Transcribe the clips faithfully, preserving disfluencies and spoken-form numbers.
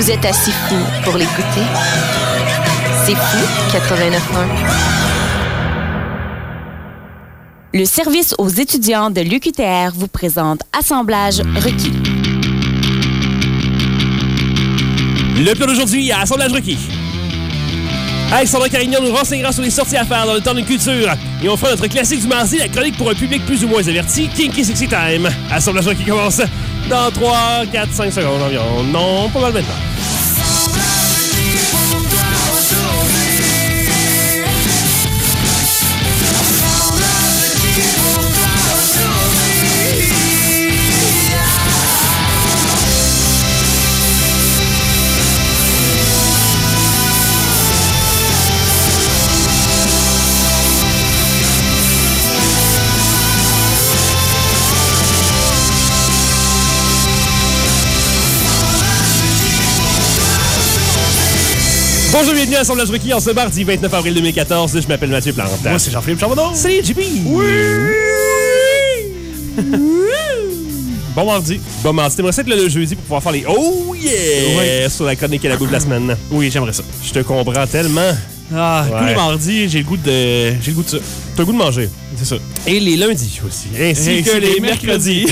Vous êtes assez fou pour l'écouter. C'est Fou quatre-vingt-neuf point un. Le service aux étudiants de l'U Q T R vous présente Assemblage requis. Le plan d'aujourd'hui à Assemblage requis. Alexandra Carignan nous renseignera sur les sorties à faire dans le temps d'une culture. Et on fera notre classique du mardi, la chronique pour un public plus ou moins averti, Kinky Sexy Time. Assemblage requis commence dans trois, quatre, cinq secondes environ. Non, pas mal maintenant. Bonjour, bienvenue à Assemblage requis en ce mardi vingt-neuf avril deux mille quatorze. Je m'appelle Mathieu Plante. Moi, c'est Jean-Philippe Charbonneau. Salut, J P! Oui! Bon mardi. Bon mardi. T'aimerais ça être là le jeudi pour pouvoir faire les oh yeah Oui. sur la chronique à la bouffe de la semaine. Oui, j'aimerais ça. Je te comprends tellement. Ah, Ouais. tous les mardis, j'ai le goût de j'ai le goût de ça. T'as le goût de manger. C'est ça. Et les lundis aussi. Ainsi Ainsi que que les les mercredis.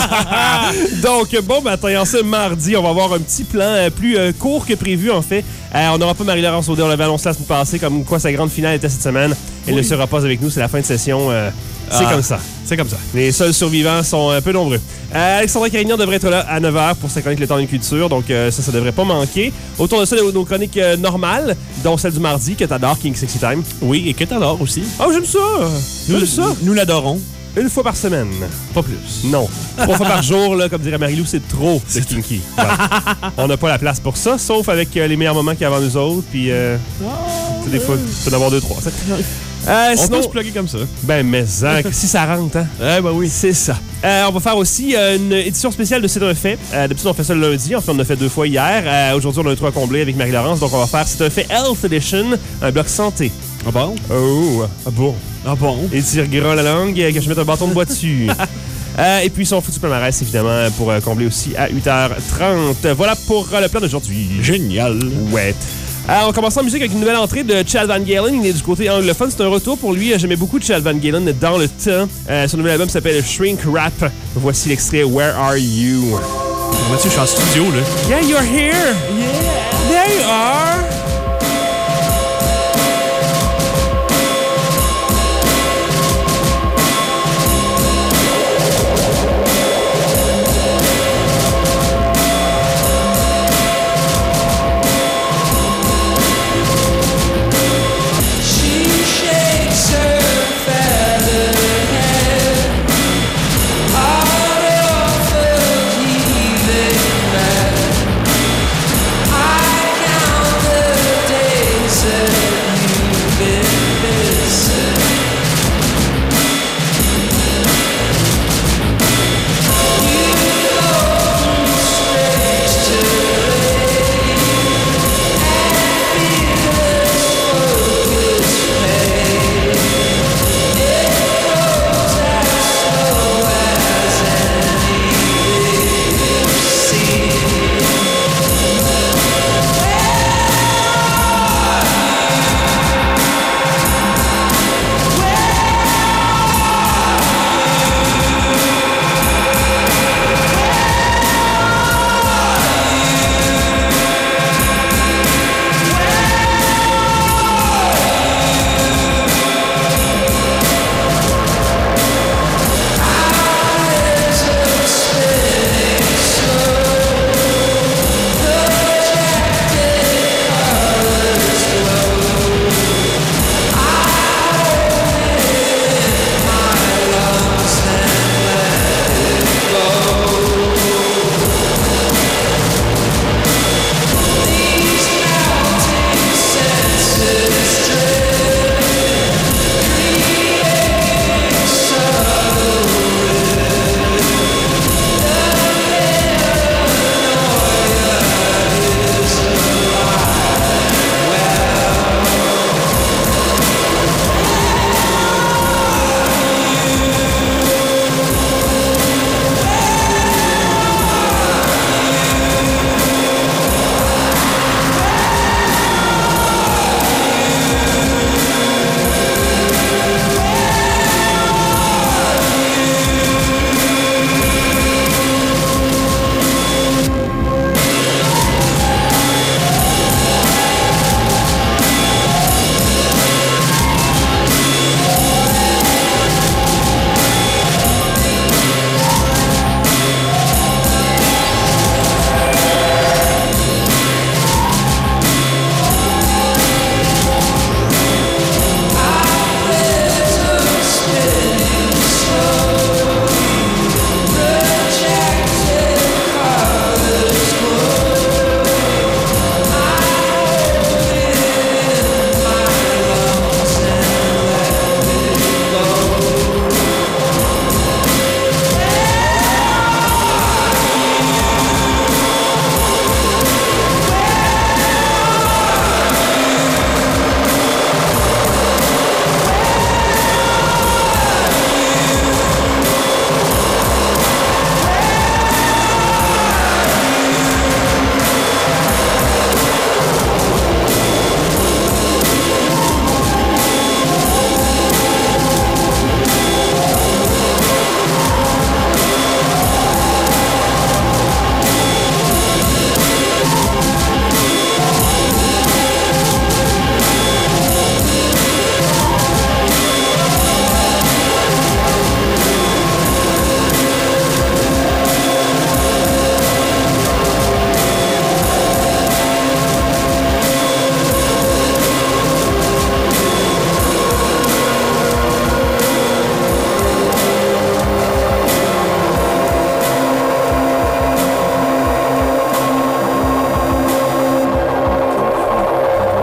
Donc, bon matin, en ce mardi, on va avoir un petit plan euh, plus euh, court que prévu, en fait. Euh, on n'aura pas Marie-Laurence Audet, on l'avait annoncé la semaine passée, comme quoi sa grande finale était cette semaine. Elle Oui. ne sera pas avec nous, c'est la fin de session. euh, c'est Ah. comme ça. C'est comme ça. Les seuls survivants sont un peu nombreux. Euh, Alexandra Carignan devrait être là à neuf heures pour sa chronique Le temps d'une culture, donc euh, ça, ça devrait pas manquer. Autour de ça, nos, nos chroniques euh, normales, dont celle du mardi, que t'adores, King Sexy Time. Oui, et que t'adores aussi. Oh, j'aime ça! J'aime ça! Nous l'adorons. Une fois par semaine. Pas plus. Non. Trois fois par jour, là, comme dirait Marie-Lou, c'est trop de kinky. Ouais. On n'a pas la place pour ça, sauf avec euh, les meilleurs moments qu'il y a avant nous autres, puis euh, tu sais, des fois, tu peux en avoir deux, trois. Euh, On sinon, peut se plugger comme ça. ben, mais hein, si ça rentre, hein. Eh ben oui. C'est ça. Euh, on va faire aussi euh, une édition spéciale de C'est un fait. Euh, D'habitude, on fait ça le lundi. En fait, on en a fait deux fois hier. Euh, Aujourd'hui, on a un trou à combler avec Marie-Laurence. Donc, on va faire C'est un fait Health Edition, un bloc santé. Ah bon? Oh, ah bon. Ah bon? Et tire gras la langue, euh, que je mette un bâton de bois dessus. Euh, et puis, son foutu palmarès, évidemment, pour euh, combler aussi à huit heures trente. Voilà pour euh, le plan d'aujourd'hui. Génial. Ouais. Alors, on commence en musique avec une nouvelle entrée de Chad Van Galen. Il est du côté anglophone. C'est un retour pour lui. J'aimais beaucoup Chad Van Galen dans le temps. Euh, son nouvel album s'appelle Shrink Rap. Voici l'extrait Where Are You? Mathieu, je suis en studio, là. Yeah, you're here. Yeah. There you are. I count the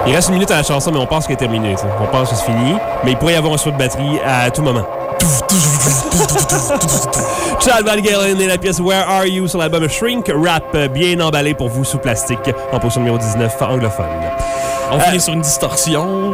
Il reste une minute à la chanson, mais on pense qu'elle est terminée. T'sais. On pense que c'est fini, mais il pourrait y avoir un saut de batterie à tout moment. Chad Van Galen et la pièce Where Are You sur l'album Shrink Rap, bien emballé pour vous sous plastique, en position numéro dix-neuf anglophone. On finit euh, sur une distorsion.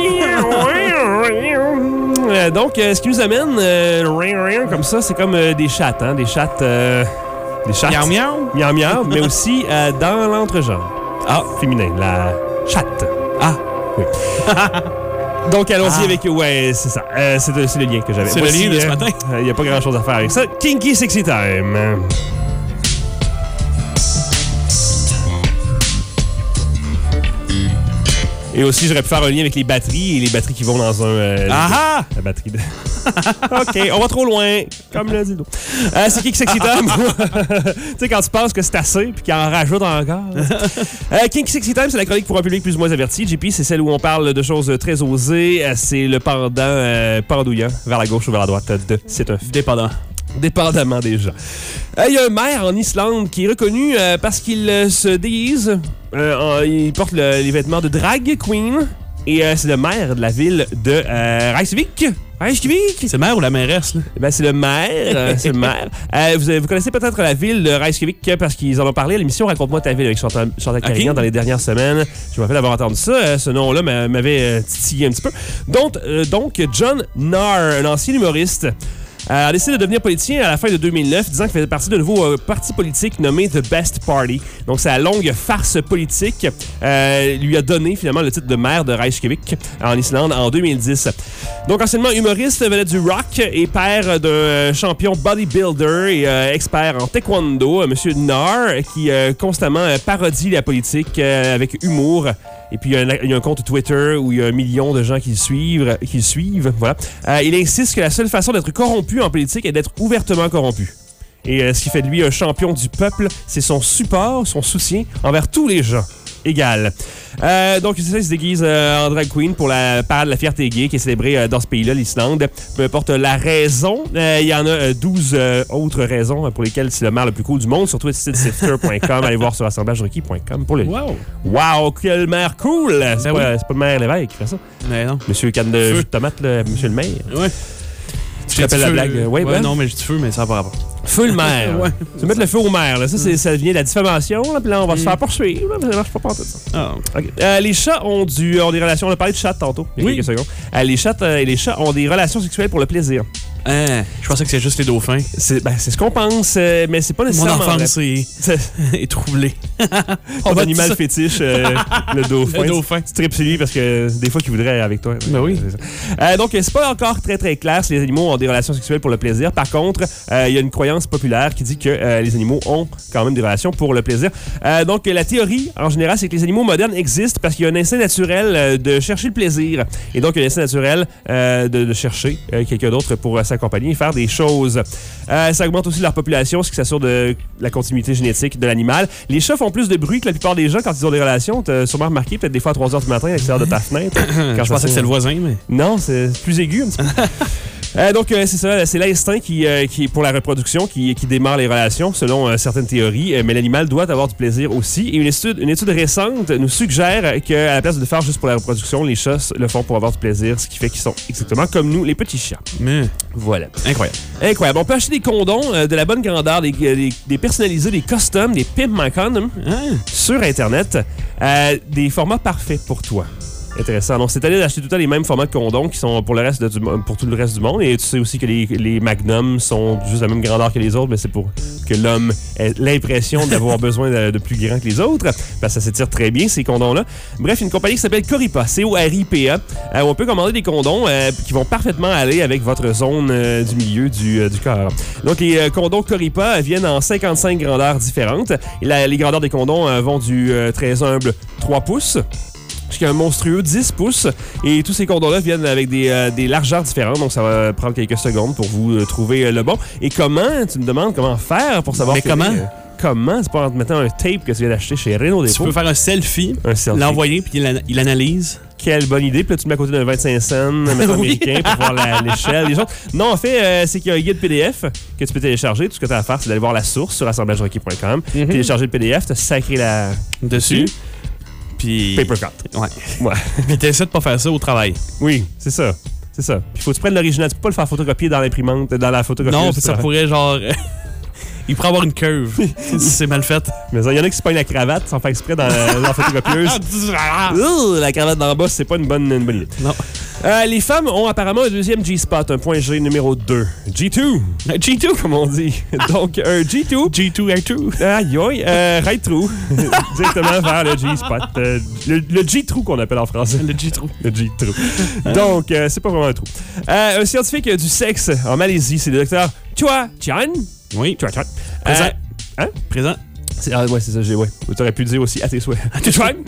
euh, donc, euh, ce qui nous amène, euh, comme ça, c'est comme euh, des chattes, hein, des chattes... Euh, des chattes. Miaou miaou. Miaou miaou, mais aussi euh, dans l'entregenre. Ah, féminin, la chatte. Ah, oui. Donc, allons-y ah. avec... Ouais, c'est ça. Euh, c'est, c'est le lien que j'avais. C'est Voici, le lien de ce euh, matin. Il n'y a pas grand-chose à faire avec ça. Kinky Sexy Time. Et aussi, j'aurais pu faire un lien avec les batteries et les batteries qui vont dans un... Euh, ah ah! La batterie de... OK, on va trop loin, comme l'a dit l'autre. Euh, c'est Kinky Sexy Time. Tu sais, quand tu penses que c'est assez, puis qu'il en rajoute encore. euh, Kinky Sexy Time, c'est la chronique pour un public plus ou moins averti. J P, c'est celle où on parle de choses très osées. C'est le pendant euh, pendouillant, vers la gauche ou vers la droite de C'est un dépendant. Dépendamment des gens. Il euh, y a un maire en Islande qui est reconnu euh, parce qu'il euh, se déguise. Euh, en, il porte le, les vêtements de drag queen. Et euh, c'est le maire de la ville de euh, Reykjavik. Reykjavik? C'est le maire ou la mairesse, là? Ben, c'est le maire. Euh, c'est le maire. Euh, vous, vous connaissez peut-être la ville de Reykjavik parce qu'ils en ont parlé à l'émission Raconte-moi ta ville avec Chantal, Chantal okay. Carignan dans les dernières semaines. Je me rappelle d'avoir entendu ça. Euh, ce nom-là m'avait euh, titillé un petit peu. Donc, euh, donc John Nahr, un ancien humoriste, Euh, a décidé de devenir politicien à la fin de deux mille neuf, disant qu'il faisait partie d'un nouveau euh, parti politique nommé The Best Party. Donc, sa longue farce politique euh, lui a donné finalement le titre de maire de Reykjavik en Islande en deux mille dix. Donc, anciennement humoriste, venait du rock et père d'un euh, champion bodybuilder et euh, expert en taekwondo, euh, M. Nahr, qui euh, constamment euh, parodie la politique euh, avec humour. Et puis, il y, a un, il y a un compte Twitter où il y a un million de gens qui le suivent. Qui le suivent voilà. Euh, il insiste que la seule façon d'être corrompu en politique est d'être ouvertement corrompu. Et euh, ce qui fait de lui un champion du peuple, c'est son support, son soutien envers tous les gens. Égal. Euh, donc, c'est ça, il se déguise euh, en drag queen pour la parade de la fierté gay qui est célébrée euh, dans ce pays-là, l'Islande. Peu importe la raison, euh, il y en a euh, douze euh, autres raisons pour lesquelles c'est le maire le plus cool du monde. Surtout le site sifter point com. Allez voir sur assemblage requis point com pour le Wow! Wow, quel maire cool! C'est, ben pas, oui. c'est pas le maire Lévesque qui fait ça. Mais non. Monsieur Canne de jus de tomate, là, monsieur le maire. Ouais. Tu te rappelles la blague? Ouais, ouais, ouais non, mais je dis feu, mais ça n'a pas rapport. Feu le maire. Ouais. Tu veux mettre le feu au maire. Là. Ça, c'est, ça devient la diffamation. Là, puis là, on va mm. se faire poursuivre. Là, ça marche pas pour tout ça. Oh. Okay. Euh, les chats ont, du, ont des relations... On a parlé de chats tantôt, il y a oui. quelques secondes. Euh, les chats euh, et les chats ont des relations sexuelles pour le plaisir. Hein, je pensais que c'est juste les dauphins. C'est, ben, c'est ce qu'on pense, euh, mais c'est pas nécessairement... Mon enfance est, est troublée. Ton animal fétiche, euh, le dauphin. Le dauphin. Tu tripes sur lui parce que des fois, qu'il voudrait avec toi. Ben oui. C'est ça. Euh, donc, c'est pas encore très, très clair si les animaux ont des relations sexuelles pour le plaisir. Par contre, il euh, y a une croyance populaire qui dit que euh, les animaux ont quand même des relations pour le plaisir. Euh, donc, la théorie, en général, c'est que les animaux modernes existent parce qu'il y a un instinct naturel euh, de chercher le plaisir. Et donc, il y a un instinct naturel euh, de, de chercher euh, quelqu'un d'autre pour euh, s'accompagner et faire des choses. Euh, ça augmente aussi leur population, ce qui s'assure de la continuité génétique de l'animal. Les chats font plus de bruit que la plupart des gens quand ils ont des relations. Tu as sûrement remarqué, peut-être des fois à trois heures du matin, à l'extérieur de ta fenêtre. Quand je pensais que c'était le voisin, mais... Non, c'est plus aigu un petit peu. Euh, donc, euh, c'est ça, c'est l'instinct qui, euh, qui pour la reproduction qui, qui démarre les relations, selon euh, certaines théories, euh, mais l'animal doit avoir du plaisir aussi. Et une étude, une étude récente nous suggère qu'à la place de le faire juste pour la reproduction, les chats le font pour avoir du plaisir, ce qui fait qu'ils sont exactement comme nous, les petits chats. Mais... Voilà. Incroyable. Incroyable. On peut acheter des condoms euh, de la bonne grandeur, des, des, des personnalisés, des customs, des Pimp My Condom ah. sur Internet, euh, des formats parfaits pour toi. Intéressant. Donc, c'est allé d'acheter tout le temps les mêmes formats de condoms qui sont pour le reste de, du, pour tout le reste du monde. Et tu sais aussi que les, les Magnum sont juste la même grandeur que les autres, mais c'est pour que l'homme ait l'impression d'avoir besoin de, de plus grand que les autres. Parce que ça s'étire très bien, ces condoms-là. Bref, une compagnie qui s'appelle Coripa, C O R I P A, euh, où on peut commander des condoms euh, qui vont parfaitement aller avec votre zone euh, du milieu du, euh, du corps. Donc, les euh, condoms Coripa viennent en cinquante-cinq grandeurs différentes. Et la, les grandeurs des condoms euh, vont du euh, très humble trois pouces jusqu'à un monstrueux dix pouces. Et tous ces condoms-là viennent avec des, euh, des largeurs différentes. Donc, ça va prendre quelques secondes pour vous euh, trouver euh, le bon. Et comment? Tu me demandes comment faire pour savoir... Mais comment? Euh, comment? C'est pas en te mettant un tape que tu viens d'acheter chez Renault Dépôt. Tu peux faire un selfie, un selfie. L'envoyer, puis il, il analyse. Quelle bonne idée. Puis là, tu te mets à côté d'un vingt-cinq cents oui. américain pour voir la, l'échelle. Les autres. Non, en fait, euh, c'est qu'il y a un guide P D F que tu peux télécharger. Tout ce que tu as à faire, c'est d'aller voir la source sur assemblage requis point com. Mm-hmm. Télécharger le P D F, tu as sacré la... Dessus. Puis... Paper cut. Ouais. Ouais. Puis t'essaies de pas faire ça au travail. Oui, c'est ça. C'est ça. Puis faut que tu prennes l'original. Tu peux pas le faire photocopier dans l'imprimante, dans la photocopieuse. Non, ça pourrait genre... Il pourrait avoir une curve si c'est mal fait. Mais il y en a qui se pognent la cravate sans faire exprès dans la, dans la photocopieuse. Ouh, la cravate d'en bas, c'est pas une bonne, une bonne idée. Non. Euh, les femmes ont apparemment un deuxième G-spot, un point G numéro deux. G deux. G deux, comme on dit. Donc, un G deux. G deux R deux. Aïe, aïe. Euh, right through. Directement vers le G-spot. Euh, le, le G-trou qu'on appelle en français. Le G-trou. Le G-trou. Donc, euh, c'est pas vraiment un trou. Euh, un scientifique du sexe en Malaisie, c'est le docteur Chua Chan. Oui. Chua Chan. Présent. Euh, hein? Présent. C'est, ah, ouais, c'est ça, j'ai, ouais. Tu aurais pu le dire aussi à tes souhaits. À tes souhaits.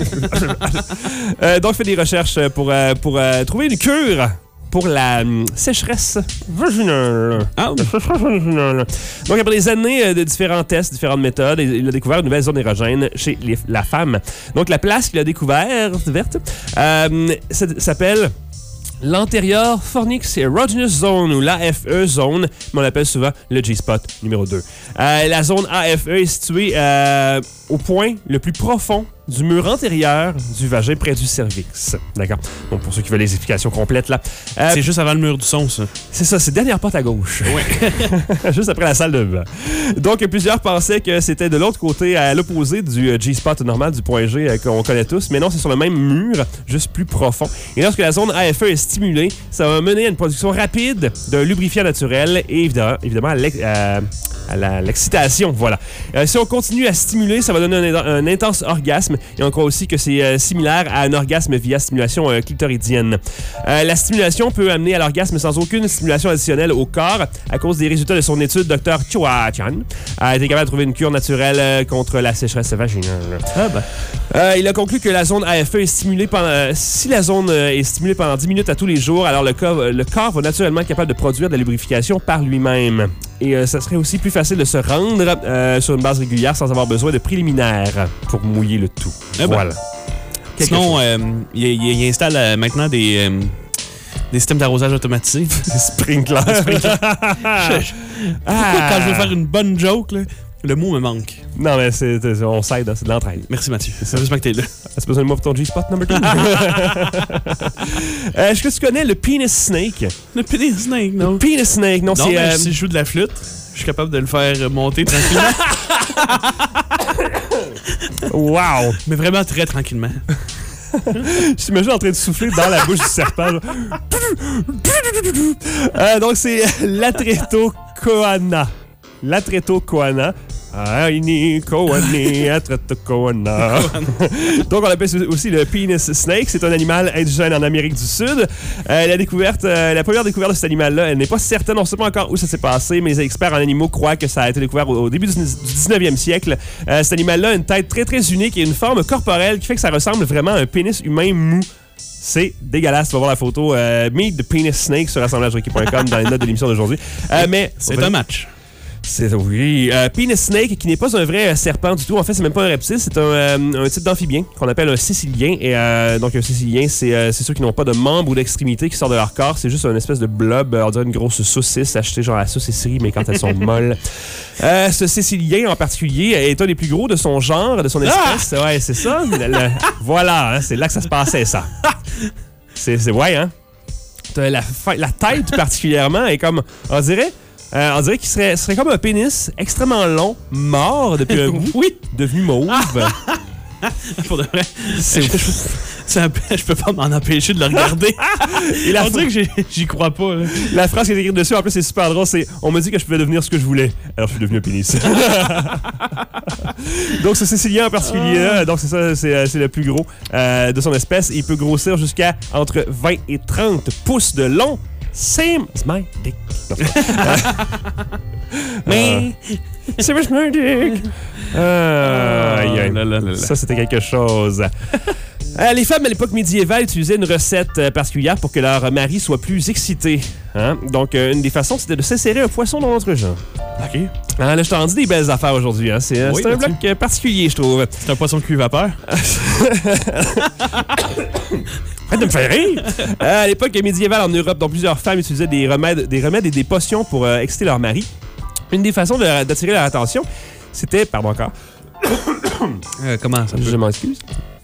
euh, donc, il fait des recherches pour, euh, pour euh, trouver une cure pour la euh, sécheresse vaginale. Ah, La sécheresse vaginale. Donc, après des années de différents tests, différentes méthodes, il a découvert une nouvelle zone érogène chez les, la femme. Donc, la place qu'il a découverte, verte, euh, s'appelle l'Anterior Fornix Erogenous Zone, ou l'A F E Zone, mais on l'appelle souvent le G-Spot numéro deux. Euh, la zone A F E est située euh, au point le plus profond du mur antérieur du vagin près du cervix. D'accord? Donc, pour ceux qui veulent les explications complètes, là. Euh, c'est juste avant le mur du son, ça. C'est ça, c'est dernière porte à gauche. Oui. Juste après la salle de bain. Donc, plusieurs pensaient que c'était de l'autre côté, à l'opposé du G-spot normal, du point G euh, qu'on connaît tous. Mais non, c'est sur le même mur, juste plus profond. Et lorsque la zone A F E est stimulée, ça va mener à une production rapide d'un lubrifiant naturel et évidemment, évidemment à l'ex- à à la, l'excitation, voilà. Euh, si on continue à stimuler, ça va donner un, un intense orgasme et on croit aussi que c'est euh, similaire à un orgasme via stimulation euh, clitoridienne. Euh, la stimulation peut amener à l'orgasme sans aucune stimulation additionnelle au corps. À cause des résultats de son étude, Dr Chua Chan a été capable de trouver une cure naturelle euh, contre la sécheresse vaginale. Ah ben. Euh, il a conclu que la zone A F E est stimulée pendant... Euh, si la zone euh, est stimulée pendant dix minutes à tous les jours, alors le corps, le corps va naturellement être capable de produire de la lubrification par lui-même. Et euh, ça serait aussi plus facile de se rendre euh, sur une base régulière sans avoir besoin de préliminaires pour mouiller le tout. Eh ben. Voilà. Quelque Sinon, euh, il, il, il installe euh, maintenant des, euh, des systèmes d'arrosage automatisés. Des sprinklers. je, je, ah. Quand je veux faire une bonne joke, là, le mot me manque. Non, mais c'est, c'est, on s'aide, c'est de l'entraide. Merci, Mathieu. C'est heureusement que t'es là. As-tu besoin de moi pour ton G-spot number two? euh, Est-ce que tu connais le penis snake? Le penis snake, non. Le penis snake, non, non c'est... mais Euh... si je joue de la flûte, je suis capable de le faire monter tranquillement. Wow! Mais vraiment très tranquillement. Je t'imagine en train de souffler dans la bouche du serpent. euh, donc, c'est l'Atretokoana. L'Atretokoana. Aini Koani Atretokoana. Donc, on l'appelle aussi le penis snake. C'est un animal indigène en Amérique du Sud. Euh, la découverte, euh, la première découverte de cet animal-là, elle n'est pas certaine. On ne sait pas encore où ça s'est passé, mais les experts en animaux croient que ça a été découvert au, au début du dix-neuvième siècle. Euh, cet animal-là a une tête très, très unique et une forme corporelle qui fait que ça ressemble vraiment à un pénis humain mou. C'est dégueulasse. Tu vas voir la photo euh, Meet the Penis Snake sur assemblage requis point com dans les notes de l'émission d'aujourd'hui. Euh, mais c'est un match. C'est, oui. Euh, penis snake, qui n'est pas un vrai euh, serpent du tout. En fait, c'est même pas un reptile. C'est un, euh, un type d'amphibien qu'on appelle un cécilien. Et euh, donc, un cécilien, c'est, euh, c'est ceux qui n'ont pas de membres ou d'extrémités qui sortent de leur corps. C'est juste une espèce de blob, on dirait une grosse saucisse achetée genre à la saucisserie, mais quand elles sont molles. Euh, ce cécilien en particulier est un des plus gros de son genre, de son espèce. Ah! Ouais, c'est ça. Le, le, voilà, hein, c'est là que ça se passait, ça. C'est, c'est ouais, hein. La, la tête, particulièrement, est comme, on dirait... Euh, on dirait qu'il serait, serait comme un pénis extrêmement long, mort depuis un bout, oui. devenu mauve. Pour de vrai, c'est je, je, je peux pas m'en empêcher de le regarder. Et la on dirait que j'y, j'y crois pas. Là. La phrase qui est écrite dessus, en plus, c'est super drôle. C'est « On m'a dit que je pouvais devenir ce que je voulais. Alors, je suis devenu un pénis. » Donc, ce cécilien en particulier, là, donc c'est ça, c'est, c'est le plus gros euh, de son espèce. Il peut grossir jusqu'à entre vingt et trente pouces de long. Same as my dick. Mais same as my dick. Ah, oh, là, là, là. Ça, c'était quelque chose. Euh, les femmes à l'époque médiévale utilisaient une recette euh, particulière pour que leur mari soit plus excité. Hein? Donc, euh, une des façons, c'était de s'insérer un poisson dans notre genre. OK. Hein, là, je t'en dis des belles affaires aujourd'hui. Hein? C'est, oui, c'est un bloc euh, particulier, je trouve. C'est un poisson cuit vapeur. Arrête de me faire rire! Euh, à l'époque médiévale en Europe, dont plusieurs femmes utilisaient des remèdes, des remèdes et des potions pour euh, exciter leur mari. Une des façons de, d'attirer leur attention, c'était... Pardon encore. euh, comment ça? Je m'en excuse.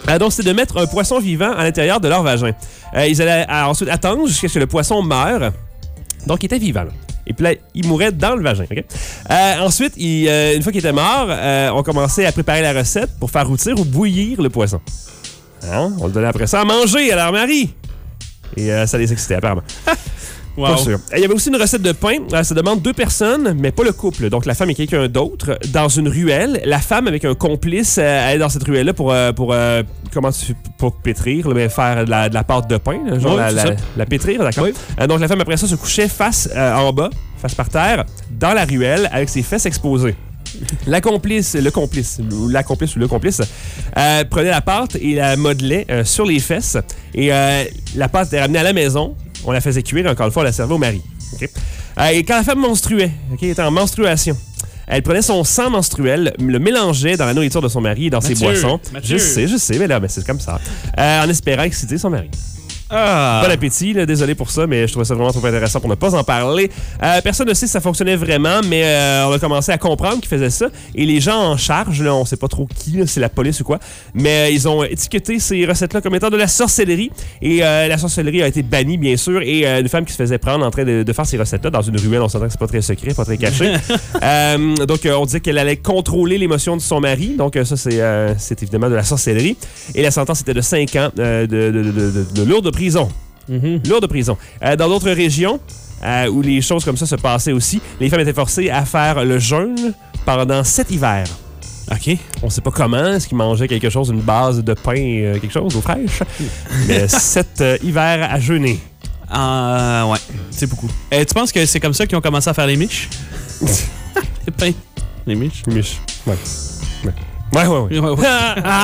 Euh, donc, c'est de mettre un poisson vivant à l'intérieur de leur vagin. Euh, ils allaient euh, ensuite attendre jusqu'à ce que le poisson meure. Donc, il était vivant, là. Et puis là, il mourait dans le vagin. Okay? Euh, ensuite, il, euh, une fois qu'il était mort, euh, on commençait à préparer la recette pour faire rôtir ou bouillir le poisson. Hein? On le donnait après ça à manger à leur mari. Et euh, ça les excitait, apparemment. Wow. Pas sûr. Il y avait aussi une recette de pain. Ça demande deux personnes, mais pas le couple. Donc, la femme et quelqu'un d'autre dans une ruelle. La femme avec un complice, elle est dans cette ruelle-là pour, pour, pour comment tu, pour pétrir, mais faire de la, de la pâte de pain. Genre oui, la, la, la pétrir, d'accord? Oui. Donc, la femme, après ça, se couchait face euh, en bas, face par terre, dans la ruelle, avec ses fesses exposées. La complice, le complice, ou la complice ou le complice, euh, prenait la pâte et la modelait euh, sur les fesses. Et euh, la pâte était ramenée à la maison. On la faisait cuire, encore une fois, on la servait au mari. Okay? Euh, et quand la femme menstruait, okay, était en menstruation, elle prenait son sang menstruel, le mélangeait dans la nourriture de son mari et dans Mathieu, ses boissons. Mathieu. Je sais, je sais, mais là, mais c'est comme ça. Euh, en espérant exciter son mari. Ah. Bon appétit, là, désolé pour ça, mais je trouvais ça vraiment trop intéressant pour ne pas en parler. Euh, personne ne sait si ça fonctionnait vraiment, mais euh, on a commencé à comprendre qu'ils faisaient ça. Et les gens en charge, là, on sait pas trop qui, là, c'est la police ou quoi, mais euh, ils ont étiqueté ces recettes-là comme étant de la sorcellerie. Et euh, la sorcellerie a été bannie, bien sûr, et euh, une femme qui se faisait prendre en train de, de faire ces recettes-là dans une ruelle, on s'entend que c'est pas très secret, pas très caché. euh, donc, euh, on disait qu'elle allait contrôler l'émotion de son mari. Donc, euh, ça, c'est, euh, c'est évidemment de la sorcellerie. Et la sentence était de cinq ans euh, de, de, de, de, de, de lourde prison. Mm-hmm. Lourde prison. Euh, dans d'autres régions euh, où les choses comme ça se passaient aussi, les femmes étaient forcées à faire le jeûne pendant sept hivers. OK. On sait pas comment. Est-ce qu'ils mangeaient quelque chose, une base de pain, euh, quelque chose, d'eau fraîche? Mais sept euh, hivers à jeûner. Euh, ouais, c'est beaucoup. Euh, tu penses que c'est comme ça qu'ils ont commencé à faire les miches? Les pains. Les miches? Les miches. Ouais. Ouais, ouais, ouais. ouais, ouais.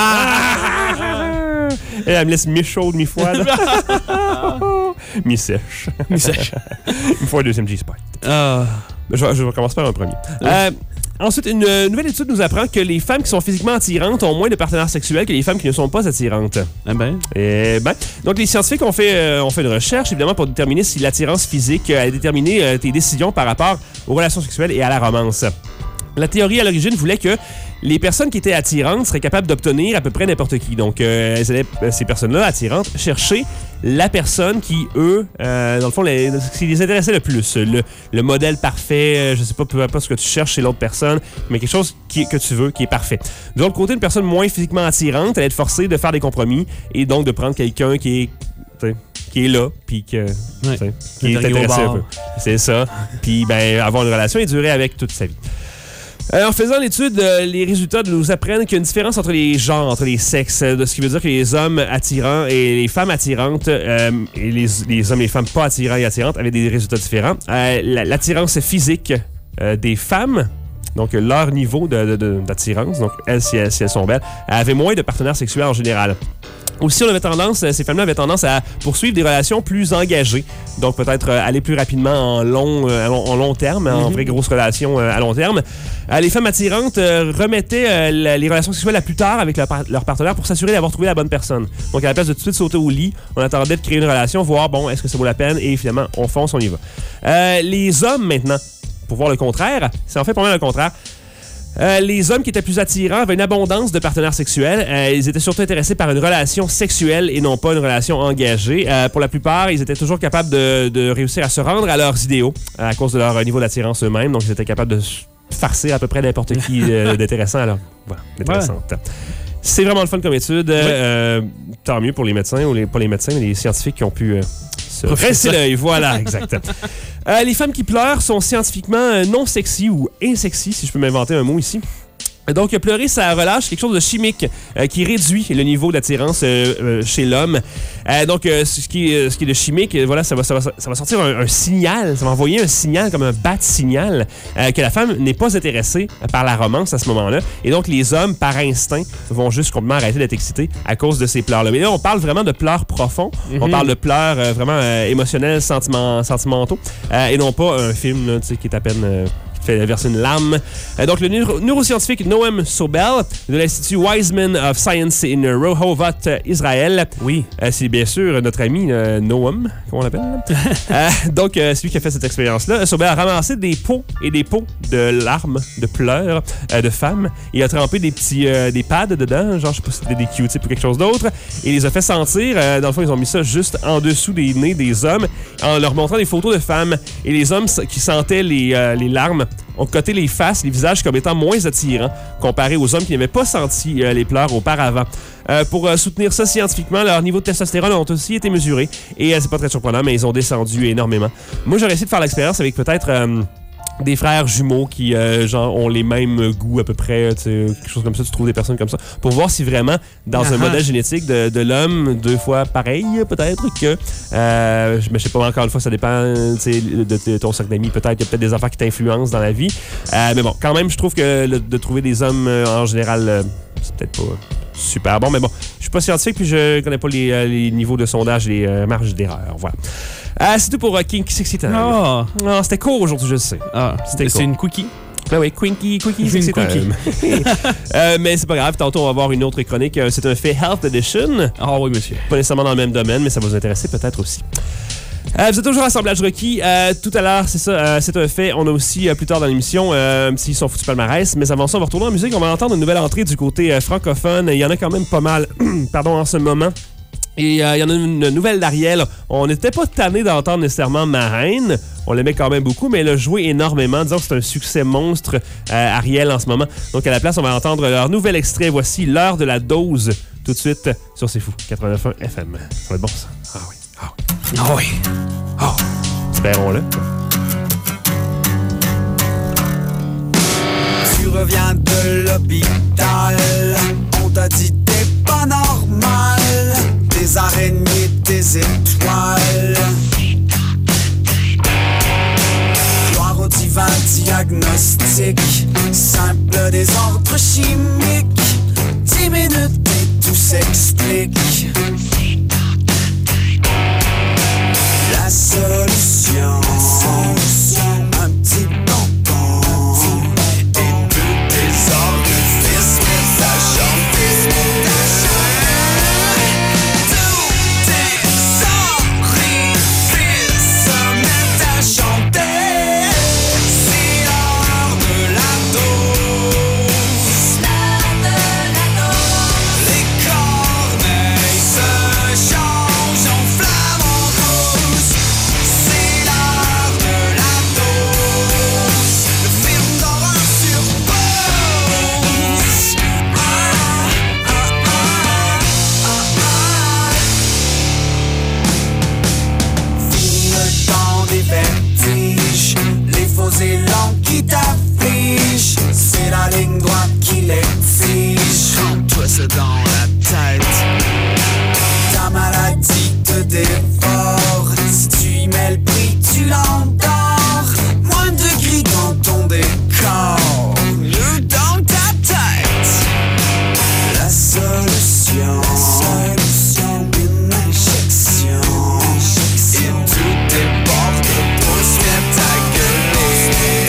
Et elle me laisse mi-chaude, mi-froide. Mi-sèche. Mi-sèche. Une fois, deuxième G-Spot. Uh. Je, je vais commencer par un premier. Oui. Euh, ensuite, une nouvelle étude nous apprend que les femmes qui sont physiquement attirantes ont moins de partenaires sexuels que les femmes qui ne sont pas attirantes. Eh ben. Eh ben. Donc, les scientifiques ont fait, euh, ont fait une recherche, évidemment, pour déterminer si l'attirance physique euh, a déterminé euh, tes décisions par rapport aux relations sexuelles et à la romance. La théorie à l'origine voulait que les personnes qui étaient attirantes seraient capables d'obtenir à peu près n'importe qui. Donc, euh, elles allaient, ces personnes-là, attirantes, chercher la personne qui, eux, euh, dans le fond, les, ce qui les intéressait le plus. Le, le modèle parfait, euh, je sais pas, peu importe ce que tu cherches chez l'autre personne, mais quelque chose qui, que tu veux, qui est parfait. De l'autre côté, une personne moins physiquement attirante, elle allait être forcée de faire des compromis et donc de prendre quelqu'un qui est... qui est là, puis que, ouais, qui est intéressé un peu. C'est ça. Puis, ben, avoir une relation et durer avec toute sa vie. Euh, en faisant l'étude, euh, les résultats nous apprennent qu'il y a une différence entre les genres, entre les sexes, euh, de ce qui veut dire que les hommes attirants et les femmes attirantes euh, et les, les hommes et les femmes pas attirants et attirantes avaient des résultats différents. Euh, la, l'attirance physique euh, des femmes, donc leur niveau de, de, de, d'attirance, donc elles, si elles, si elles sont belles, avaient moins de partenaires sexuels en général. Aussi, on avait tendance, ces femmes-là avaient tendance à poursuivre des relations plus engagées. Donc, peut-être euh, aller plus rapidement en long, euh, en long terme, mm-hmm. en vraie grosse relation euh, à long terme. Euh, les femmes attirantes euh, remettaient euh, la, les relations sexuelles à plus tard avec leur, leur partenaire pour s'assurer d'avoir trouvé la bonne personne. Donc, à la place de tout de suite sauter au lit, on attendait de créer une relation, voir, bon, est-ce que ça vaut la peine? Et finalement, on fonce, on y va. Euh, les hommes, maintenant, pour voir le contraire, c'est en fait pas mal le contraire. Euh, les hommes qui étaient plus attirants avaient une abondance de partenaires sexuels. Euh, ils étaient surtout intéressés par une relation sexuelle et non pas une relation engagée. Euh, pour la plupart, ils étaient toujours capables de, de réussir à se rendre à leurs idéaux à cause de leur niveau d'attirance eux-mêmes. Donc, ils étaient capables de farcer à peu près n'importe qui euh, d'intéressant. Alors, voilà, d'intéressante. Ouais. C'est vraiment le fun comme étude. Oui. Euh, tant mieux pour les médecins, ou les, pas les médecins, mais les scientifiques qui ont pu... Euh, Rincer l'œil, voilà, exact. euh, les femmes qui pleurent sont scientifiquement non sexy ou insexy, si je peux m'inventer un mot ici. Donc, pleurer, ça relâche quelque chose de chimique euh, qui réduit le niveau d'attirance euh, euh, chez l'homme. Euh, donc, euh, ce, qui est, ce qui est de chimique, voilà, ça va, ça va, ça va sortir un, un signal, ça va envoyer un signal comme un bat signal euh, que la femme n'est pas intéressée par la romance à ce moment-là. Et donc, les hommes, par instinct, vont juste complètement arrêter d'être excités à cause de ces pleurs-là. Mais là, on parle vraiment de pleurs profonds. Mm-hmm. On parle de pleurs euh, vraiment euh, émotionnels, sentiment, sentimentaux. Euh, et non pas un film là, qui est à peine... Euh, fait verser une larme. Euh, donc, le neuro- neuroscientifique Noam Sobel de l'Institut Weizmann of Science in Rehovot, Israël. Oui. Euh, c'est bien sûr notre ami euh, Noam, comment on l'appelle. euh, donc, euh, c'est lui qui a fait cette expérience-là. Sobel a ramassé des pots et des pots de larmes, de pleurs euh, de femmes. Il a trempé des petits euh, des pads dedans, genre, je sais pas si c'était des Q-tips ou quelque chose d'autre, et il les a fait sentir. Euh, dans le fond, ils ont mis ça juste en dessous des nez des hommes, en leur montrant des photos de femmes. Et les hommes qui sentaient les, euh, les larmes ont coté les faces, les visages comme étant moins attirants comparé aux hommes qui n'avaient pas senti euh, les pleurs auparavant. Euh, pour euh, soutenir ça scientifiquement, leur niveau de testostérone ont aussi été mesurés. Et euh, c'est pas très surprenant, mais ils ont descendu énormément. Moi, j'aurais essayé de faire l'expérience avec peut-être... Euh, des frères jumeaux qui euh, genre ont les mêmes goûts à peu près, quelque chose comme ça, tu trouves des personnes comme ça, pour voir si vraiment dans uh-huh. un modèle génétique de, de l'homme, deux fois pareil peut-être que, euh, je ne sais pas, encore une fois, ça dépend de, de ton cercle d'amis, peut-être, il y a peut-être des affaires qui t'influencent dans la vie, euh, mais bon, quand même, je trouve que le, de trouver des hommes euh, en général, euh, c'est peut-être pas super bon, mais bon, je suis pas scientifique puis je connais pas les, les niveaux de sondage, les euh, marges d'erreur, voilà. Ah, c'est tout pour uh, Kinky Sexy Time. Oh. Non, c'était court aujourd'hui, je sais. Ah, c'était c'est une quickie? Ah oui, Quinky, Quinky Sexy Time. euh, mais c'est pas grave, tantôt on va avoir une autre chronique. C'est un fait Health Edition. Ah oh, oui, monsieur. Pas nécessairement dans le même domaine, mais ça va vous intéresser peut-être aussi. Euh, vous êtes toujours à Assemblage requis. Euh, tout à l'heure, c'est ça, euh, c'est un fait. On a aussi, euh, plus tard dans l'émission, euh, s'ils sont foutus palmarès, mais avant ça, on va retourner en musique. On va entendre une nouvelle entrée du côté euh, francophone. Il y en a quand même pas mal, pardon, en ce moment. Et il euh, y en a une nouvelle d'Ariel. On n'était pas tanné d'entendre nécessairement Ma Reine. On l'aimait quand même beaucoup, mais elle a joué énormément. Disons que c'est un succès monstre, euh, Ariel, en ce moment. Donc, à la place, on va entendre leur nouvel extrait. Voici L'heure de la dose, tout de suite, sur C'est Fou, quatre-vingt-neuf virgule un F M. Ça va être bon, ça? Ah oui. Ah oui. Ah oui. Ah. Espérons-le. Tu reviens de l'hôpital. On t'a dit t'es pas normal. Des araignées, des étoiles. Gloire au divin diagnostic. Simple désordre chimique. Dix minutes et tout s'explique. La solution, un petit bonbon et deux désordres. Fils, mais ça chante, fils, mais ça chante. Tout est horrifice, se mettent à chanter. C'est l'heure de la dose. L'heure de la dose. Les corneilles se changent en flammes en rose. C'est l'heure de la dose. Le film d'horreur sur pause. Ah, ah, ah, ah, ah. Fini le temps des vertiges, les faux élans qui t'affligent. C'est la ligne droite qui l'exige. Rentre-toi ça dans la tête. Ta maladie te dévore. Si tu y mets le prix, tu l'endors. Moins de gris dans ton décor, mieux dans ta tête. La solution, une injection. Et tous tes bords de peau se mettent à gueuler.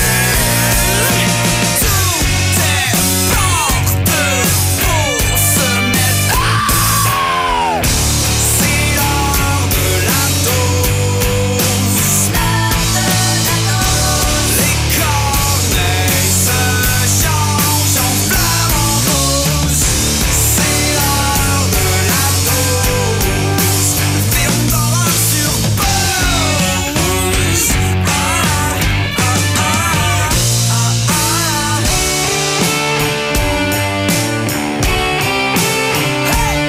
Tous tes bords de peau se mettent à. C'est l'heure de la dose. Les corneilles se changent en flammes en rose. C'est l'heure de la dose. Le film d'horreur sur pause. Ah, ah, ah, ah, ah. Hey,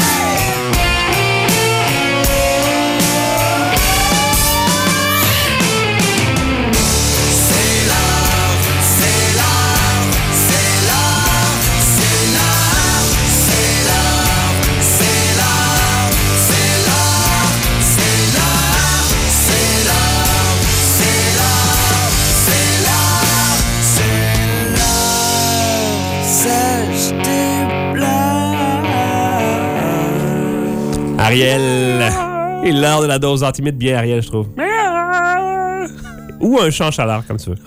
C'est l'heure, c'est l'heure, c'est l'heure, c'est l'heure, c'est l'heure, c'est l'heure, c'est l'heure, c'est l'heure, c'est l'heure, c'est l'heure, c'est l'heure, c'est l'heure, sèche tes pleurs. Ariel. Et l'heure de la dose antimite, bien Ariel, je trouve. Ou un chant chaleur, comme tu veux.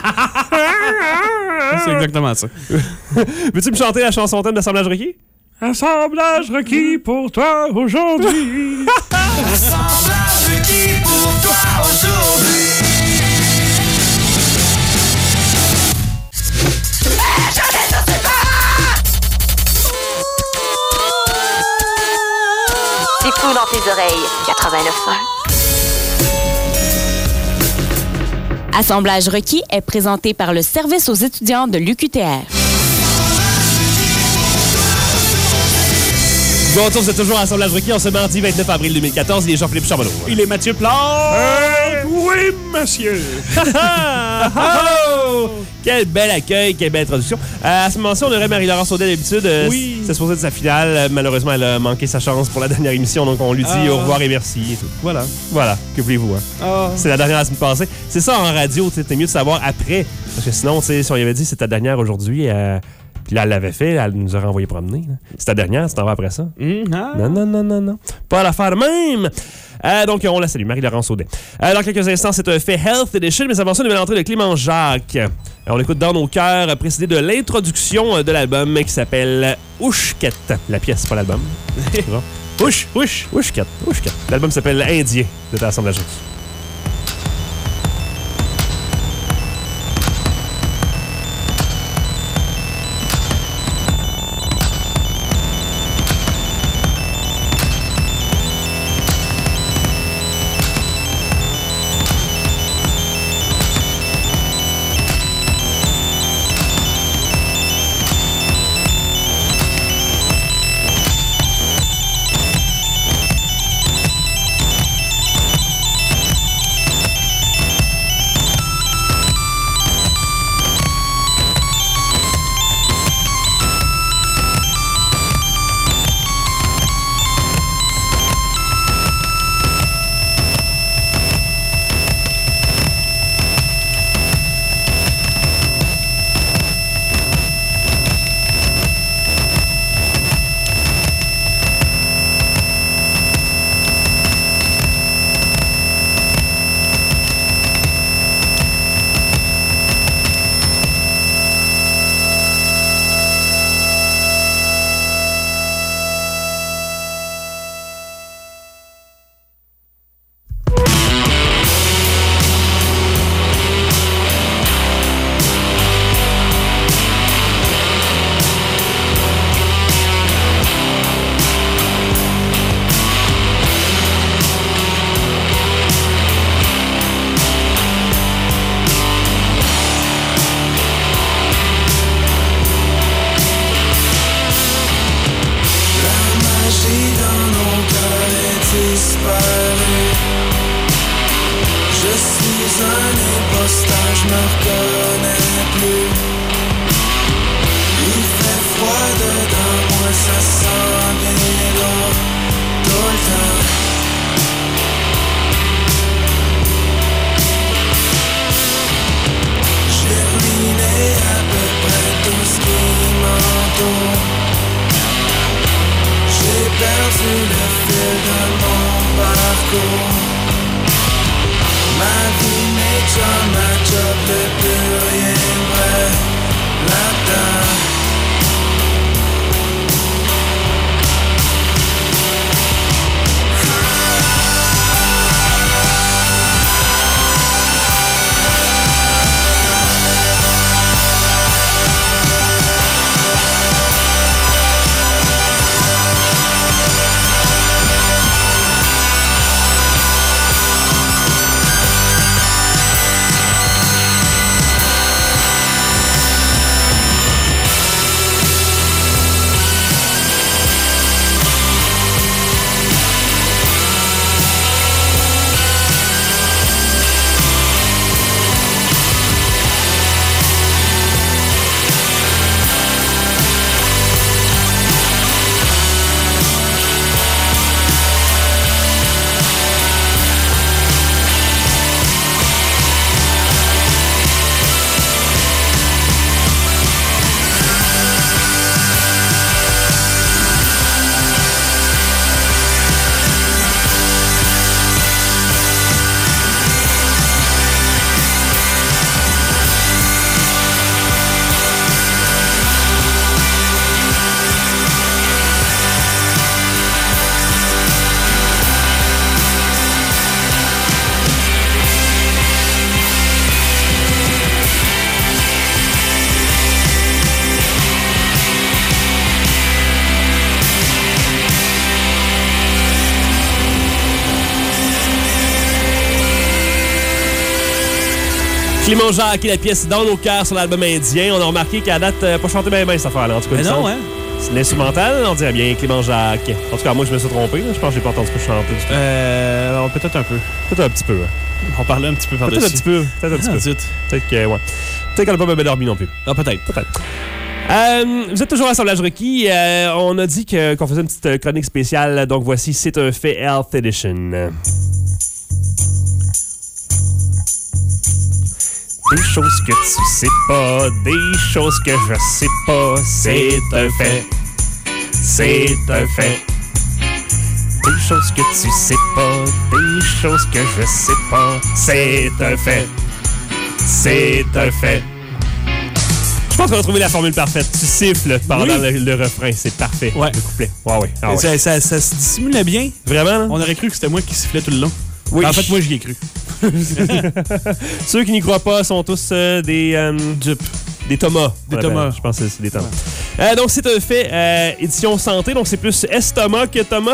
C'est exactement ça. Veux-tu me chanter la chanson thème d'Assemblage requis? Assemblage requis pour toi aujourd'hui. Assemblage requis pour toi aujourd'hui. C'est fou dans tes oreilles. quatre-vingt-neuf point un. Assemblage requis est présenté par le Service aux étudiants de l'U Q T R. Bon retour, vous êtes toujours à Assemblage requis. On se mardi vingt-neuf avril deux mille quatorze. Il est Jean-Philippe Charbonneau. Il est Mathieu Plard. Euh, oui, monsieur. Oh! Quel bel accueil, quelle belle introduction. Euh, à ce moment-ci, on aurait Marie-Laurence Audet d'habitude. Euh, oui. C'est supposé de sa finale. Euh, malheureusement, elle a manqué sa chance pour la dernière émission. Donc, on lui dit ah. au revoir et merci. Et tout. Voilà. Voilà. Que voulez-vous, hein? Ah. C'est la dernière la semaine passée. C'est ça en radio. C'était mieux de savoir après. Parce que sinon, si on y avait dit c'est ta dernière aujourd'hui, euh, puis là, elle l'avait fait, elle nous aurait envoyé promener. C'est ta dernière, tu t'en vas après ça? Mmh, ah. Non, non, non, non, non. Pas à la faire de même! Euh, donc, on la salue, Marie-Laurence Audet. Euh, dans quelques instants, c'est un fait Health Edition, mais avant ça, une nouvelle entrée de Clément Jacques. Euh, on écoute Dans nos cœurs, précédé de l'introduction de l'album qui s'appelle Ouchquette. La pièce, pas l'album. Ouch, ouch. Ouchquette, Ouchquette. L'album s'appelle Indien de ta Assemblage requis. Clément Jacques et la pièce Dans nos cœurs sur l'album indien. On a remarqué qu'à date, euh, pas chanté bien bien cette affaire-là. En tout cas, Mais non, hein? C'est l'instrumental, on dirait bien Clément Jacques. En tout cas, moi, je me suis trompé. Là. Je pense que j'ai pas entendu ce que je chantais du tout. Euh, alors, peut-être un peu. Peut-être un petit peu. Hein. On parlait un petit peu par-dessus. Peut-être un petit peu. Peut-être un petit Ah, peu. zut. Peut-être que, ouais. Peut-être qu'elle n'a pas bien dormi non plus. Ah, peut-être. Peut-être. Euh, vous êtes toujours à Assemblage requis. Euh, on a dit que, qu'on faisait une petite chronique spéciale. Donc, voici C'est un fait Health Edition. Des choses que tu sais pas, des choses que je sais pas, c'est un fait, c'est un fait. Des choses que tu sais pas, des choses que je sais pas, c'est un fait, c'est un fait. Je pense qu'on a trouvé la formule parfaite. Tu siffles pendant oui. le, le refrain, c'est parfait. Ouais. Le couplet. Ouais, ouais. Ah, ouais. Ça, ça, ça se dissimulait bien. Vraiment? Là? On aurait cru que c'était moi qui sifflais tout le long. Oui. En fait, moi, j'y ai cru. Ceux qui n'y croient pas sont tous euh, des... Euh, Dupes. Des Thomas. Des Thomas. Je pense que c'est des Thomas. Ouais. Euh, donc, c'est un fait euh, édition santé. Donc, c'est plus estomac que Thomas.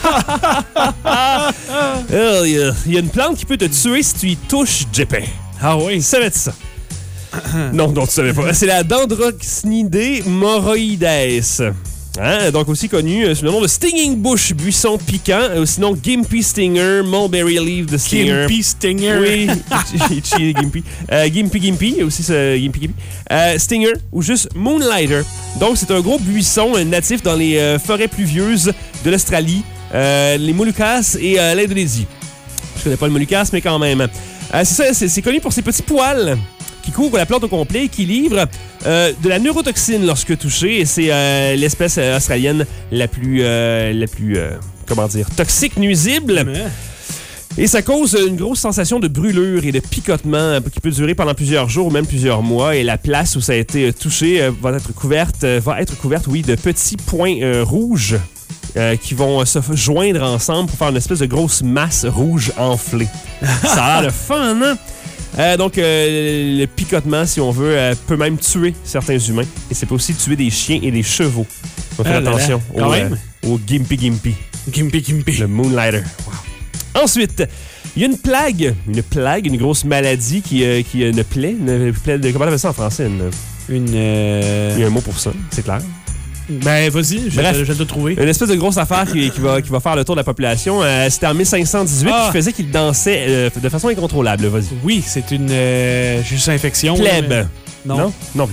Il y, y a une plante qui peut te tuer si tu y touches, J P. Ah oui? Ça va être ça. Non, non, tu savais pas. C'est la Dendroxnidée moroides. Hein? Donc aussi connu euh, sous le nom de Stinging Bush, buisson piquant, ou sinon Gimpy Stinger, Mulberry Leaf de Stinger. Gimpy Stinger. Oui, Itchy Gimpy. Euh, Gimpy Gimpy, aussi ce Gimpy Gimpy. Euh, Stinger, ou juste Moonlighter. Donc c'est un gros buisson euh, natif dans les euh, forêts pluvieuses de l'Australie, euh, les Moluccas et euh, l'Indonésie. Je connais pas le Moluccas, mais quand même. Euh, c'est ça, c'est, c'est connu pour ses petits poils qui couvrent la plante au complet et qui livrent euh, de la neurotoxine lorsque touché. Et c'est euh, l'espèce euh, australienne la plus, euh, la plus euh, comment dire, toxique, nuisible. Mais... Et ça cause une grosse sensation de brûlure et de picotement qui peut durer pendant plusieurs jours ou même plusieurs mois. Et la place où ça a été touché euh, va être couverte, euh, va être couverte, oui, de petits points euh, rouges euh, qui vont se joindre ensemble pour faire une espèce de grosse masse rouge enflée. Ça a l'air de fun, hein? Euh, donc, euh, le picotement, si on veut, euh, peut même tuer certains humains. Et ça peut aussi tuer des chiens et des chevaux. On va faire ah, attention là, là. Au, euh, au Gimpy Gimpy. Gimpy Gimpy. Le Moonlighter. Wow. Ensuite, il y a une plague. Une plague, une grosse maladie qui, euh, qui une plaie. Une plaie de, comment on appelle ça en français? Une... une euh... Il y a un mot pour ça, c'est clair. Ben, vas-y, je vais te trouver. Une espèce de grosse affaire qui, qui, va, qui va faire le tour de la population. Euh, c'était en mille cinq cent dix-huit ah. qui faisait qu'il dansait euh, de façon incontrôlable. Vas-y. Oui, c'est une euh, juste infection. Plèbe. Mais... Non. Non? Non.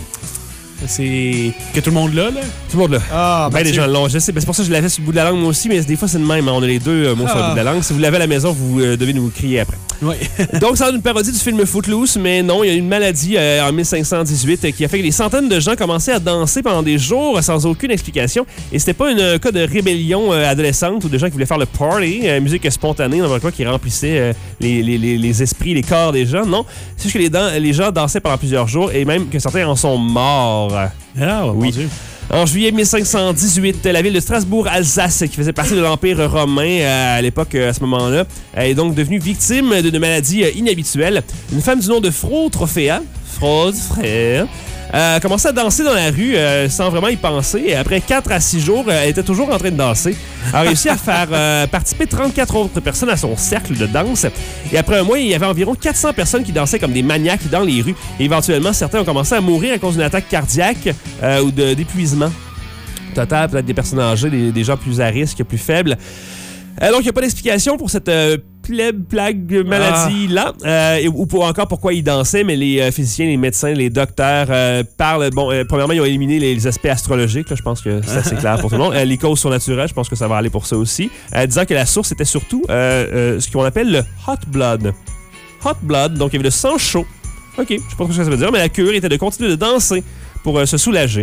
C'est que tout le monde là, là? Tout le monde là. Ah, ben, ben les gens l'ont. Je sais. Ben, c'est pour ça que je l'avais sur le bout de la langue moi aussi, mais des fois, c'est le même. On a les deux euh, mots ah. sur le bout de la langue. Si vous l'avez à la maison, vous euh, devez nous crier après. Oui. Donc, ça a une parodie du film Footloose, mais non, il y a une maladie euh, en mille cinq cent dix-huit euh, qui a fait que des centaines de gens commençaient à danser pendant des jours sans aucune explication. Et c'était pas un euh, cas de rébellion euh, adolescente ou de gens qui voulaient faire le party, euh, musique spontanée, dans quoi qui remplissait euh, les, les, les, les esprits, les corps des gens. Non, c'est juste que les, dan- les gens dansaient pendant plusieurs jours et même que certains en sont morts. Ah, oui. Mon Dieu. En juillet mille cinq cent dix-huit, la ville de Strasbourg-Alsace, qui faisait partie de l'Empire romain euh, à l'époque, à ce moment-là, est donc devenue victime d'une maladie euh, inhabituelle. Une femme du nom de Frau Trophéa, Frau Frère, euh, a commencé à danser dans la rue euh, sans vraiment y penser. Et après quatre à six jours, euh, elle était toujours en train de danser. Elle a réussi à faire euh, participer trente-quatre autres personnes à son cercle de danse. Et après un mois, il y avait environ quatre cents personnes qui dansaient comme des maniaques dans les rues. Et éventuellement, certains ont commencé à mourir à cause d'une attaque cardiaque euh, ou de, d'épuisement total, peut-être des personnes âgées, des, des gens plus à risque, plus faibles. Euh, donc, il n'y a pas d'explication pour cette euh, plèbe, plague, maladie-là, ah. euh, ou pour encore pourquoi ils dansaient, mais les euh, physiciens, les médecins, les docteurs euh, parlent... Bon, euh, premièrement, ils ont éliminé les, les aspects astrologiques, là, je pense que c'est assez clair pour tout le monde. Euh, les causes surnaturelles, je pense que ça va aller pour ça aussi. Euh, disant que la source était surtout euh, euh, ce qu'on appelle le hot blood. Hot blood, donc il y avait le sang chaud. OK, je sais pas trop ce que ça veut dire, mais la cure était de continuer de danser pour euh, se soulager.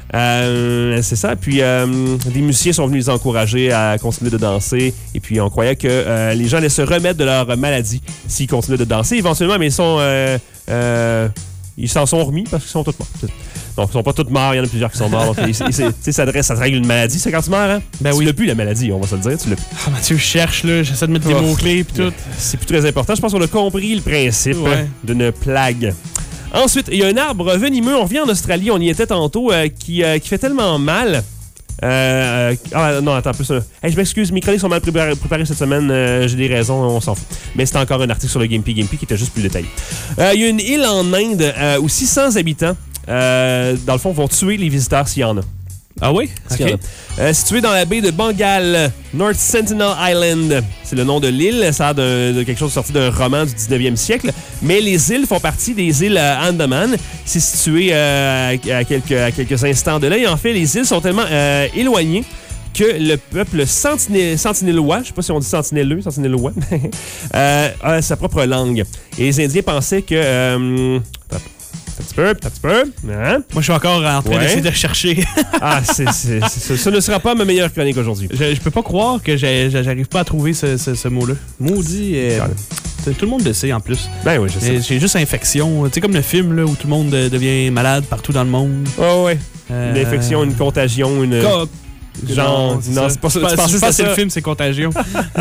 Euh, c'est ça. Puis euh, des musiciens sont venus les encourager à continuer de danser. Et puis on croyait que euh, les gens allaient se remettre de leur maladie s'ils continuaient de danser. Éventuellement, mais ils sont euh, euh, ils s'en sont remis parce qu'ils sont tous morts. Donc ils sont pas tous morts. Il y en a plusieurs qui sont morts. Donc ils, ils, ils, ça, ça te règle une maladie. C'est quand tu meurs, hein? Ben tu oui. l'as plus la maladie, on va se le dire. Tu l'as plus. Ah Mathieu, je cherche là. J'essaie de mettre oh. des mots clés puis tout. C'est plus très important. Je pense qu'on a compris le principe ouais. hein, d'une plague. Ensuite, il y a un arbre venimeux, on revient en Australie, on y était tantôt, euh, qui, euh, qui fait tellement mal Euh, ah non, attends, plus. Euh, hey, je m'excuse, mes chroniques sont mal préparées, préparées cette semaine. Euh, j'ai des raisons, on s'en fout. Mais c'est encore un article sur le Gimpy Gimpy qui était juste plus détaillé. Euh, il y a une île en Inde euh, où six cents habitants, euh, dans le fond, vont tuer les visiteurs s'il y en a. Ah oui? Okay. Euh, situé dans la baie de Bengale, North Sentinel Island. C'est le nom de l'île. Ça a de, de quelque chose sorti d'un roman du dix-neuvième siècle. Mais les îles font partie des îles Andaman. C'est situé euh, à, quelques, à quelques instants de là. Et en fait, les îles sont tellement euh, éloignées que le peuple sentinel, sentinellois, je ne sais pas si on dit sentinelleux, sentinellois, euh, a sa propre langue. Et les Indiens pensaient que... Euh, Un petit peu, un petit peu. Hein? Moi, je suis encore en train ouais. d'essayer de chercher. ah, c'est, c'est, c'est, ça ne sera pas ma meilleure chronique aujourd'hui. Je, je peux pas croire que j'ai, j'arrive pas à trouver ce, ce, ce mot-là. Maudit. Euh, tout le monde le sait en plus. Ben oui, je sais. J'ai juste infection. Tu sais, comme le film là, où tout le monde devient malade partout dans le monde. Oh, ouais. Euh... Une infection, une contagion, une. Co- Genre, non, c'est, non, c'est pas ça. Je pense que c'est le film, c'est Contagion.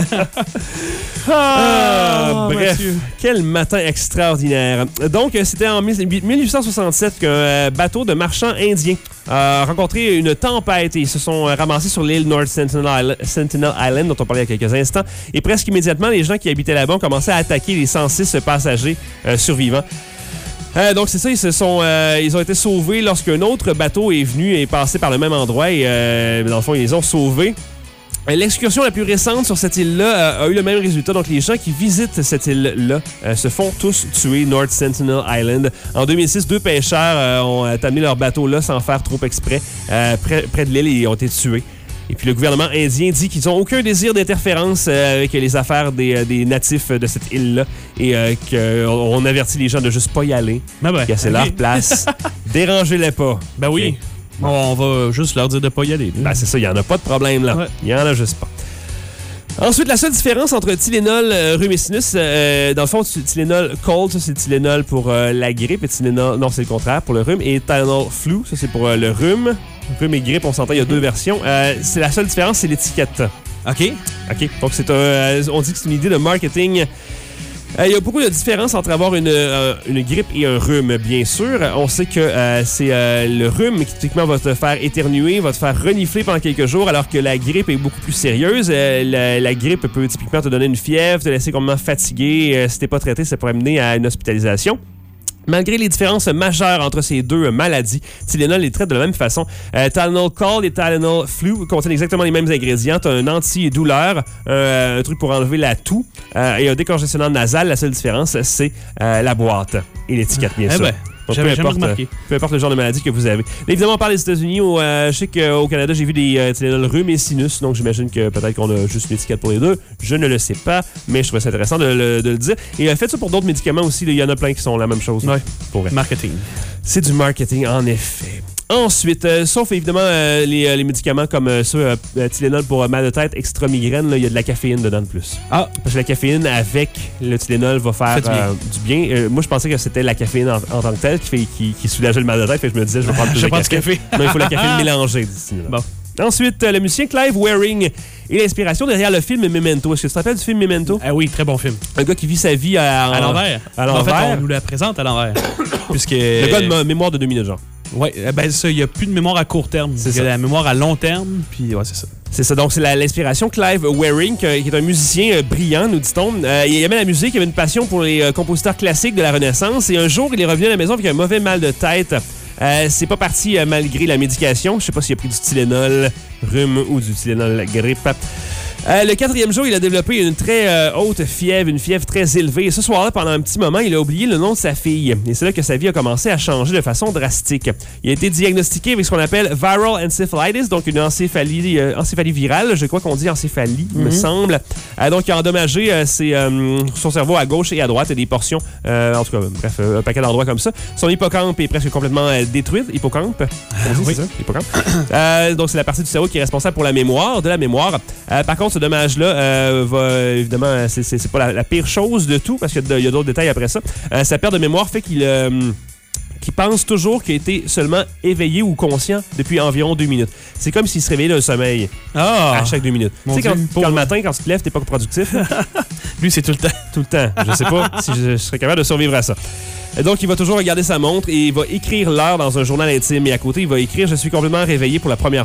ah, oh, bref, Mathieu. Quel matin extraordinaire. Donc, c'était en dix-huit cent soixante-sept qu'un bateau de marchands indiens a rencontré une tempête et ils se sont ramassés sur l'île North Sentinel Island, dont on parlait il y a quelques instants. Et presque immédiatement, les gens qui habitaient là-bas ont commencé à attaquer les cent six passagers euh, survivants. Euh, donc, c'est ça, ils se sont, euh, ils ont été sauvés lorsqu'un autre bateau est venu et est passé par le même endroit et, euh, dans le fond, ils les ont sauvés. L'excursion la plus récente sur cette île-là euh, a eu le même résultat. Donc, les gens qui visitent cette île-là euh, se font tous tuer, North Sentinel Island. En deux mille six, deux pêcheurs euh, ont amené leur bateau là sans faire trop exprès euh, près, près de l'île et ils ont été tués. Et puis le gouvernement indien dit qu'ils n'ont aucun désir d'interférence euh, avec les affaires des, euh, des natifs de cette île-là et euh, qu'on avertit les gens de juste pas y aller. Ben ben, que c'est okay. leur place. Dérangez-les pas. Ben oui. Okay. Bon, on va juste leur dire de pas y aller. Ben c'est ça, il n'y en a pas de problème là. Il ouais. y en a juste pas. Ensuite, la seule différence entre Tylenol, euh, rhume et sinus, euh, dans le fond, Tylenol cold, ça c'est Tylenol pour euh, la grippe, et Tylenol, non c'est le contraire, pour le rhume, et Tylenol flu, ça c'est pour euh, le rhume. Rhume et grippe, on s'entend, il y a deux versions. Euh, c'est la seule différence, c'est l'étiquette. OK. OK. Donc, c'est un, euh, on dit que c'est une idée de marketing. Euh, il y a beaucoup de différences entre avoir une, euh, une grippe et un rhume, bien sûr. On sait que euh, c'est euh, le rhume qui, typiquement, va te faire éternuer, va te faire renifler pendant quelques jours, alors que la grippe est beaucoup plus sérieuse. Euh, la, la grippe peut typiquement te donner une fièvre, te laisser complètement fatigué. Euh, si t'es pas traité, ça pourrait mener à une hospitalisation. Malgré les différences majeures entre ces deux maladies, Tylenol les traite de la même façon. Euh, Tylenol Cold et Tylenol Flu contiennent exactement les mêmes ingrédients. Tu as un anti-douleur, euh, un truc pour enlever la toux euh, et un décongestionnant nasal. La seule différence, c'est euh, la boîte et l'étiquette, bien eh sûr. Ben. Donc, J'avais peu, importe, jamais remarqué. peu importe le genre de maladie que vous avez. Là, évidemment, on parle des États-Unis. Au, euh, je sais qu'au Canada, j'ai vu des euh, Tylenol rhume et sinus. Donc, j'imagine que peut-être qu'on a juste une étiquette pour les deux. Je ne le sais pas, mais je trouvais ça intéressant de, de, de le dire. Et euh, faites ça pour d'autres médicaments aussi. Il y en a plein qui sont la même chose. Oui, pour vrai. Marketing. C'est du marketing, en effet. Ensuite, euh, sauf évidemment euh, les, euh, les médicaments comme euh, ceux euh, Tylenol pour euh, mal de tête, extra migraine, il y a de la caféine dedans de plus. Ah! Parce que la caféine avec le Tylenol va faire du bien. Euh, du bien. Euh, moi, je pensais que c'était la caféine en, en tant que telle qui, fait, qui, qui soulageait le mal de tête. Fait que je me disais, je vais prendre plus je de prends café. du café. Non, il faut la caféine mélangée. Bon. Ensuite, euh, le musicien Clive Wearing et l'inspiration derrière le film Memento. Est-ce que tu te rappelles du film Memento? Ah oui, très bon film. Un gars qui vit sa vie à, en, à l'envers. À l'envers. En fait, on nous la présente à l'envers. Puisque... Le gars de ma mémoire de deux minutes, genre. Oui, ben ça, il n'y a plus de mémoire à court terme. C'est il y a la mémoire à long terme, puis ouais, c'est ça. C'est ça, donc c'est la, l'inspiration. Clive Wearing, qui est un musicien euh, brillant, nous dit-on. Euh, il aimait la musique, il avait une passion pour les euh, compositeurs classiques de la Renaissance. Et un jour, il est revenu à la maison avec un mauvais mal de tête. Euh, c'est pas parti euh, malgré la médication. Je sais pas s'il a pris du Tylenol rhume ou du Tylenol grippe. Euh, le quatrième jour, il a développé une très euh, haute fièvre, une fièvre très élevée. Et ce soir-là, pendant un petit moment, il a oublié le nom de sa fille. Et c'est là que sa vie a commencé à changer de façon drastique. Il a été diagnostiqué avec ce qu'on appelle viral encephalitis, donc une encéphalie, euh, encéphalie virale. Je crois qu'on dit encéphalie, mm-hmm. me semble. Euh, donc, il a endommagé euh, ses, euh, son cerveau à gauche et à droite et des portions, euh, en tout cas, bref, euh, un paquet d'endroits comme ça. Son hippocampe est presque complètement euh, détruit. Hippocampe, on dit, oui. C'est ça? Hippocampe. euh, donc, c'est la partie du cerveau qui est responsable pour la mémoire, de la mémoire. Euh, par contre, ce dommage-là euh, va, évidemment, c'est, c'est, c'est pas la, la pire chose de tout, parce qu'il y a, de, il y a d'autres détails après ça. Euh, sa perte de mémoire fait qu'il... Euh, qui pense toujours qu'il a été seulement éveillé ou conscient depuis environ deux minutes. C'est comme s'il se réveillait d'un sommeil ah, à chaque deux minutes. Tu sais, quand, quand le matin, quand tu te lèves, t'es pas productif. Lui, c'est tout le temps. Tout le temps. Je sais pas si je, je serais capable de survivre à ça. Et donc, il va toujours regarder sa montre et il va écrire l'heure dans un journal intime. Et à côté, il va écrire « Je suis complètement réveillé pour la première fois ».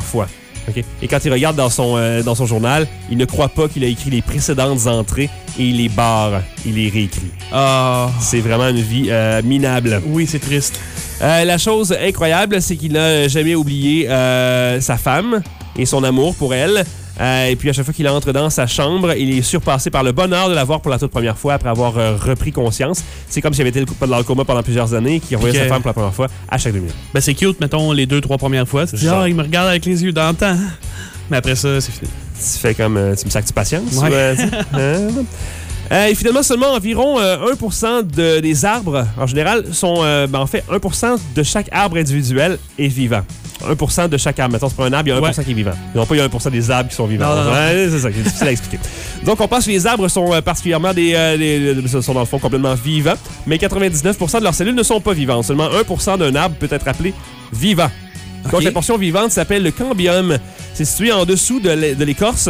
Okay? Et quand il regarde dans son, euh, dans son journal, il ne croit pas qu'il a écrit les précédentes entrées et il les barre. Il les réécrit. Ah. C'est vraiment une vie euh, minable. Oui, c'est triste. Euh, la chose incroyable, c'est qu'il n'a jamais oublié euh, sa femme et son amour pour elle. Euh, et puis, à chaque fois qu'il entre dans sa chambre, il est surpassé par le bonheur de la voir pour la toute première fois après avoir euh, repris conscience. C'est comme s'il avait été dans le coma pendant plusieurs années et qu'il revoyait okay. sa femme pour la première fois à chaque deux minutes. Ben, c'est cute, mettons, les deux, trois premières fois. Tu te dis, ah, il me regarde avec les yeux d'antan. Mais après ça, c'est fini. Tu fais comme, euh, tu me sacs de patience? Ouais. Ou, euh, euh, Euh, et finalement, seulement environ euh, un pour cent de, des arbres, en général, sont... Euh, ben, en fait, un pour cent de chaque arbre individuel est vivant. un pour cent de chaque arbre. Mettons, c'est pas un arbre, il y a un pour cent ouais. qui est vivant. Non pas il y a un pour cent des arbres qui sont vivants. Non, non, non. Ouais, c'est ça, c'est difficile à expliquer. Donc, on pense que les arbres sont euh, particulièrement des, euh, des, des... sont dans le fond complètement vivants, mais quatre-vingt-dix-neuf pour cent de leurs cellules ne sont pas vivantes. Seulement un pour cent d'un arbre peut être appelé vivant. Okay. Donc, la portion vivante s'appelle le cambium. C'est situé en dessous de l'écorce.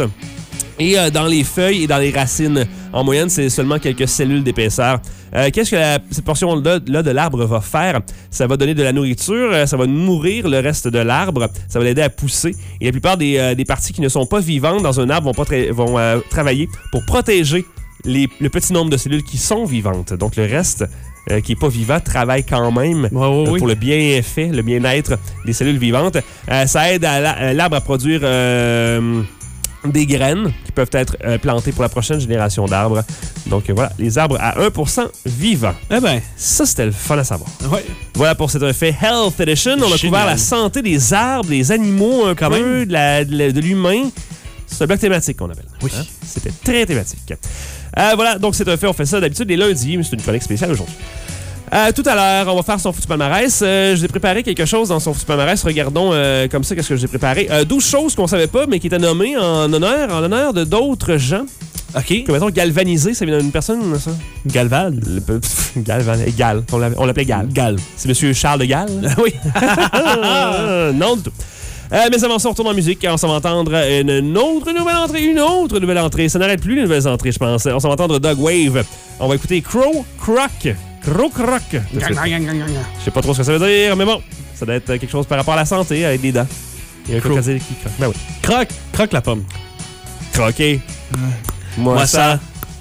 Et euh, dans les feuilles et dans les racines. En moyenne, c'est seulement quelques cellules d'épaisseur. Euh, Qu'est-ce que la, cette portion-là là, de l'arbre va faire? Ça va donner de la nourriture, euh, ça va nourrir le reste de l'arbre, ça va l'aider à pousser. Et la plupart des, euh, des parties qui ne sont pas vivantes dans un arbre vont, pas tra vont euh, travailler pour protéger les, le petit nombre de cellules qui sont vivantes. Donc le reste... Euh, qui n'est pas vivant, travaille quand même ouais, ouais, euh, oui. pour le bienfait, le bien-être des cellules vivantes. Euh, ça aide l'arbre à produire euh, des graines qui peuvent être euh, plantées pour la prochaine génération d'arbres. Donc euh, voilà, les arbres à un pour cent vivants. Eh ben, ça, c'était le fun à savoir. Ouais. Voilà pour cet fait Health Edition. On a couvert la santé des arbres, des animaux, un quand peu, même. de, la, de, de l'humain. C'est un bloc thématique qu'on appelle. Oui. Hein? C'était très thématique. Euh, voilà, donc c'est un fait. On fait ça d'habitude les lundis, mais c'est une chronique spéciale aujourd'hui. Euh, tout à l'heure, on va faire son foutu palmarès. Euh, j'ai préparé quelque chose dans son foutu palmarès. Regardons euh, comme ça qu'est-ce que j'ai préparé. Euh, douze choses qu'on savait pas, mais qui étaient nommées en honneur, en honneur de d'autres gens. OK. Comme mettons galvanisé, ça vient d'une personne, ça? Galval. Le, Galvan, Gal. On l'appelait Gal. Gal. C'est monsieur Charles de Gall? Oui. Non du tout. Euh, mais avant ça, on retourne en musique. On s'en va entendre une autre nouvelle entrée. Une autre nouvelle entrée. Ça n'arrête plus les nouvelles entrées, je pense. On s'en va entendre Dog Wave. On va écouter Crow Croc. Crow Croc. Je sais pas trop ce que ça veut dire, mais bon. Ça doit être quelque chose par rapport à la santé, avec des dents. Il y a un crocodile qui croque. Ben oui. Croc. Croque la pomme. Croquez. Euh, moi, moi ça.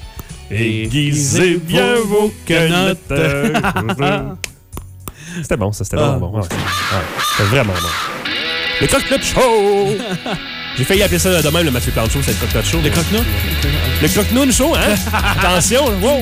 Aiguisez bien vos canettes. C'était bon, ça. C'était ah. bon. bon. Ouais. Ouais. C'était vraiment bon. Le Croque-Note Show! J'ai failli appeler ça de même, le Mathieu Plante Show, c'est le Croque-Note Show. Le Croque-Note? Le Croque-Note Show, hein? Attention, wow!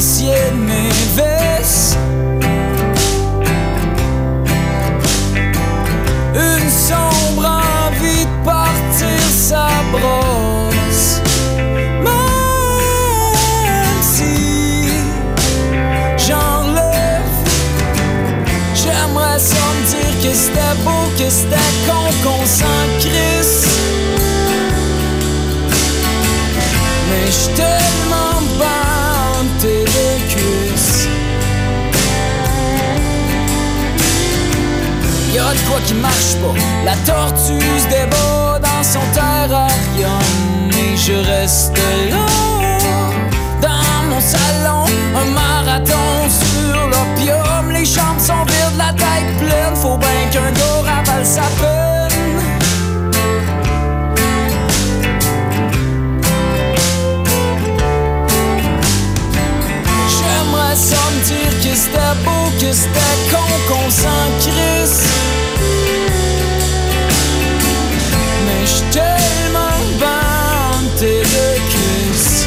l'huissier de mes vis. Une sombre envie de partir sa brosse. Même si j'enlève, j'aimerais ça me dire que c'était beau, que c'était con, qu'on s'en crisse. Mais j'suis tellement bandé de cuisses. Y'a de quoi qui marche pas. La tortue se débat dans son terrarium. Et je reste là, dans mon salon. Un marathon sur l'opium. Les chambres sont vides, la tête pleine. Faut bien qu'un gars ravale sa peine. J'aimerais ça me dire que c'était beau, que c'était con, qu'on s'en crisse. Mais j'suis tellement bandé de cuisses.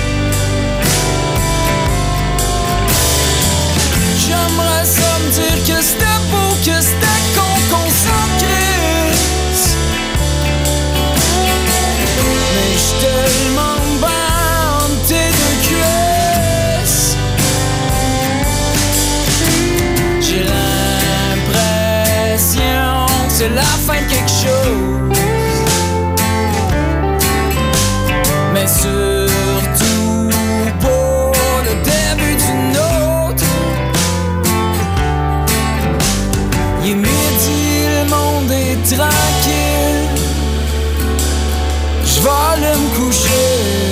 J'aimerais ça me dire que c'était beau, que c'était con, qu'on s'en crisse. Mais j'suis tellement bandé de cuisses. J'ai l'impression que c'est la fin de quelque chose. Mais surtout pas le début d'une autre. Il est midi, le monde est tranquille. Je vais aller me coucher.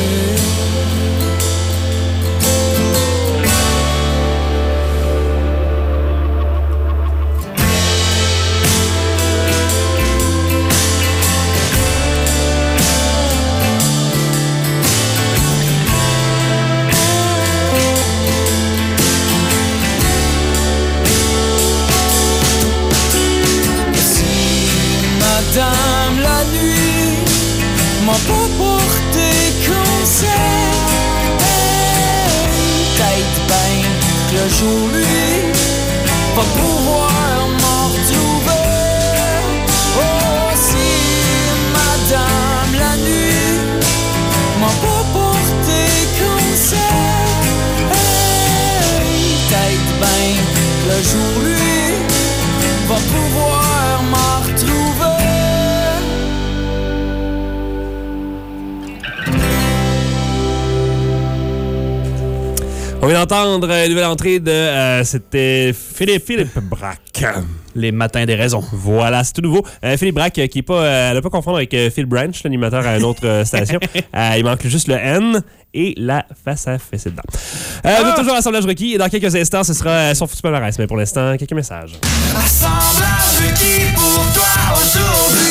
Madame la nuit m'a pas porté conseil. Peut-être ben que le jour lui va pouvoir m'en retrouver. Oh si Madame la nuit m'a pas porté conseil. Peut-être ben que le jour lui va pouvoir m'en retrouver. On vient d'entendre une nouvelle entrée de... Euh, c'était Philippe, Philippe Braque. Les matins des raisons. Voilà, c'est tout nouveau. Euh, Philippe Braque, euh, qui est pas... Euh, à ne pas confondre avec euh, Phil Branch, l'animateur à une autre euh, station. Euh, il manque juste le N et la face à fessée dedans. Euh, ah! Vous êtes toujours à Assemblage Requis et dans quelques instants, ce sera euh, son foutu palmarès. Mais pour l'instant, quelques messages. Assemblage Requis pour toi aujourd'hui.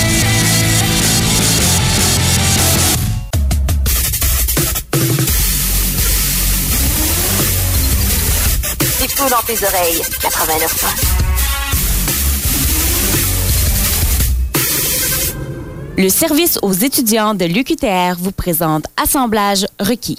C'est fou dans tes oreilles, quatre-vingt-neuf point un. Le service aux étudiants de l'U Q T R vous présente Assemblage Requis.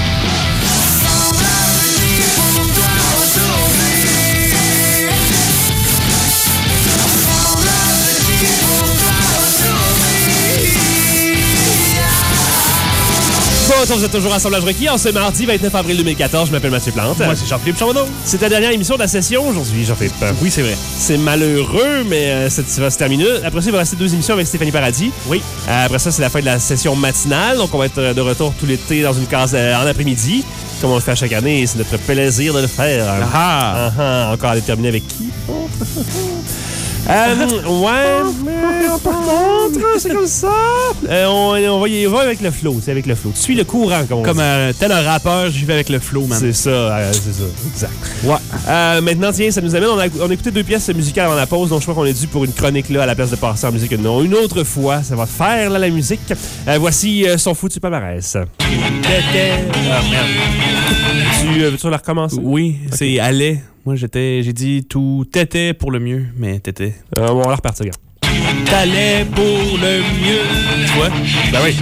Bonjour, vous êtes toujours à Assemblage Requis en ce mardi vingt-neuf avril deux mille quatorze. Je m'appelle Mathieu Plante. Moi, c'est Jean-Philippe Chauveau. C'est la dernière émission de la session aujourd'hui, Jean-Philippe. Oui, c'est vrai. C'est malheureux, mais euh, ça va se terminer. Après ça, il va rester deux émissions avec Stéphanie Paradis. Oui. Euh, après ça, c'est la fin de la session matinale. Donc, on va être de retour tout l'été dans une case euh, en après-midi. Comme on le fait à chaque année, et c'est notre plaisir de le faire. Ah! Uh-huh. Encore à déterminer avec qui. Euh, ouais, mais par contre, c'est comme ça. Euh, on, on, va y, on va avec le flow, c'est avec le flow. Tu suis le courant, comme on Comme dit. euh, tel un rappeur, j'y vais avec le flow, man. C'est ça, euh, c'est ça, exact. Ouais. Euh, maintenant, tiens, ça nous amène, on a, on a écouté deux pièces musicales avant la pause, donc je crois qu'on est dû pour une chronique là, à la place de passer en musique une, une autre fois. Ça va faire, là, la musique. Euh, voici euh, son foutu palmarès. Ah, merde. Tu euh, veux-tu la recommencer? Oui, okay. C'est allait. Moi, j'étais, j'ai dit tout t'étais pour le mieux, mais t'étais. Euh, on va la repartir, regarde. T'allais pour le mieux. Tu vois? Ben oui.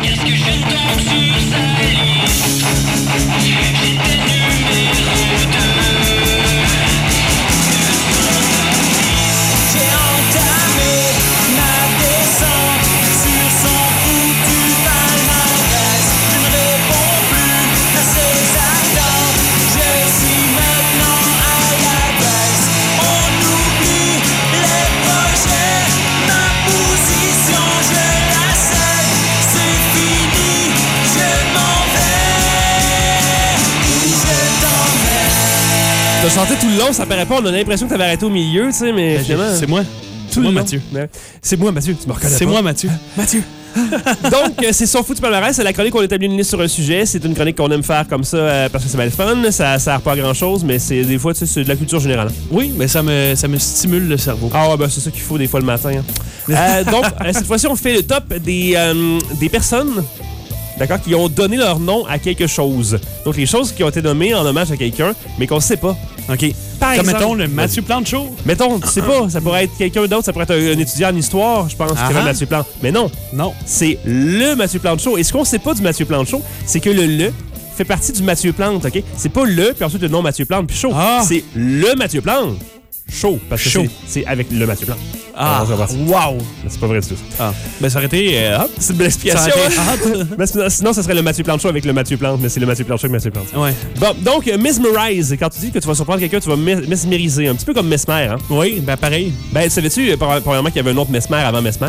T'as chanté tout le long, ça paraît pas, on a l'impression que t'avais arrêté au milieu, tu sais, mais Ben, finalement... C'est moi. Tout moi, le long. Mathieu. Ouais. C'est moi, Mathieu, tu me reconnais C'est pas. moi, Mathieu. Mathieu. Donc, euh, c'est son foutu palmarès. C'est la chronique où on établit une liste sur un sujet. C'est une chronique qu'on aime faire comme ça euh, parce que c'est mal fun. Ça sert pas à grand-chose, mais c'est des fois, tu sais, c'est de la culture générale. Hein. Oui, mais ça me, ça me stimule le cerveau. Ah ouais, ben c'est ça qu'il faut des fois le matin. Hein. euh, donc, euh, cette fois-ci, on fait le top des, euh, des personnes... D'accord, qui ont donné leur nom à quelque chose. Donc, les choses qui ont été nommées en hommage à quelqu'un, mais qu'on ne sait pas. OK. Par Comme exemple, mettons le Mathieu Plante Show. Mettons, tu sais pas, ça pourrait être quelqu'un d'autre, ça pourrait être un, un étudiant en histoire, je pense, qui Ah s'appelle ah. Mathieu Plante. Mais non, Non. c'est le Mathieu Plante Show. Et ce qu'on sait pas du Mathieu Plante Show, c'est que le le fait partie du Mathieu Plante, OK? C'est pas le, puis ensuite le nom Mathieu Plante, puis show. Ah. C'est le Mathieu Plante. Show. Parce que Show. c'est- c'est avec le Mathieu Plante. Ah, Alors, ça va. wow. Mais c'est pas vrai du tout. Ah. Ben, ça aurait été... euh, hop. C'est une belle Ça explication. aurait été hein? hop. Mais sinon, sinon, ça serait le Mathieu Plante Show avec le Mathieu Plante, mais c'est le Mathieu Plante Show avec Mathieu Plante. Ouais. Bon, donc, euh, mesmerize. Quand tu dis que tu vas surprendre quelqu'un, tu vas mes- mesmériser. Un petit peu comme Mesmer, hein? Oui, ben pareil. Ben, savais-tu, euh, premièrement, qu'il y avait un autre Mesmer avant Mesmer?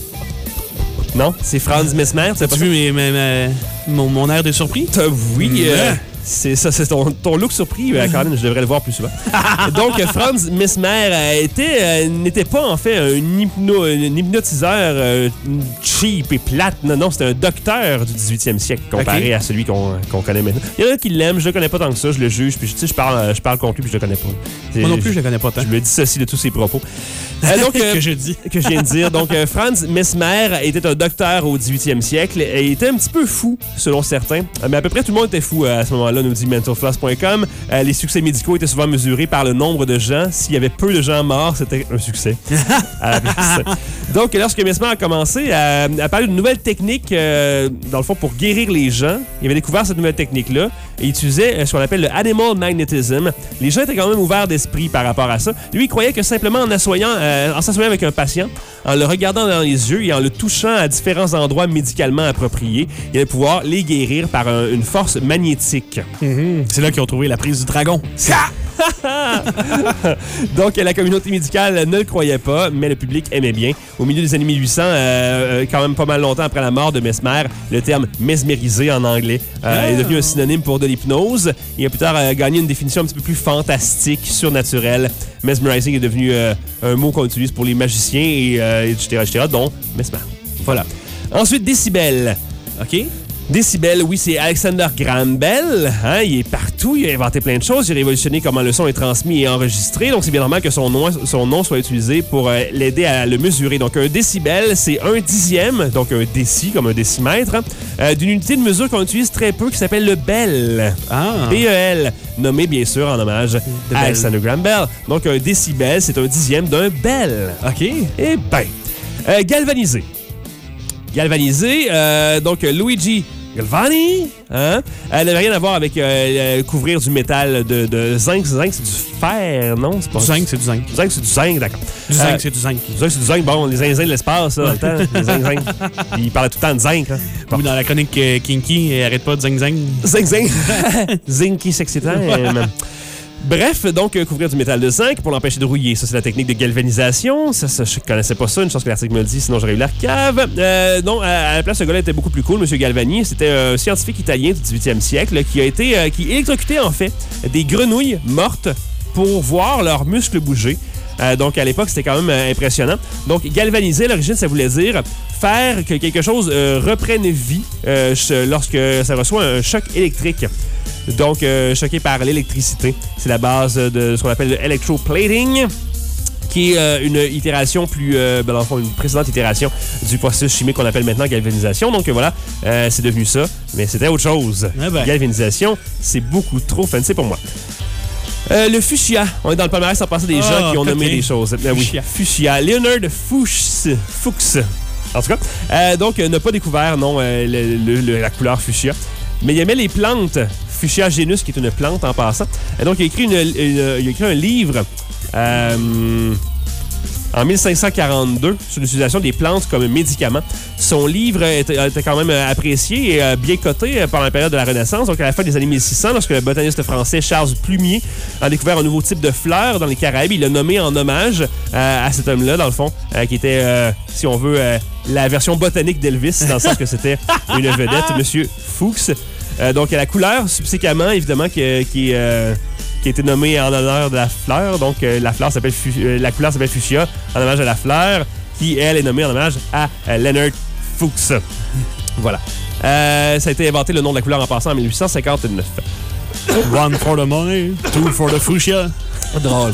Non? C'est Franz Mesmer, tu sais pas As-tu vu mes, mes- mes- mon, mon air de surpris? ça? Oui, euh, Ouais. c'est ça, c'est ton, ton look surpris, euh, Colin, je devrais le voir plus souvent. Donc, euh, Franz Mesmer euh, était, euh, n'était pas en fait un, hypno, un hypnotiseur euh, cheap et plate. Non, non, c'était un docteur du dix-huitième siècle comparé Ok. à celui qu'on qu'on connaît maintenant. Il y en a qui l'aiment, je le connais pas tant que ça, je le juge, puis tu sais, je parle, je parle contre lui, puis je le connais pas. C'est- Moi non plus, je le connais pas tant. Je me dissocie de tous ses propos. Euh, donc, euh, que je dis. que je viens de dire. Donc, euh, Franz Mesmer était un docteur au dix-huitième siècle et il était un petit peu fou, selon certains. Euh, Mais à peu près tout le monde était fou euh, à ce moment-là, nous dit mental floss point com. Euh, les succès médicaux étaient souvent mesurés par le nombre de gens. S'il y avait peu de gens morts, c'était un succès. À la place. Donc, lorsque Mesmer a commencé à, à parler d'une nouvelle technique, euh, dans le fond, pour guérir les gens, il avait découvert cette nouvelle technique-là et il utilisait euh, ce qu'on appelle le animal magnetism. Les gens étaient quand même ouverts d'esprit par rapport à ça. Lui, il croyait que simplement en assoyant, euh, en s'assoyant avec un patient, en le regardant dans les yeux et en le touchant à différents endroits médicalement appropriés, il allait pouvoir les guérir par un- une force magnétique. C'est là qu'ils ont trouvé la prise du dragon. Donc, la communauté médicale ne le croyait pas, mais le public aimait bien. Au milieu des années mille huit cents, euh, euh, quand même pas mal longtemps après la mort de Mesmer, le terme « mesmérisé » en anglais euh, est devenu un synonyme pour de l'hypnose. Il a plus tard euh, gagné une définition un petit peu plus fantastique, surnaturelle. Mesmerizing est devenu euh, un mot qu'on utilise pour les magiciens, et, euh, et cetera, et cetera, dont Mesmer. Voilà. Ensuite, décibel. OK? Décibel, oui, c'est Alexander Graham Bell. Hein, il est partout, il a inventé plein de choses, il a révolutionné comment le son est transmis et enregistré. Donc, c'est bien normal que son nom, son nom soit utilisé pour euh, l'aider à le mesurer. Donc, un décibel, c'est un dixième, donc un déci, comme un décimètre, hein, euh, d'une unité de mesure qu'on utilise très peu qui s'appelle le Bell. Ah. B E L, nommé bien sûr en hommage à Bell. Alexander Graham Bell. Donc, un décibel, c'est un dixième d'un Bell. OK. Eh ben, euh, galvanisé. Galvanisé, euh, donc Luigi Galvani, hein? Elle n'avait rien à voir avec euh, euh, couvrir du métal de, de zinc. Zinc, c'est du fer, non? C'est pas Du zinc, c'est du zinc. Du zinc, c'est du zinc, d'accord. Du zinc, Euh, c'est du zinc. Du zinc, c'est du zinc. Bon, les zinzins de l'espace, ça, dans le temps. Les zinc, zinc. Puis ils parlaient tout le temps de zinc, là. Bon. Ou dans la chronique euh, Kinky, euh, arrête pas de zinc zinc. Zinc, zinc. Zinky, sexy time. Bref, donc, euh, couvrir du métal de zinc pour l'empêcher de rouiller. Ça, c'est la technique de galvanisation. Ça, ça je connaissais pas ça. Une chance que l'article me le dit, sinon j'aurais eu l'air cave. Euh, non, à, à la place, ce gars-là était beaucoup plus cool, M. Galvani. C'était un scientifique italien du dix-huitième siècle là, qui a été, euh, qui électrocutait, en fait, des grenouilles mortes pour voir leurs muscles bouger. Euh, donc, à l'époque, c'était quand même euh, impressionnant. Donc, galvaniser, à l'origine, ça voulait dire faire que quelque chose euh, reprenne vie euh, lorsque ça reçoit un choc électrique. Donc, euh, choqué par l'électricité. C'est la base de ce qu'on appelle le electroplating, qui est euh, une itération plus... Euh, ben, dans le fond, une précédente itération du processus chimique qu'on appelle maintenant galvanisation. Donc, euh, voilà, euh, c'est devenu ça. Mais c'était autre chose. Ah ben. Galvanisation, c'est beaucoup trop fancy pour moi. Euh, le fuchsia. On est dans le palmarès en passant des Ah, gens qui ont nommé coquin. des choses. Euh, oui, Fuchsia. fuchsia. Leonard Fuchs. Fuchs. En tout cas, euh, donc, euh, n'a pas découvert, non, euh, le- le- le- la couleur fuchsia. Mais il aimait les plantes. Fuchsia genus, qui est une plante en passant. Et donc, il a écrit, une, une- il a écrit un livre euh, en mille cinq cent quarante-deux sur l'utilisation des plantes comme médicament. Son livre était, était quand même apprécié et euh, bien coté pendant la période de la Renaissance. Donc, à la fin des années mille six cents, lorsque le botaniste français Charles Plumier a découvert un nouveau type de fleurs dans les Caraïbes, il l'a nommé en hommage euh, à cet homme-là, dans le fond, euh, qui était, euh, si on veut, euh, la version botanique d'Elvis, dans le sens que c'était une vedette, M. Fuchs. Euh, donc, la couleur, subséquemment, évidemment, qui, qui, euh, qui a été nommée en honneur de la fleur. Donc, euh, la fleur s'appelle fu- euh, la couleur s'appelle fuchsia, en hommage à la fleur, qui, elle, est nommée en hommage à euh, Leonard Fuchs. Voilà. Euh, ça a été inventé le nom de la couleur en passant en dix-huit cent cinquante-neuf. One for the money, two for the fuchsia. Drôle.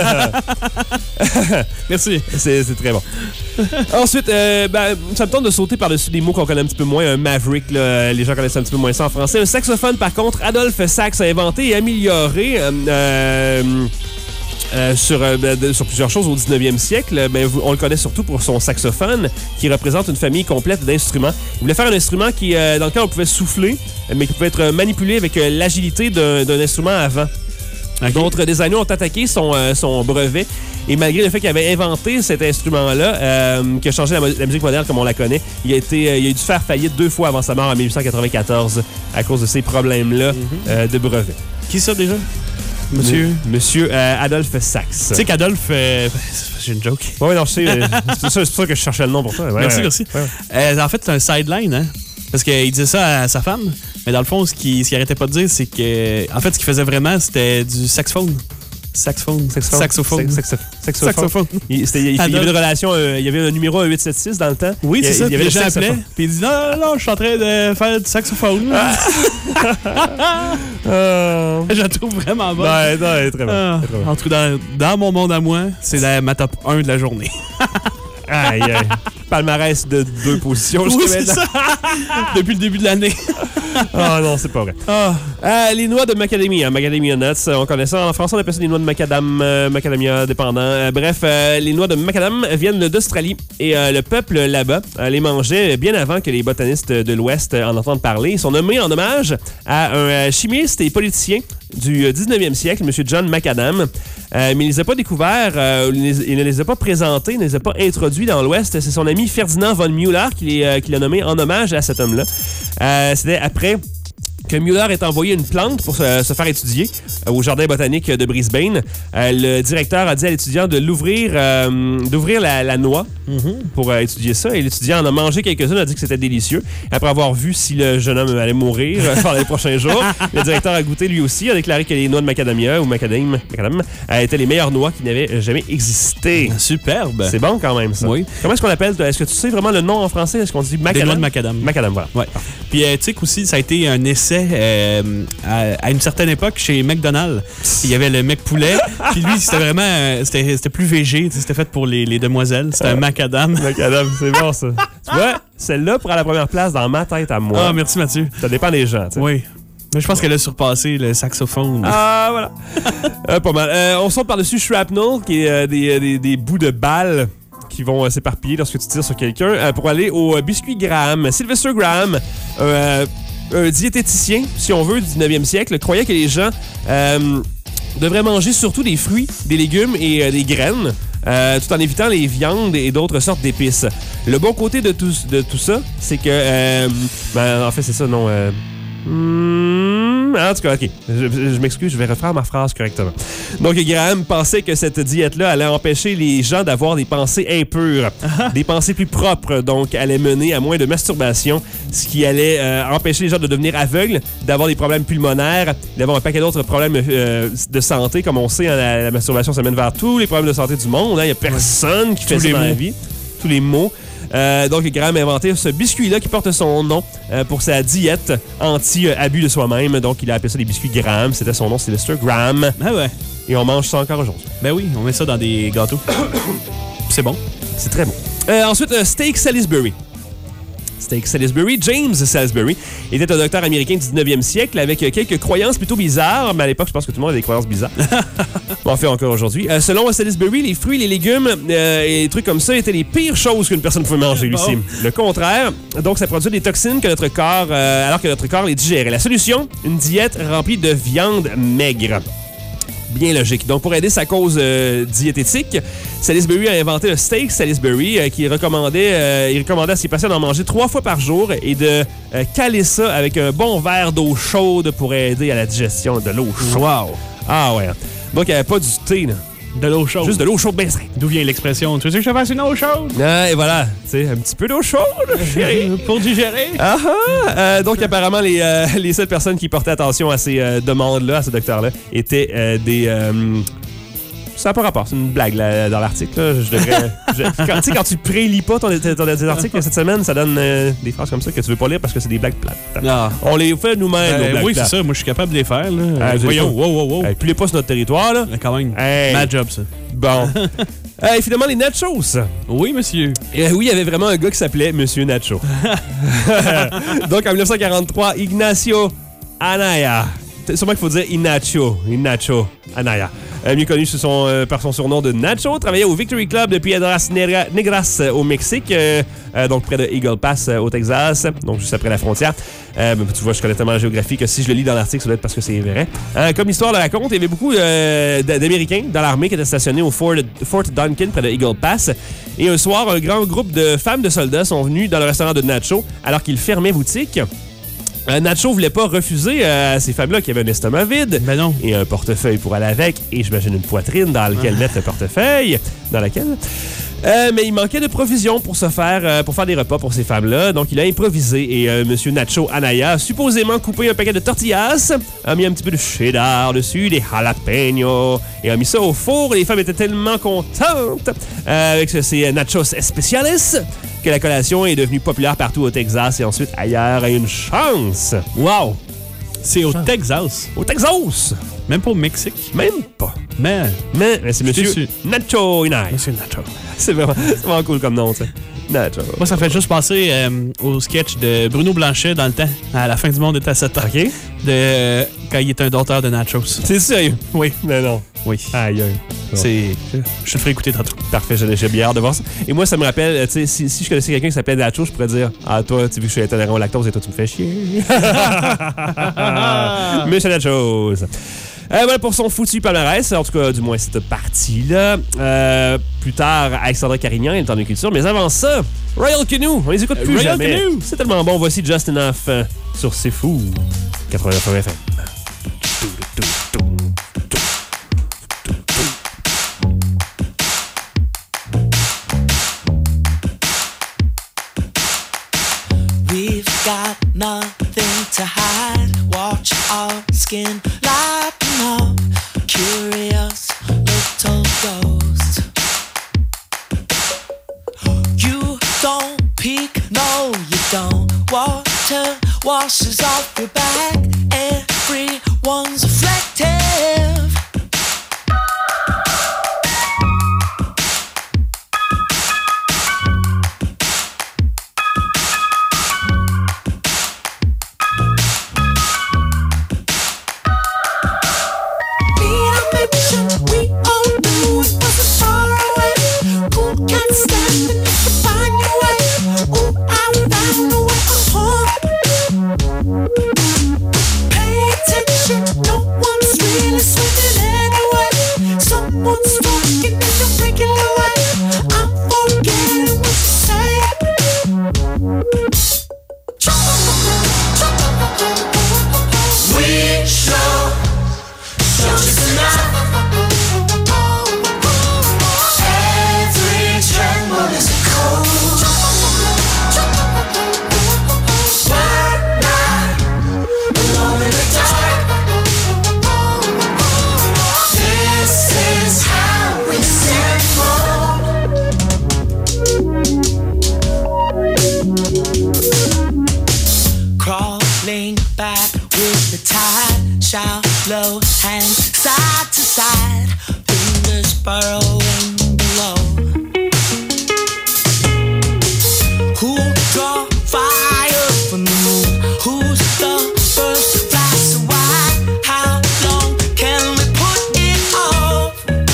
Merci. C'est, c'est très bon. Ensuite, euh, ben, ça me tente de sauter par-dessus des mots qu'on connaît un petit peu moins. Un maverick, là, les gens connaissent un petit peu moins ça en français. Un saxophone, par contre, Adolphe Sax a inventé et amélioré euh, euh, euh, sur, euh, de, sur plusieurs choses au dix-neuvième siècle. Ben, on le connaît surtout pour son saxophone, qui représente une famille complète d'instruments. Il voulait faire un instrument qui, euh, dans lequel on pouvait souffler, mais qui pouvait être manipulé avec euh, l'agilité d'un, d'un instrument à vent. Okay. D'autres designers ont attaqué son, euh, son brevet et malgré le fait qu'il avait inventé cet instrument-là, euh, qui a changé la, la musique moderne comme on la connaît, il a, été, euh, il a dû faire faillite deux fois avant sa mort en dix-huit cent quatre-vingt-quatorze à cause de ces problèmes-là mm-hmm. euh, de brevet. Qui ça déjà? Monsieur? Monsieur euh, Adolphe Sax. Tu sais qu'Adolphe... Euh, j'ai une joke. Oui, non, je sais. euh, c'est, ça, c'est pour ça que je cherchais le nom pour toi. Ouais, merci, ouais, merci. Ouais, ouais. Euh, en fait, c'est un sideline, hein? Parce qu'il disait ça à sa femme, mais dans le fond, ce qu'il ce qu'il arrêtait pas de dire, c'est que... En fait, ce qu'il faisait vraiment, c'était du saxophone. Saxophone. Saxophone. Saxophone. Saxophone. Saxophone. Saxophone. Il, c'était, il, il y avait une relation, euh, il y avait un numéro huit sept six dans le temps. Oui, c'est il, ça. Il y avait les gens saxophone. appelaient, puis il dit non, non, non, je suis en train de faire du saxophone. euh... Je la trouve vraiment bonne. Non, non, elle est très bonne. Ah, très bonne. en tout cas, dans, dans mon monde à moi, c'est la, ma top un de la journée. Aïe, aïe. Palmarès de deux positions. Oui, c'est ça. Depuis le début de l'année. Ah non, c'est pas vrai. Ah. Euh, les noix de macadamia, macadamia nuts, on connaît ça. En français, on appelle ça des noix de macadam, euh, macadamia dépendant. Euh, bref, euh, les noix de macadam viennent d'Australie et euh, le peuple là-bas euh, les mangeait bien avant que les botanistes de l'Ouest en entendent parler. Ils sont nommés en hommage à un euh, chimiste et politicien du dix-neuvième siècle, M. John Macadam. Euh, mais il ne les a pas découverts, euh, il ne les a pas présentés, il ne les a pas introduits dans l'Ouest. C'est son ami Ferdinand von Müller qui, les, euh, qui l'a nommé en hommage à cet homme-là. Euh, c'était après que Müller ait envoyé une plante pour se, se faire étudier euh, au jardin botanique de Brisbane. Euh, le directeur a dit à l'étudiant de l'ouvrir, euh, d'ouvrir la, la noix mm-hmm. pour euh, étudier ça. Et l'étudiant en a mangé quelques-uns, a dit que c'était délicieux. Après avoir vu si le jeune homme allait mourir euh, pendant les prochains jours, le directeur a goûté lui aussi, a déclaré que les noix de macadamia ou macadam, macadam euh, étaient les meilleures noix qui n'avaient jamais existé. Superbe. C'est bon quand même ça. Oui. Comment est-ce qu'on appelle? Est-ce que tu sais vraiment le nom en français? Est-ce qu'on dit macadam? Des noix de macadam. Macadam, voilà. Ouais. Puis euh, tu sais qu'aussi, ça a été un essai Euh, à, à une certaine époque chez McDonald's. Il y avait le mec poulet, puis lui, c'était vraiment euh, c'était, c'était plus végé, c'était fait pour les, les demoiselles, c'était euh, un macadam. Macadam, c'est bon ça. Tu vois, celle-là prend la première place dans ma tête à moi. Ah, merci Mathieu. Ça dépend des gens, tu sais. Oui. Mais je pense qu'elle a surpassé le saxophone. Ah, voilà. euh, pas mal. Euh, on saute par-dessus shrapnel, qui est euh, des, des, des bouts de balles qui vont euh, s'éparpiller lorsque tu tires sur quelqu'un, euh, pour aller au euh, biscuit Graham. Sylvester Graham, euh, un diététicien, si on veut, du dix-neuvième siècle, croyait que les gens euh, devraient manger surtout des fruits, des légumes et euh, des graines, euh, tout en évitant les viandes et d'autres sortes d'épices. Le bon côté de tout, de tout ça, c'est que... Euh, ben, en fait, c'est ça, non... Euh, Mmh, en tout cas, OK. Je, je m'excuse, je vais refaire ma phrase correctement. Donc, Graham pensait que cette diète-là allait empêcher les gens d'avoir des pensées impures, des pensées plus propres, donc allait mener à moins de masturbation, ce qui allait euh, empêcher les gens de devenir aveugles, d'avoir des problèmes pulmonaires, d'avoir un paquet d'autres problèmes euh, de santé. Comme on sait, hein, la, la masturbation ça mène vers tous les problèmes de santé du monde. Il hein. n'y a personne qui fait tous ça les dans mots. la vie. Tous les mots. Euh, donc, Graham a inventé ce biscuit-là qui porte son nom euh, pour sa diète anti-abus de soi-même. Donc, il a appelé ça des biscuits Graham. C'était son nom, Sylvester Graham. Ah ouais. Et on mange ça encore aujourd'hui. Ben oui, on met ça dans des gâteaux. C'est bon. C'est très bon. Euh, ensuite, euh, Steak Salisbury. Steak Salisbury. James Salisbury était un docteur américain du dix-neuvième siècle avec quelques croyances plutôt bizarres. Mais à l'époque, je pense que tout le monde avait des croyances bizarres. On en fait encore aujourd'hui. Euh, selon Salisbury, les fruits, les légumes euh, et les trucs comme ça étaient les pires choses qu'une personne pouvait manger, Lucie. Bon. Le contraire. Donc, ça produisait des toxines que notre corps, euh, alors que notre corps les digérait. La solution, une diète remplie de viande maigre. Bien logique. Donc, pour aider sa cause euh, diététique, Salisbury a inventé le steak Salisbury euh, qui recommandait, euh, il recommandait à ses patients d'en manger trois fois par jour et de euh, caler ça avec un bon verre d'eau chaude pour aider à la digestion de l'eau chaude. Wow! Ah ouais. Donc, il n'y avait pas du thé, là. De l'eau chaude. Juste de l'eau chaude bien simple. D'où vient l'expression? Tu veux que je te fasse une eau chaude? Ah, et voilà, tu sais, un petit peu d'eau chaude, chérie. Pour digérer. Ah ah! Euh, donc, apparemment, les, euh, les seules personnes qui portaient attention à ces euh, demandes-là, à ce docteur-là, étaient euh, des... Euh, ça n'a pas rapport, c'est une blague là, dans l'article. Là. Je devrais. je, quand, tu sais, quand tu prélis pas ton, ton, ton article cette semaine, ça donne euh, des phrases comme ça que tu veux pas lire parce que c'est des blagues plates. Ah. On les fait nous-mêmes. Euh, nos blagues oui, plates. c'est ça. Moi, je suis capable de les faire. Là. Ah, Euh, voyons, wow, wow, wow. Hey, puis les pas sur notre territoire, là. Mais quand même, Hey. ma job, ça. Bon. Hey, finalement, les nachos. Oui, monsieur. Et oui, il y avait vraiment un gars qui s'appelait Monsieur Nacho. Donc, en dix-neuf cent quarante-trois, Ignacio Anaya. C'est sûrement qu'il faut dire Inacho. Inacho Anaya. Euh, mieux connu sous son, euh, par son surnom de Nacho, travaillait au Victory Club de Piedras Negras euh, au Mexique, euh, euh, donc près de Eagle Pass euh, au Texas, donc juste après la frontière. Euh, ben, tu vois, je connais tellement la géographie que si je le lis dans l'article, ça doit être parce que c'est vrai. Euh, comme l'histoire le raconte, il y avait beaucoup euh, d'Américains dans l'armée qui étaient stationnés au Fort, Fort Duncan près de Eagle Pass. Et un soir, un grand groupe de femmes de soldats sont venus dans le restaurant de Nacho alors qu'il fermait boutique. Euh, Nacho voulait pas refuser euh, à ces femmes-là qui avaient un estomac vide Ben non. et un portefeuille pour aller avec, et j'imagine une poitrine dans laquelle mettre le portefeuille, dans laquelle... Euh, mais il manquait de provisions pour se faire euh, pour faire des repas pour ces femmes-là. Donc, il a improvisé et euh, M. Nacho Anaya a supposément coupé un paquet de tortillas, a mis un petit peu de cheddar dessus, des jalapenos, et a mis ça au four. Les femmes étaient tellement contentes euh, avec ces nachos especiales que la collation est devenue populaire partout au Texas et ensuite ailleurs à une chance. Wow! C'est au Texas. Au Texas! Même pas au Mexique. Même pas. Mais... Mais, mais c'est Je Monsieur suis- Nacho Inay. Monsieur Nacho. C'est vraiment, c'est vraiment cool comme nom, ça. Nacho. Moi, ça fait juste penser euh, au sketch de Bruno Blanchet dans le temps, à la fin du monde est à sept ans. OK? De, euh, quand il était un docteur de nachos. C'est sérieux? Oui. Mais non. Oui. Aïe, aïe. Bon. C'est... Je, je te le ferai écouter tantôt. Parfait, j'ai j'ai bien hâte de voir ça. Et moi, ça me rappelle, tu sais, si, si je connaissais quelqu'un qui s'appelait Nacho, je pourrais dire, ah, toi, tu sais, vu que je suis intolérant au lactose et toi, tu me fais chier. Monsieur Nachos. Euh, voilà pour son foutu palmarès, en tout cas, du moins cette partie-là. Euh, plus tard, Alexandre Carignan et le temps de culture. Mais avant ça, Royal Canoe, on les écoute plus Royal jamais. Canoe. C'est tellement bon. Voici Just Enough euh, sur C'est Fou. quatre-vingt-neuf F M. We've got nothing to hide. Watch our skin lighten up. Curious little ghost. You don't peek, no, you don't. Water washes off your back. Everyone's reflective. We all knew it wasn't far away. Who can stand beneath the find your way? Oh, I found a way home. Pay attention, no one's really swimming anyway. Someone's talking in a regular way. I'm forgetting what to say. We show, show just enough. Every tremble is a cold. One night, alone in the dark. This is how we set forth. Crawling back with the tide, shallow hands side to side, fingers burrowing below. Who'll draw fire from the moon? Who's the first to fly so wide? How long can we put it off?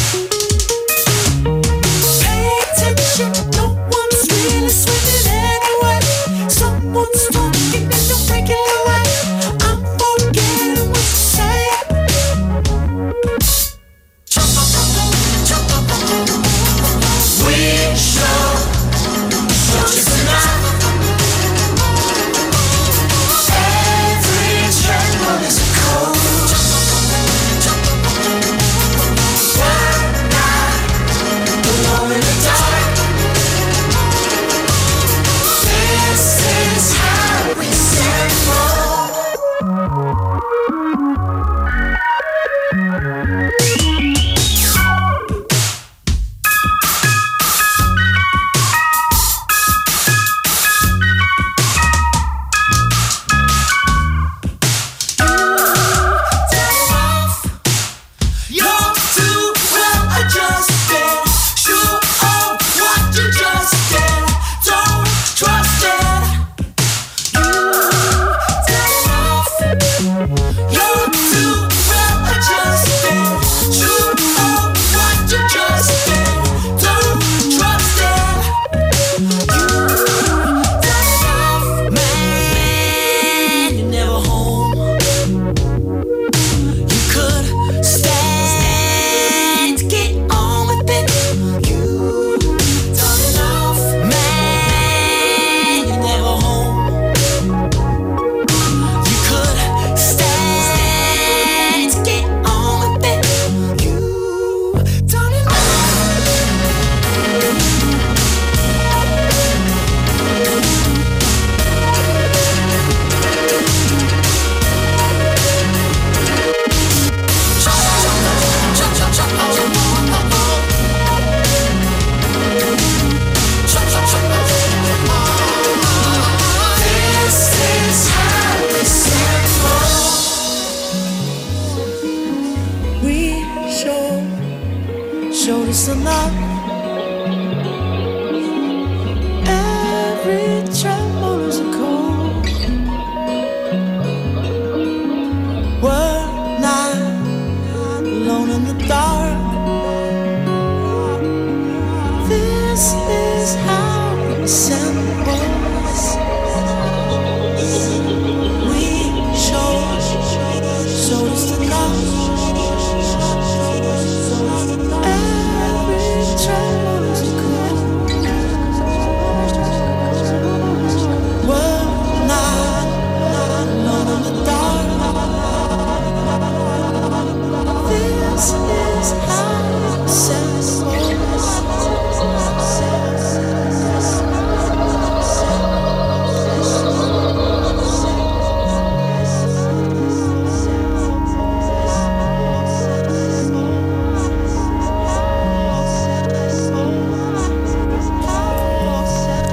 Pay attention, no one's really swimming anyway. Someone's talking in a regular way. I'm forgetting what to say.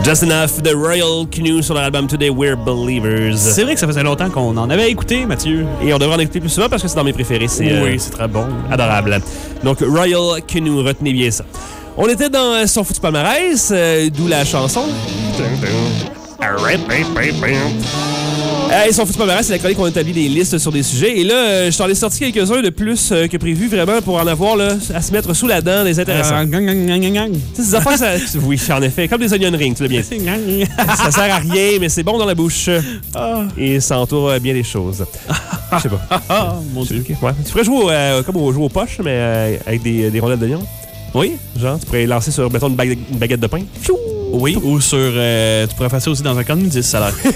Just Enough de Royal Canoe sur leur album Today We're Believers. C'est vrai que ça faisait longtemps qu'on en avait écouté, Mathieu. Et on devrait en écouter plus souvent parce que c'est dans mes préférés. C'est, oui, euh, c'est très bon. Adorable. Donc, Royal Canoe, retenez bien ça. On était dans son foutu palmarès, euh, d'où la chanson. Euh, et son foutu palmarès, c'est la chronique qu'on établit des listes sur des sujets. Et là, euh, je t'en ai sorti quelques-uns de plus euh, que prévu, vraiment, pour en avoir là, à se mettre sous la dent des intéressants. Euh, gang, gang, gang, gang, gang. Tu sais, ces affaires, ça... oui, en effet, comme des onion rings, tu l'as bien dit. Ça sert à rien, mais c'est bon dans la bouche. Et ça entoure bien les choses. Je sais pas. Ah, mon Dieu. Ouais. Tu pourrais jouer au, euh, comme au, jouer aux poches, mais euh, avec des, des rondelles d'oignon. Oui. Genre, tu pourrais lancer sur, mettons, une, bague- une baguette de pain. Pfiou! Oui, ou sur... Euh, tu pourrais faire ça aussi dans un corne dix, ça a l'air.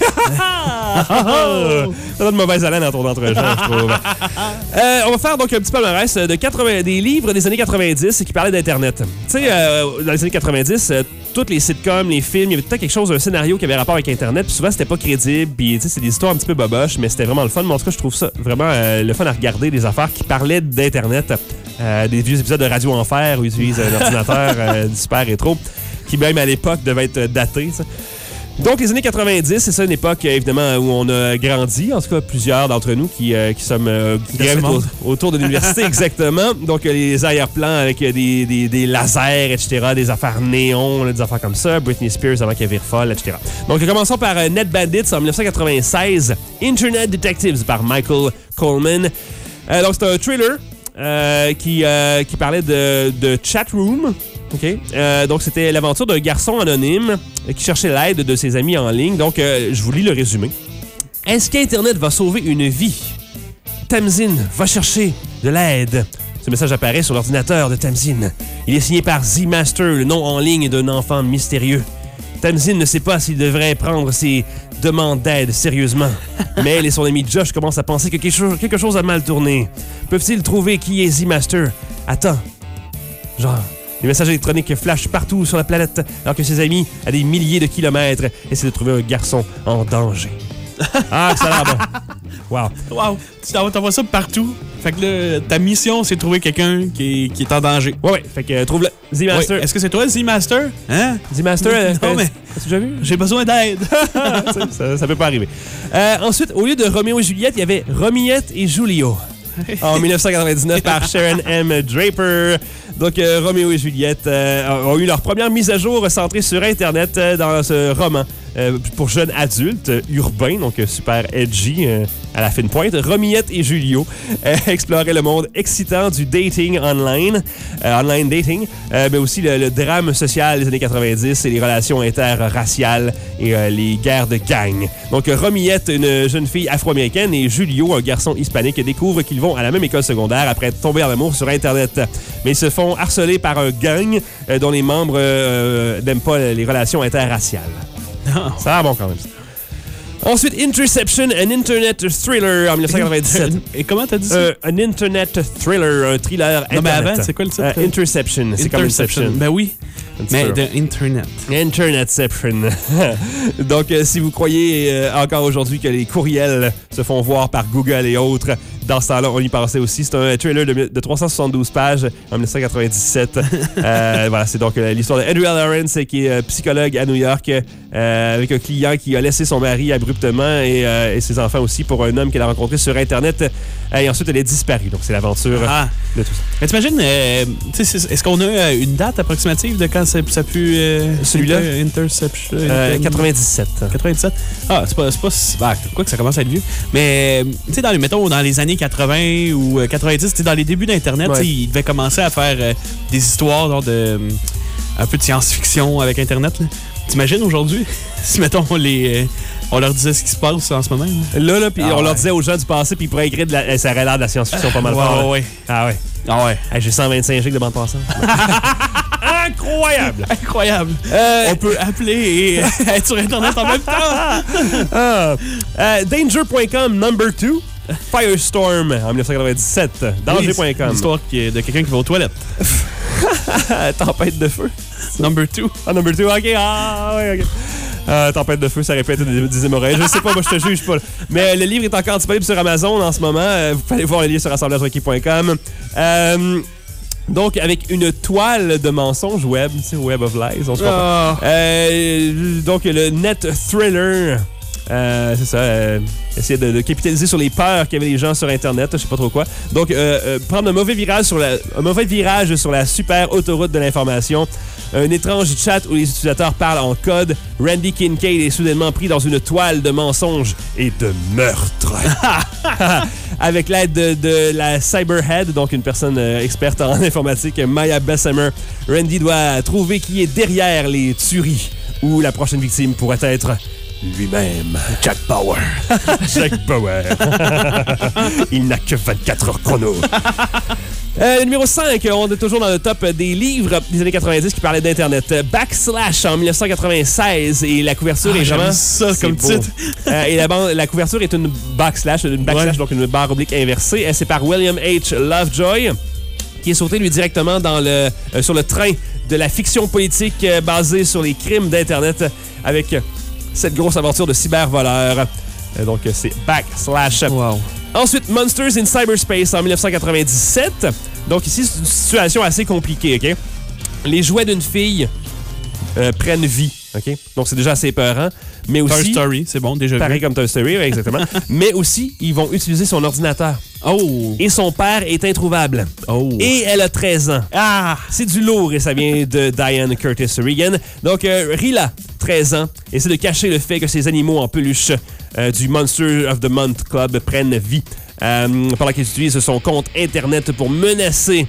Ça donne mauvaise haleine dans ton entre-genre, je trouve. Euh, on va faire donc un petit palmarès de quatre-vingts, des livres des années quatre-vingt-dix qui parlaient d'Internet. Tu sais, euh, dans les années quatre-vingt-dix, euh, toutes les sitcoms, les films, il y avait tout le temps quelque chose, un scénario qui avait rapport avec Internet. Puis souvent, c'était pas crédible. Puis, tu sais, c'est des histoires un petit peu boboches, mais c'était vraiment le fun. Mais en tout cas, je trouve ça vraiment euh, le fun à regarder, des affaires qui parlaient d'Internet. Euh, des vieux épisodes de Radio Enfer où ils utilisent un ordinateur euh, super rétro, qui même à l'époque devait être daté. Ça. Donc, les années quatre-vingt-dix, c'est ça une époque, évidemment, où on a grandi. En tout cas, plusieurs d'entre nous qui, euh, qui sommes euh, qui gravitent au- autour de l'université, exactement. Donc, euh, les arrière-plans avec euh, des, des, des lasers, et cetera, des affaires néons, là, des affaires comme ça. Britney Spears avant qu'elle vire folle, et cetera. Donc, commençons par euh, Net Bandits en dix-neuf quatre-vingt-seize. Internet Detectives par Michael Coleman. Euh, donc, c'est un thriller euh, qui, euh, qui parlait de, de chat room. OK. Euh, donc, c'était l'aventure d'un garçon anonyme qui cherchait l'aide de ses amis en ligne. Donc, euh, je vous lis le résumé. Est-ce qu'Internet va sauver une vie? Tamzin va chercher de l'aide. Ce message apparaît sur l'ordinateur de Tamzin. Il est signé par Z-Master, le nom en ligne d'un enfant mystérieux. Tamzin ne sait pas s'il devrait prendre ses demandes d'aide sérieusement. Mais elle et son ami Josh commencent à penser que quelque chose, quelque chose a mal tourné. Peuvent-ils trouver qui est Z-Master? Attends. Genre... Les messages électroniques flashent partout sur la planète, alors que ses amis, à des milliers de kilomètres, essaient de trouver un garçon en danger. Ah, ça a l'air bon. Wow. Wow. Tu t'envoies, t'envoies ça partout. Fait que là, ta mission, c'est de trouver quelqu'un qui est, qui est en danger. Ouais, ouais. Fait que euh, trouve-le. Z-Master. Ouais. Est-ce que c'est toi, Z-Master? Hein? Z-Master, euh, Non, mais... As-tu déjà vu? J'ai besoin d'aide. ça, ça, ça peut pas arriver. Euh, ensuite, au lieu de Roméo et Juliette, il y avait Romiette et Julio. En dix-neuf quatre-vingt-dix-neuf par Sharon M. Draper. Donc, euh, Roméo et Juliette euh, ont eu leur première mise à jour centrée sur Internet euh, dans ce roman euh, pour jeunes adultes, euh, urbains, donc euh, super edgy euh, à la fine pointe. Romiette et Julio euh, exploraient le monde excitant du dating online, euh, online dating, euh, mais aussi le, le drame social des années quatre-vingt-dix et les relations interraciales et euh, les guerres de gang. Donc, euh, Romiette, une jeune fille afro-américaine, et Julio, un garçon hispanique, découvrent qu'ils vont à la même école secondaire après être tombés en amour sur Internet. Mais ils se font harcelés par un gang euh, dont les membres euh, n'aiment pas les relations interraciales. Non. Ça a l'air bon quand même. Ensuite, Interception, un Internet thriller en dix-neuf quatre-vingt-dix-sept. Et comment t'as dit ça? Euh, un Internet thriller, un thriller Non, mais Internet. avant, c'est quoi le titre? Euh, Interception, c'est comme Inception. Ben oui, Un mais thriller. de Internet. Internetception. Donc, euh, si vous croyez euh, encore aujourd'hui que les courriels se font voir par Google et autres, dans ce temps-là, on y pensait aussi. C'est un trailer de, de trois cent soixante-douze pages en dix-neuf quatre-vingt-dix-sept. euh, voilà, c'est donc euh, l'histoire de Andrea Lawrence, qui est euh, psychologue à New York, euh, avec un client qui a laissé son mari abruptement et, euh, et ses enfants aussi pour un homme qu'elle a rencontré sur Internet. Euh, et ensuite, elle est disparue. Donc, c'est l'aventure Ah. de tout ça. Mais t'imagines, euh, tu sais, est-ce qu'on a euh, une date approximative de quand ça, ça a pu... Euh, Celui-là? Inter- Interception. Euh, Inter- quatre-vingt-dix-sept. quatre-vingt-dix-sept. Ah, c'est pas... C'est pas si- bah, quoi que ça commence à être vieux. Mais, tu sais, dans les, mettons, dans les années quatre-vingts ou euh, quatre-vingt-dix, tu sais, dans les débuts d'Internet, Ouais. tu sais, ils devaient commencer à faire euh, des histoires genre, de... euh, un peu de science-fiction avec Internet. là. T'imagines aujourd'hui, si, mettons, les, euh, on leur disait ce qui se passe en ce moment? Là, Là, là, puis Ah on ouais. leur disait aux gens du passé, puis ils pourraient écrire de la... eh, ça aurait l'air de la science-fiction pas mal Ouais, fort. là. ouais, ouais. Ah ouais. Ah ouais. Hey, j'ai cent vingt-cinq gigs de bande passante. Incroyable! Incroyable. Euh, On peut appeler et euh, être sur Internet en même temps. ah, euh, Danger point com, number two. Firestorm, en dix-neuf quatre-vingt-dix-sept. Danger point com. L'histoire qui- de quelqu'un qui va aux toilettes. Tempête de feu. Number two. Ah, number two, OK. Ah, ouais, OK. Euh, tempête de feu, ça répète des, des hémorragies. Je sais pas, moi, je te juge pas. là. Mais le livre est encore disponible sur Amazon en ce moment. Euh, vous pouvez aller voir le livre sur assemblage requis point com. Euh, Donc, avec une toile de mensonges web, c'est Web of Lies, on se comprend. Oh. Euh, donc, le Net Thriller, euh, c'est ça, euh, essayer de, de capitaliser sur les peurs qu'avaient les gens sur Internet, je sais pas trop quoi. Donc, euh, euh, prendre un mauvais virage sur la, un mauvais virage sur la super autoroute de l'information. Un étrange chat où les utilisateurs parlent en code. Randy Kincaid est soudainement pris dans une toile de mensonges et de meurtres. Avec l'aide de, de la Cyberhead, donc une personne euh, experte en informatique, Maya Bessemer, Randy doit trouver qui est derrière les tueries où la prochaine victime pourrait être lui-même. Jack Bauer. Jack Bauer. Il n'a que vingt-quatre heures chrono. Euh, numéro cinq, on est toujours dans le top des livres des années quatre-vingt-dix qui parlaient d'Internet. Backslash en dix-neuf quatre-vingt-seize et la couverture Ah, est vraiment... ça c'est comme beau. titre. Euh, et la, bande, la couverture est une backslash, une backslash, Ouais. donc une barre oblique inversée. C'est par William H. Lovejoy, qui est sauté, lui, directement dans le, euh, sur le train de la fiction politique euh, basée sur les crimes d'Internet avec euh, cette grosse aventure de cybervoleur. Euh, donc, euh, c'est Backslash. Wow. Ensuite, Monsters in Cyberspace en dix-neuf quatre-vingt-dix-sept. Donc ici, c'est une situation assez compliquée, OK? Les jouets d'une fille euh, prennent vie, OK? Donc c'est déjà assez épeurant. Mais Toy aussi, Story, c'est bon, déjà pareil vu. comme Toy Story, ouais, exactement. Mais aussi, ils vont utiliser son ordinateur. Oh! Et son père est introuvable. Oh! Et elle a treize ans. Ah! C'est du lourd et ça vient de Diane Curtis Regan. Donc, euh, Rila, treize ans, essaie de cacher le fait que ces animaux en peluche euh, du Monster of the Month Club prennent vie. Euh, pendant qu'il utilise son compte Internet pour menacer...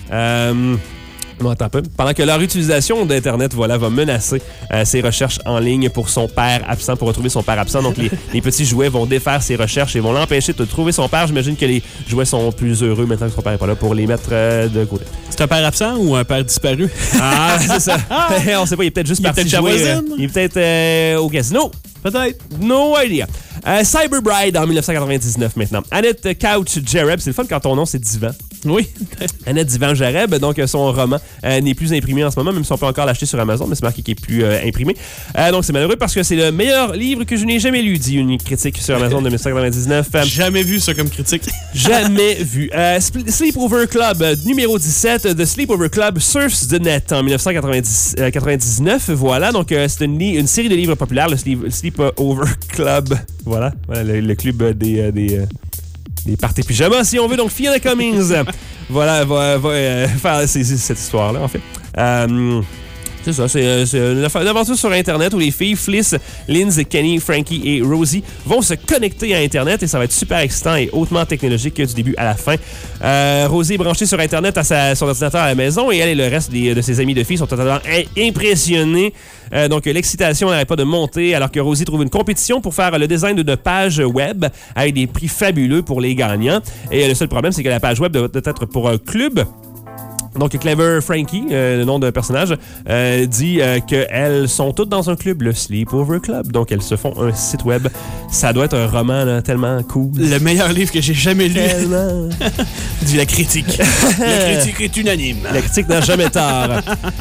Euh, non, attends un peu. Pendant que leur utilisation d'Internet, voilà, va menacer euh, ses recherches en ligne pour son père absent, pour retrouver son père absent. Donc, les, les petits jouets vont défaire ses recherches et vont l'empêcher de trouver son père. J'imagine que les jouets sont plus heureux maintenant que son père n'est pas là pour les mettre euh, de côté. C'est un père absent ou un père disparu? Ah, c'est ça. On sait pas, il est peut-être juste Il est parti peut-être jouer. chez euh, voisine. il est peut-être euh, au casino. Peut-être. No idea. Euh, Cyberbride en dix-neuf quatre-vingt-dix-neuf maintenant. Annette Couch Jareb, c'est le fun quand ton nom c'est Divan. Oui. Annette Divan Jareb, donc euh, son roman euh, n'est plus imprimé en ce moment, même si on peut encore l'acheter sur Amazon, mais c'est marqué qu'il n'est plus euh, imprimé. Euh, donc c'est malheureux parce que c'est le meilleur livre que je n'ai jamais lu, dit une critique sur Amazon de dix-neuf quatre-vingt-dix-neuf. Euh, Jamais vu ça comme critique. Jamais vu. Euh, Sp- Sleepover Club, euh, numéro dix-sept. The Sleepover Club Surfs the Net en dix-neuf quatre-vingt-dix-neuf. Voilà, donc euh, c'est une, li- une série de livres populaires, le Sleep- Sleepover Club. Voilà, voilà le, le club des, euh, des, euh, des parties pyjamas, si on veut. Donc, Fiona Cummings, voilà, va, va euh, faire c'est, c'est cette histoire-là, en fait. Euh, C'est ça, c'est, c'est une, affaire- une aventure sur Internet où les filles Fliss, Lindsay, Kenny, Frankie et Rosie vont se connecter à Internet et ça va être super excitant et hautement technologique du début à la fin. Euh, Rosie est branchée sur Internet à sa, son ordinateur à la maison et elle et le reste des, de ses amis de filles sont totalement in- impressionnés. Euh, donc, l'excitation n'arrête pas de monter alors que Rosie trouve une compétition pour faire le design d'une page web avec des prix fabuleux pour les gagnants. Et le seul problème, c'est que la page web doit, doit être pour un club. Donc, Clever Frankie, euh, le nom d'un personnage, euh, dit euh, qu'elles sont toutes dans un club, le Sleepover Club. Donc, elles se font un site web. Ça doit être un roman là, tellement cool. Le meilleur livre que j'ai jamais lu. Tellement. Dit la critique. La critique est unanime. La critique n'a jamais tort.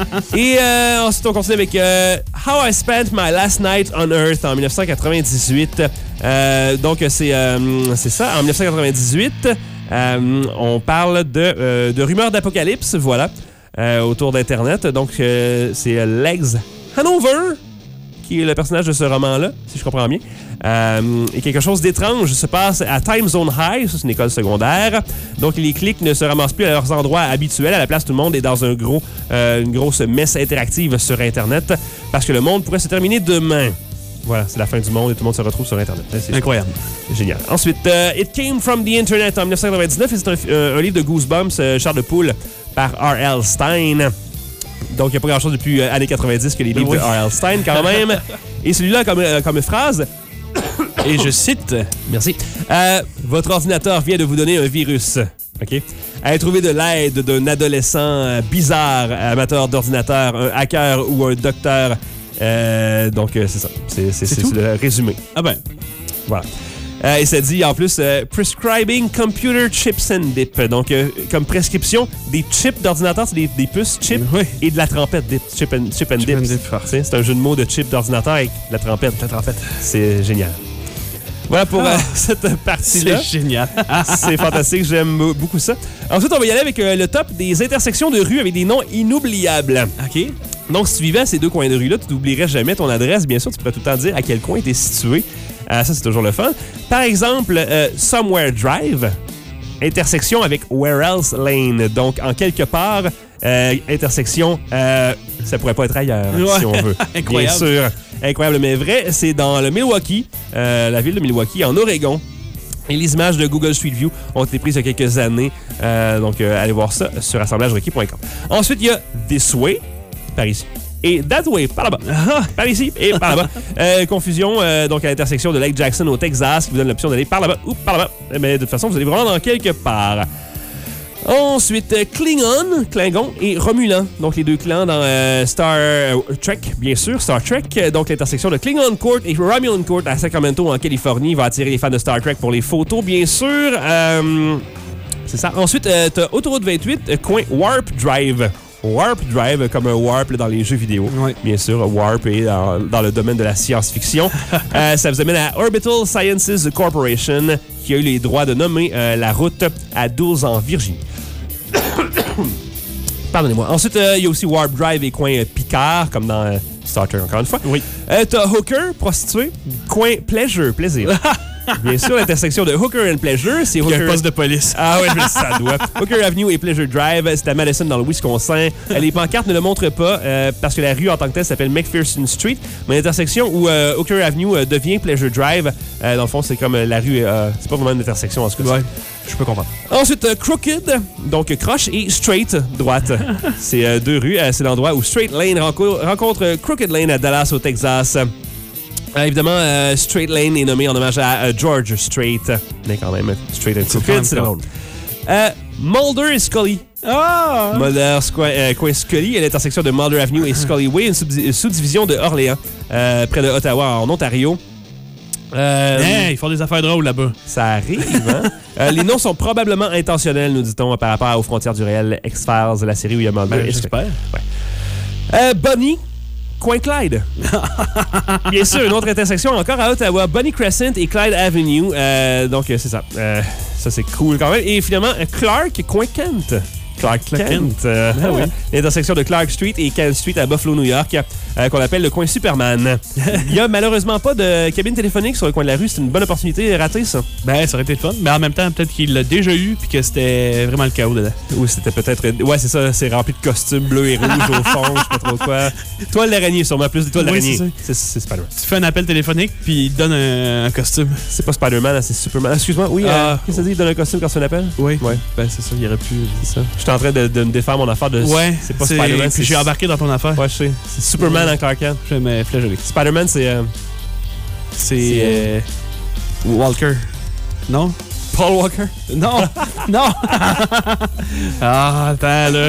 Et euh, ensuite, on continue avec euh, How I Spent My Last Night on Earth en dix-neuf quatre-vingt-dix-huit. Euh, donc, c'est, euh, c'est ça, en dix-neuf quatre-vingt-dix-huit. Euh, on parle de, euh, de rumeurs d'apocalypse, voilà, euh, autour d'Internet. Donc, euh, c'est Legs Hanover qui est le personnage de ce roman-là, si je comprends bien. Euh, et quelque chose d'étrange se passe à Time Zone High, ça c'est une école secondaire. Donc, les clics ne se ramassent plus à leurs endroits habituels. À la place, tout le monde est dans un gros, euh, une grosse messe interactive sur Internet parce que le monde pourrait se terminer demain. Voilà, c'est la fin du monde et tout le monde se retrouve sur Internet. C'est incroyable. C'est génial. Ensuite, uh, It Came From The Internet en dix-neuf quatre-vingt-dix-neuf et c'est un, euh, un livre de Goosebumps, euh, Charles de Poule, par R L. Stein. Donc, il n'y a pas grand-chose depuis euh, années quatre-vingt-dix que les livres oui. de R L. Stein, quand même. Et celui-là, comme, euh, comme phrase... Et je cite... Merci. Euh, votre ordinateur vient de vous donner un virus. OK? Allez trouver de l'aide d'un adolescent euh, bizarre, amateur d'ordinateur, un hacker ou un docteur... Euh, donc, euh, c'est ça. C'est, c'est, c'est, C'est c'est le résumé. Ah ben, Voilà. Euh, et ça dit en plus euh, Prescribing Computer Chips and Dip. Donc, euh, comme prescription, des chips d'ordinateur, c'est des, des puces chips Oui. et de la trompette dip. Chip and, chip and Chip dip. and dip. Tu sais, c'est un jeu de mots de chips d'ordinateur avec de la trompette. la trompette. C'est génial. Voilà pour euh, cette partie-là. C'est génial. C'est fantastique, j'aime beaucoup ça. Ensuite, on va y aller avec euh, le top des intersections de rue avec des noms inoubliables. OK. Donc, si tu vivais à ces deux coins de rue-là, tu n'oublierais jamais ton adresse. Bien sûr, tu pourrais tout le temps dire à quel coin tu es situé. Euh, ça, c'est toujours le fun. Par exemple, euh, Somewhere Drive, intersection avec Where Else Lane. Donc, en quelque part, euh, intersection, euh, ça pourrait pas être ailleurs, ouais. si on veut. Incroyable. Bien sûr. Incroyable, mais vrai. C'est dans le Milwaukee, euh, la ville de Milwaukee, en Oregon. Et les images de Google Street View ont été prises il y a quelques années. Euh, donc, euh, allez voir ça sur assemblage requis point com. Ensuite, il y a This Way, par ici. Et That Way, par là-bas. Par ici et par là-bas. Euh, confusion, euh, donc à l'intersection de Lake Jackson au Texas, qui vous donne l'option d'aller par là-bas ou par là-bas. Mais de toute façon, vous allez vraiment dans quelque part. Ensuite, Klingon, Klingon et Romulan. Donc, les deux clans dans euh, Star euh, Trek, bien sûr, Star Trek. Donc, l'intersection de Klingon Court et Romulan Court à Sacramento, en Californie, va attirer les fans de Star Trek pour les photos, bien sûr. Euh, c'est ça. Ensuite, euh, t'as Autoroute vingt-huit, euh, coin Warp Drive. Warp Drive, comme un warp là, dans les jeux vidéo. Oui. Bien sûr, Warp est dans, dans le domaine de la science-fiction. euh, ça vous amène à Orbital Sciences Corporation, qui a eu les droits de nommer euh, la route à douze en Virginie. Pardonnez-moi. Ensuite, il euh, y a aussi Warp Drive et coin euh, Picard, comme dans euh, Star Trek, encore une fois. Oui. Euh, T'as Hooker, prostituée, coin Pleasure, plaisir. Bien sûr, l'intersection de Hooker and Pleasure, c'est Il y a Hooker... un poste de police. Ah ouais, mais ça doit. Hooker Avenue et Pleasure Drive, c'est à Madison, dans le Wisconsin. Les pancartes ne le montrent pas euh, parce que la rue en tant que telle s'appelle McPherson Street. Mais l'intersection où euh, Hooker Avenue euh, devient Pleasure Drive, euh, dans le fond, c'est comme euh, la rue... Euh, c'est pas vraiment une intersection, en ce cas. Ouais, je peux comprendre. Ensuite, euh, Crooked, donc croche, et Straight, droite. C'est euh, deux rues. Euh, c'est l'endroit où Straight Lane renco- rencontre euh, Crooked Lane à Dallas, au Texas. Euh, évidemment, euh, Straight Lane est nommé en hommage à euh, George Strait. Mais quand même, Straight and Crooked, c'est drôle. Euh, Mulder et Scully. Ah! Mulder, Squ- euh, coin Scully, à l'intersection de Mulder Avenue et Scully Way, une subdi- sous-division de Orléans, euh, près de Ottawa, en Ontario. Euh, Hey, ils font des affaires drôles là-bas. Ça arrive, hein? euh, les noms sont probablement intentionnels, nous dit-on, par rapport aux frontières du réel X-Files, la série où il y a Mulder Ben, et Scully. j'espère. Ouais. Euh, Bonnie, coin Clyde. Bien sûr, une autre intersection encore à Ottawa, Bonnie Crescent et Clyde Avenue. Euh, donc, c'est ça. Euh, ça, c'est cool quand même. Et finalement, Clark, coin Kent. Clark Kent. Kent. Euh, Ah oui. L'intersection de Clark Street et Kent Street à Buffalo, New York, euh, qu'on appelle le coin Superman. Il n'y a malheureusement pas de cabine téléphonique sur le coin de la rue. C'est une bonne opportunité ratée, ça. Ben, ça aurait été le fun. Mais en même temps, peut-être qu'il l'a déjà eu puis que c'était vraiment le chaos dedans. Ou c'était peut-être... Ouais, c'est ça. C'est rempli de costumes bleus et rouges au fond. Je sais pas trop quoi. Toile d'araignée, sûrement. Plus de toile Oui, d'araignée. c'est ça. C'est, c'est Spider-Man. Tu fais un appel téléphonique puis il te donne un, un costume. C'est pas Spider-Man, c'est Superman. Excuse-moi, oui. Ah. Euh, qu'est-ce que ça dit? Il donne un costume quand tu fais un appel? Oui. Ouais. Ben, c'est ça, il aurait pu. C'est ça. J'étais en train de, de me défaire mon affaire de... Ouais. C'est pas Spider-Man, Puis j'ai embarqué dans ton affaire. Ouais, je sais. C'est Superman en Clark Kent. Je me flageoler. Spider-Man, c'est... Euh... C'est. C'est, Euh... Walker. Non? Paul Walker. Non! Non! Ah, attends, là.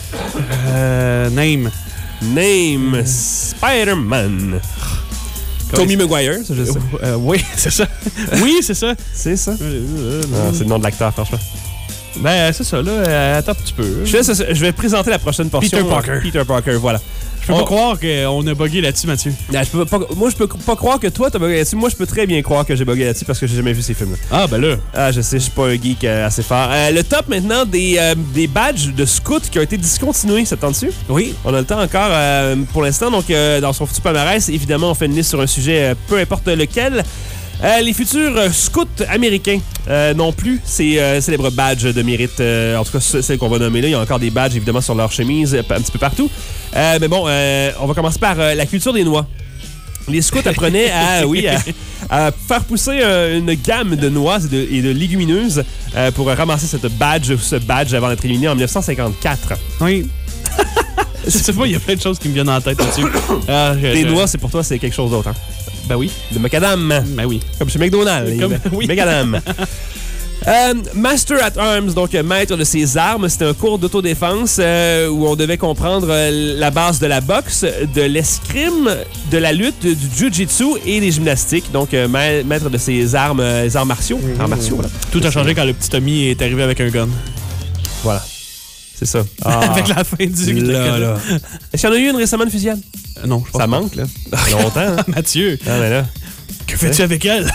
Euh, name. Name, Spider-Man. Tommy Maguire, ça je sais. Euh, oui, c'est ça. Oui, c'est ça. C'est ça? Euh, Ah, c'est le nom de l'acteur, franchement. Ben, c'est ça, là. Euh, attends un petit peu. Je, laisse, je vais présenter la prochaine portion. Peter Parker. Peter Parker, voilà. Je peux On- pas croire qu'on a bugué là-dessus, Mathieu. Ah, je peux pas, moi, je peux pas croire que toi, t'as bugué là-dessus. Moi, je peux très bien croire que j'ai bugué là-dessus parce que j'ai jamais vu ces films-là. Ah, ben là. Ah, je sais, je suis pas un geek euh, assez fort. Euh, le top maintenant des, euh, des badges de scouts qui ont été discontinués, ça te tente dessus? Oui. On a le temps encore euh, pour l'instant. Donc, euh, dans son futur palmarès, évidemment, on fait une liste sur un sujet, euh, peu importe lequel. Euh, les futurs euh, scouts américains euh, non plus ces euh, célèbres badges de mérite. Euh, en tout cas, celles qu'on va nommer là. Il y a encore des badges, évidemment, sur leur chemise, euh, un petit peu partout. Euh, mais bon, euh, on va commencer par euh, la culture des noix. Les scouts apprenaient à, oui, à, à faire pousser euh, une gamme de noix et de, et de légumineuses euh, pour ramasser cette badge, ce badge avant d'être éliminé en dix-neuf cent cinquante-quatre. Oui. Je sais pas, il y a plein de choses qui me viennent en tête là-dessus. Ah, je- Les je- noix, c'est pour toi, c'est quelque chose d'autre. Hein? Ben oui. De macadam. Ben oui. Comme chez McDonald's. Comme- oui. Macadam. Euh, Master at Arms, donc euh, maître de ses armes, c'était un cours d'autodéfense euh, où on devait comprendre euh, la base de la boxe, de l'escrime, de la lutte, du jiu-jitsu et des gymnastiques. Donc, euh, ma- maître de ses armes, euh, les arts martiaux. Arts martiaux, voilà. Tout a changé quand le petit Tommy est arrivé avec un gun. Voilà. C'est ça. Avec la fin du... Là, là. Est-ce qu'il y en a eu une récemment, une fusillade? Euh, Non, je pense Ça pas. manque, là. Longtemps, hein? Mathieu, Ah, mais là. que fais-tu avec elle?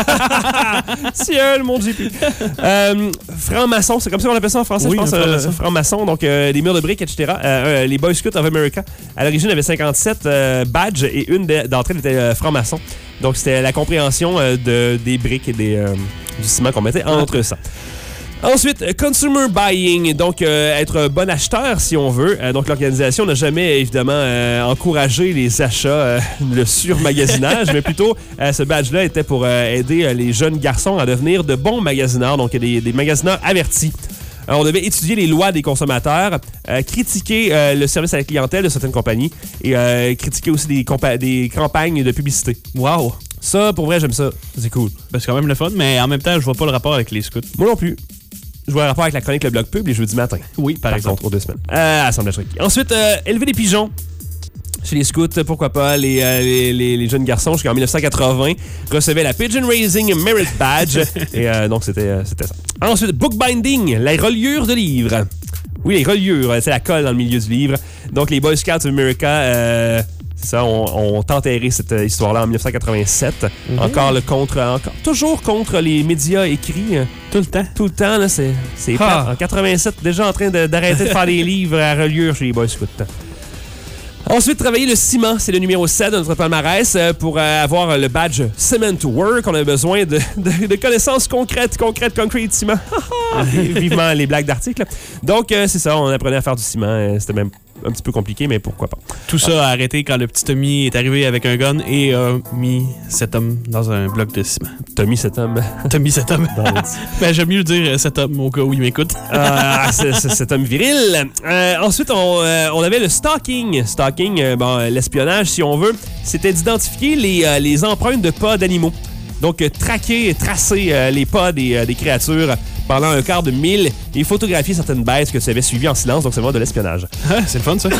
Ciel, mon J P. euh, franc-maçon, c'est comme ça qu'on appelle ça en français, Oui, je pense. un Euh, franc-maçon. franc-maçon, donc euh, des murs de briques, et cetera. Euh, euh, les Boy Scouts of America, à l'origine, avaient cinquante-sept euh, badges et une de- d'entre elles était euh, franc-maçon. Donc, c'était la compréhension euh, de, des briques et des, euh, du ciment qu'on mettait entre ça. Ensuite, euh, consumer buying, donc euh, être bon acheteur si on veut. Euh, donc l'organisation n'a jamais évidemment euh, encouragé les achats, euh, le surmagasinage, mais plutôt euh, ce badge-là était pour euh, aider euh, les jeunes garçons à devenir de bons magasineurs, donc des, des magasineurs avertis. Alors, on devait étudier les lois des consommateurs, euh, critiquer euh, le service à la clientèle de certaines compagnies et euh, critiquer aussi des, compa- des campagnes de publicité. Wow! Ça, pour vrai, j'aime ça. C'est cool. Ben, c'est quand même le fun, mais en même temps, je vois pas le rapport avec les scouts. Moi non plus. Je vois un rapport avec la chronique Le Bloc Pub les jeudis matin. Oui, par, Par exemple. contre, aux deux semaines. Euh, assemblage requis. Ensuite, euh, élever des pigeons. Chez les scouts, pourquoi pas, les, euh, les, les, les jeunes garçons, jusqu'en dix-neuf cent quatre-vingts, recevaient la Pigeon Raising Merit Badge. Et euh, donc, c'était, euh, c'était ça. Ensuite, bookbinding, la reliure de livres. Oui, les reliures, c'est la colle dans le milieu du livre. Donc, les Boy Scouts of America, euh, c'est ça, ont, ont enterré cette euh, histoire-là en dix-neuf cent quatre-vingt-sept. Mm-hmm. Encore le contre, encore, toujours contre les médias écrits. euh, Tout le temps. Tout le temps, là, c'est, c'est Ah. plate. En quatre-vingt-sept, déjà en train de- d'arrêter de faire des livres à reliure chez les Boy Scouts. Ensuite, travailler le ciment, c'est le numéro sept de notre palmarès. Euh, pour euh, avoir le badge Cement Work, on a besoin de, de, de connaissances concrètes, concrètes, concrete, ciment. Et vivement les blagues d'articles. Donc, euh, c'est ça, on apprenait à faire du ciment. Euh, C'était même un petit peu compliqué, mais pourquoi pas. Tout ça a arrêté quand le petit Tommy est arrivé avec un gun et a mis cet homme dans un bloc de ciment. Tommy, cet homme. Tommy, cet homme. Ben, j'aime mieux dire cet homme au cas où il m'écoute. Ah, c'est, c'est, cet homme viril. Euh, ensuite, on, euh, on avait le stalking. Stalking, euh, bon, euh, l'espionnage, si on veut, c'était d'identifier les, euh, les empreintes de pas d'animaux. Donc, euh, traquer et tracer euh, les pas des, euh, des créatures pendant un quart de mille et photographier certaines bêtes que tu avais suivies en silence. Donc, c'est vraiment de l'espionnage. Ah, c'est le fun, ça.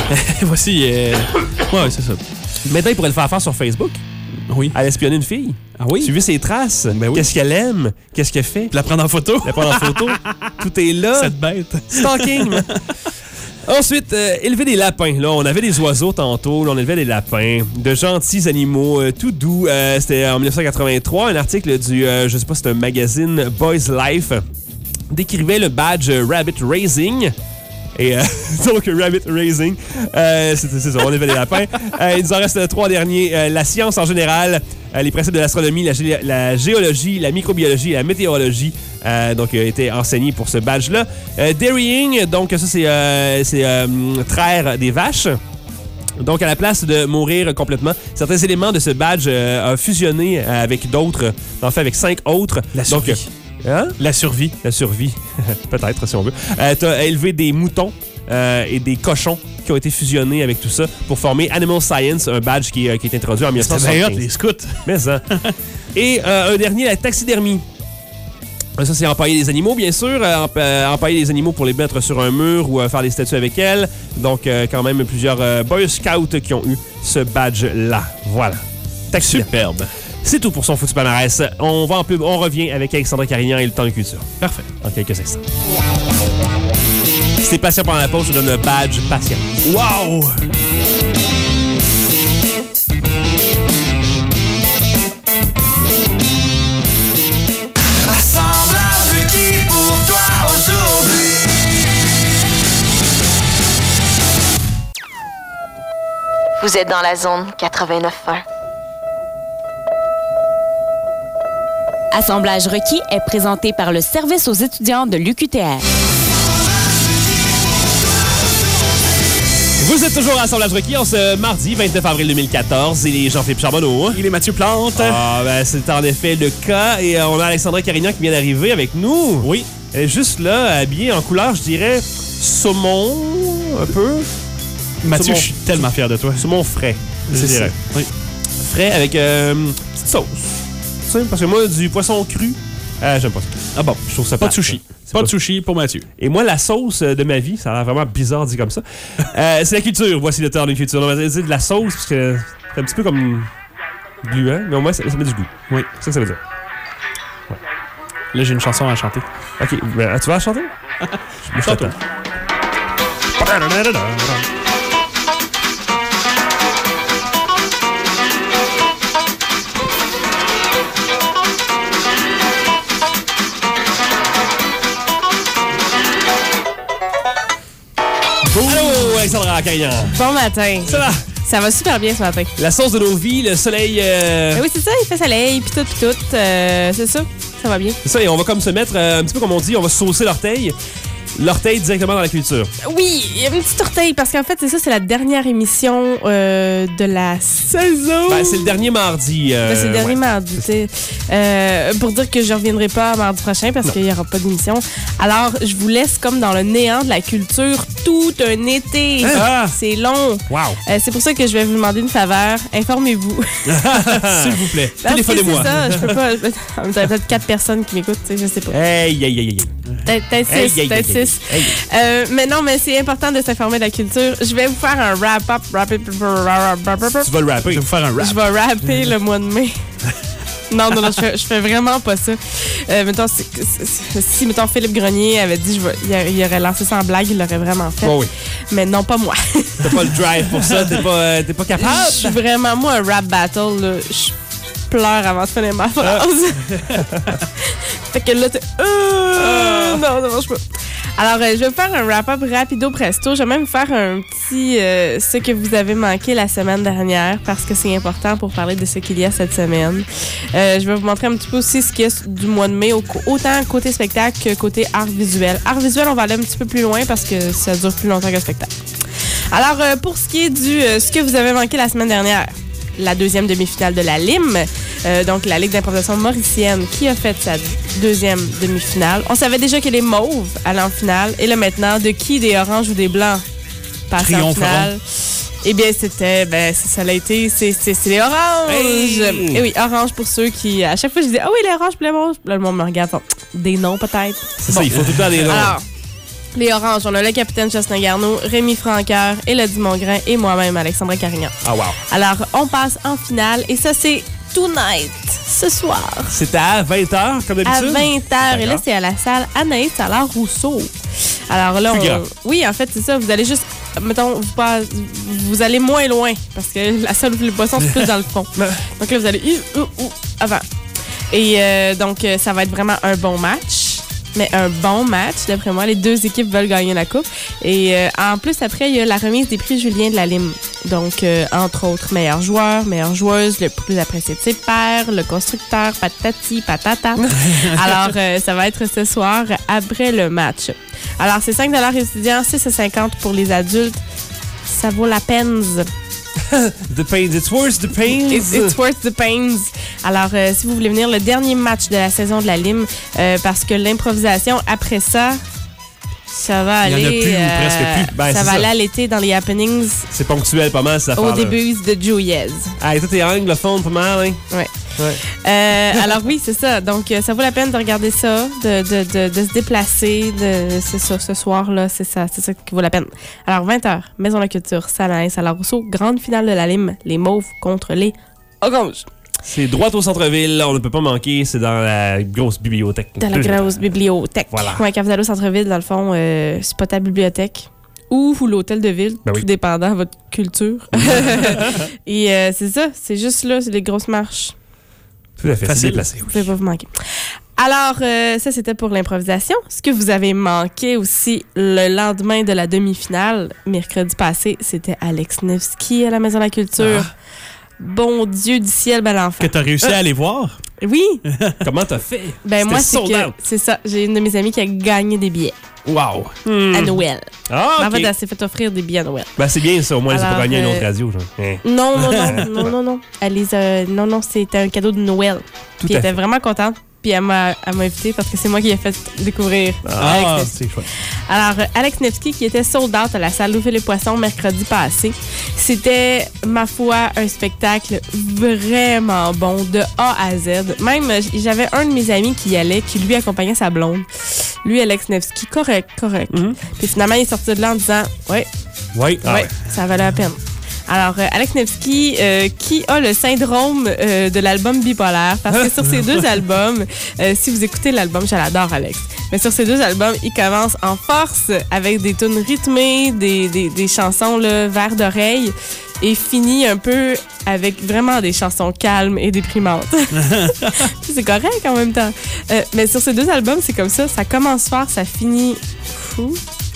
Voici. Euh... Ouais, c'est ça. Maintenant, il pourrait le faire faire sur Facebook. Oui. Elle espionner une fille. Ah oui? Suivre ses traces. Ben oui. Qu'est-ce qu'elle aime? Qu'est-ce qu'elle fait? La prendre en photo. La prendre en photo. Tout est là. Cette bête. Stalking. Ensuite, euh, élever des lapins. Là, on avait des oiseaux tantôt. Là, on élevait des lapins. De gentils animaux, euh, tout doux. Euh, c'était en dix-neuf cent quatre-vingt-trois, un article du, euh, je sais pas, c'est un magazine Boys Life, décrivait le badge euh, Rabbit Raising. Et euh, donc, Rabbit Raising, euh, c'est, c'est ça, on élevait des lapins. Euh, il nous en reste trois derniers. Euh, la science en général, euh, les principes de l'astronomie, la, gé- la géologie, la microbiologie et la météorologie. Euh, donc, euh, étaient enseignés pour ce badge-là. Euh, dairying, donc ça, c'est, euh, c'est euh, traire des vaches. Donc, à la place de mourir complètement, certains éléments de ce badge euh, ont fusionné avec d'autres, en fait, avec cinq autres. La survie. Donc, Hein? La survie. La survie, peut-être, si on veut. Euh, t'as élevé des moutons euh, et des cochons qui ont été fusionnés avec tout ça pour former Animal Science, un badge qui, euh, qui est introduit en dix-neuf cent C'est bien hot, soixante-quinze. les scouts. Mais ça. Et euh, un dernier, la taxidermie. Ça, c'est empailler les animaux, bien sûr. Euh, emp- euh, empailler les animaux pour les mettre sur un mur ou euh, faire des statues avec elles. Donc, euh, quand même, plusieurs euh, Boy Scouts qui ont eu ce badge-là. Voilà. Taxidermie. Superbe. C'est tout pour son foutu palmarès. On va en pub, on revient avec Alexandre Carignan et le temps de culture. Parfait. En quelques instants. Si t'es patient pendant la pause, je te donne le badge patient. Wow! Assemblage requis pour toi aujourd'hui. Vous êtes dans la zone quatre-vingt-neuf un. Assemblage requis est présenté par le service aux étudiants de l'U Q T R. Vous êtes toujours à Assemblage requis en ce mardi vingt-neuf avril deux mille quatorze. Il est Jean-Philippe Charbonneau. Il est Mathieu Plante. Ah, ben, c'est en effet le cas. Et euh, on a Alexandra Carignan qui vient d'arriver avec nous. Oui. Elle est juste là, habillée en couleur, je dirais, saumon, un peu. Mathieu, Saumon. je suis tellement fier de toi. Saumon frais, je C'est dirais. ça. Oui. Frais avec euh, petite sauce. Tu sais, parce que moi, du poisson cru, euh, j'aime pas ça. Ah bon, Je trouve ça pas de plate, sushi. ça. C'est Pas pas- de sushi pour Mathieu. Et moi, la sauce de ma vie, ça a l'air vraiment bizarre dit comme ça. Euh, c'est la culture. Voici le temps d'une culture. On va dire de la sauce, parce que c'est un petit peu comme gluant, mais au moins, ça, ça met du goût. Oui. C'est ça que ça veut dire. Là, j'ai une chanson à chanter. OK. Ben, tu vas la chanter? Je me Tantôt. Alexandra Carignan? Bon matin. Ça va? Ça va super bien ce matin. La sauce de nos vies, le soleil... Euh... Ben oui, c'est ça, il fait soleil, puis tout, puis tout. Euh, c'est ça, ça va bien. C'est ça, et on va comme se mettre, euh, un petit peu comme on dit, on va saucer l'orteil. L'orteil directement dans la culture. Oui, il y a une petite orteil, parce qu'en fait, c'est ça, c'est la dernière émission euh, de la saison. Ben, c'est le dernier mardi. Euh, Ben, c'est le dernier ouais. mardi, tu sais. Euh, pour dire que je reviendrai pas mardi prochain parce qu'il n'y aura pas d'émission. Alors, je vous laisse comme dans le néant de la culture tout un été. Ah! C'est long. Wow! Euh, c'est pour ça que je vais vous demander une faveur. Informez-vous. S'il vous plaît. Parce que Téléphonez-moi. C'est ça, je peux pas. Vous avez peut-être quatre personnes qui m'écoutent, tu sais, je sais pas. Hey, hey, hey, hey. Peut-être peut-être Hey, six, hey, peut-être hey, six. hey. Euh, mais non, mais c'est important de s'informer de la culture. Je vais vous faire un wrap-up. Wrap-up. Tu vas le rapper. Je vais vous faire un rap. Je vais rapper le mois de mai. Non, non, non, je fais, je fais vraiment pas ça. Euh, mettons, si, si, si, mettons, Philippe Grenier avait dit, je vais, il, a- il aurait lancé ça en blague, il l'aurait vraiment fait. Oh oui. Mais non, pas moi. T'as pas le drive pour ça, t'es pas, euh, t'es pas capable. Je suis vraiment, moi, un rap battle, là, je pleure avant de finir ma phrase. Fait que là, t'es... Euh, Non, ça marche pas. Alors, euh, je vais vous faire un wrap-up rapido presto. Je vais même vous faire un petit... euh, ce que vous avez manqué la semaine dernière, parce que c'est important pour parler de ce qu'il y a cette semaine. Euh, je vais vous montrer un petit peu aussi ce qu'il y a du mois de mai, au- autant côté spectacle que côté art visuel. Art visuel, on va aller un petit peu plus loin parce que ça dure plus longtemps que le spectacle. Alors, euh, pour ce qui est du euh, ce que vous avez manqué la semaine dernière, la deuxième demi-finale de la L I M, euh, donc la Ligue d'improvisation mauricienne qui a fait sa deuxième demi-finale. On savait déjà que les Mauves allaient en finale. Et là, maintenant, de qui, des Oranges ou des Blancs passaient en Triompheront. finale? Eh bien, c'était, ben, ça, ça l'a été, c'est, c'est, c'est les Oranges. Hey! Et oui, Orange pour ceux qui, à chaque fois, je disais, ah oui, les Oranges, puis les Mauves. Là, le monde me regarde, font, des noms peut-être. C'est ça, il faut tout le temps des noms. Alors, les Oranges, on a le capitaine Justin Garneau, Rémi Franqueur, Élodie Mongrain et moi-même, Alexandra Carignan. Ah, wow. Alors, on passe en finale et ça, c'est tonight, ce soir, C'était à vingt heures, comme à d'habitude. vingt heures. Et là, D'accord. c'est à la salle Anaïs Allard Rousseau. Alors là, Plus grand. on... oui, en fait, c'est ça. Vous allez juste, mettons, vous, pas... vous allez moins loin parce que la salle où les boissons, c'est plus dans le fond. Donc là, vous allez ou, ou, ou, avant. Et euh, donc, euh, ça va être vraiment un bon match. Mais un bon match, d'après moi. Les deux équipes veulent gagner la coupe. Et euh, en plus, après, il y a la remise des prix Julien de la Lime. Donc, euh, entre autres, meilleur joueur, meilleure joueuse, le plus apprécié de ses pairs, le constructeur, patati, patata. Alors, euh, ça va être ce soir, après le match. Alors, c'est cinq dollars étudiants, six cinquante pour les adultes. Ça vaut la peine. The pains, it's worth the pains. It's, it's worth the pains. Alors, euh, si vous voulez venir, le dernier match de la saison de la Lime, euh, parce que l'improvisation, après ça, ça va Il y en a aller... plus ou presque plus. Ben, ça c'est va ça. aller à l'été dans les happenings C'est ponctuel pas mal, cette au affaire-là. début de juillet. Ah, toi, t'es anglophone pas mal, hein? Ouais. Ouais. Euh, alors oui, c'est ça. Donc, euh, ça vaut la peine de regarder ça, de, de, de, de se déplacer. De, c'est ça, ce soir-là, c'est ça, c'est ça qui vaut la peine. Alors, vingt heures, Maison de la Culture, salle Anaïs Allard Rousseau, grande finale de la Lime, les Mauves contre les Oranges. C'est droit au centre-ville, on ne peut pas manquer, c'est dans la grosse bibliothèque. Dans la grosse bibliothèque. Voilà. Ouais, quand vous allez au centre-ville, dans le fond, euh, c'est pas ta bibliothèque. Ou, ou l'hôtel de ville, Ben oui. tout dépendant de votre culture. Et euh, c'est ça, c'est juste là, c'est des grosses marches. Tout à fait, c'est Facile. déplacé. Vous pouvez pas vous manquer. Alors, euh, ça, c'était pour l'improvisation. Ce que vous avez manqué aussi le lendemain de la demi-finale, mercredi passé, c'était Alex Nevsky à la Maison de la Culture. Bon Dieu du ciel, bel enfant. Que t'as réussi à aller voir? Oui, Comment t'as fait? ben moi, C'était c'est sold que out. c'est ça. J'ai une de mes amies qui a gagné des billets Wow! à Noël. Ah, En ok. fait, elle s'est fait offrir des billets à Noël. Ben, c'est bien ça, au moins, c'est Alors, pour gagner une autre euh, radio. Genre. Hein. Non, non, non, non, non, non. Elle les a- non, non, c'était un cadeau de Noël. Tout Puis à elle était fait. vraiment contente. Puis elle m'a, elle m'a invitée parce que c'est moi qui ai fait découvrir Alex Ah, Nevsky. c'est chouette. Alors, euh, Alex Nevsky, qui était sold out à la salle Louis les Poissons mercredi passé, c'était, ma foi, un spectacle vraiment bon de A à Z. Même, euh, j'avais un de mes amis qui y allait, qui lui accompagnait sa blonde. Lui, Alex Nevsky, correct, correct. Puis finalement, il est sorti de là en disant, ouais, Oui. Ah, ouais, ouais. ça valait la peine. Alors, euh, Alex Nevsky, euh, qui a le syndrome euh, de l'album bipolaire, parce que sur ces deux albums, euh, si vous écoutez l'album, je l'adore, Alex, mais sur ces deux albums, il commence en force avec des tunes rythmées, des, des, des chansons là, vers d'oreille, et finit un peu avec vraiment des chansons calmes et déprimantes. C'est correct en même temps. Euh, mais sur ces deux albums, c'est comme ça, ça commence fort, ça finit fou.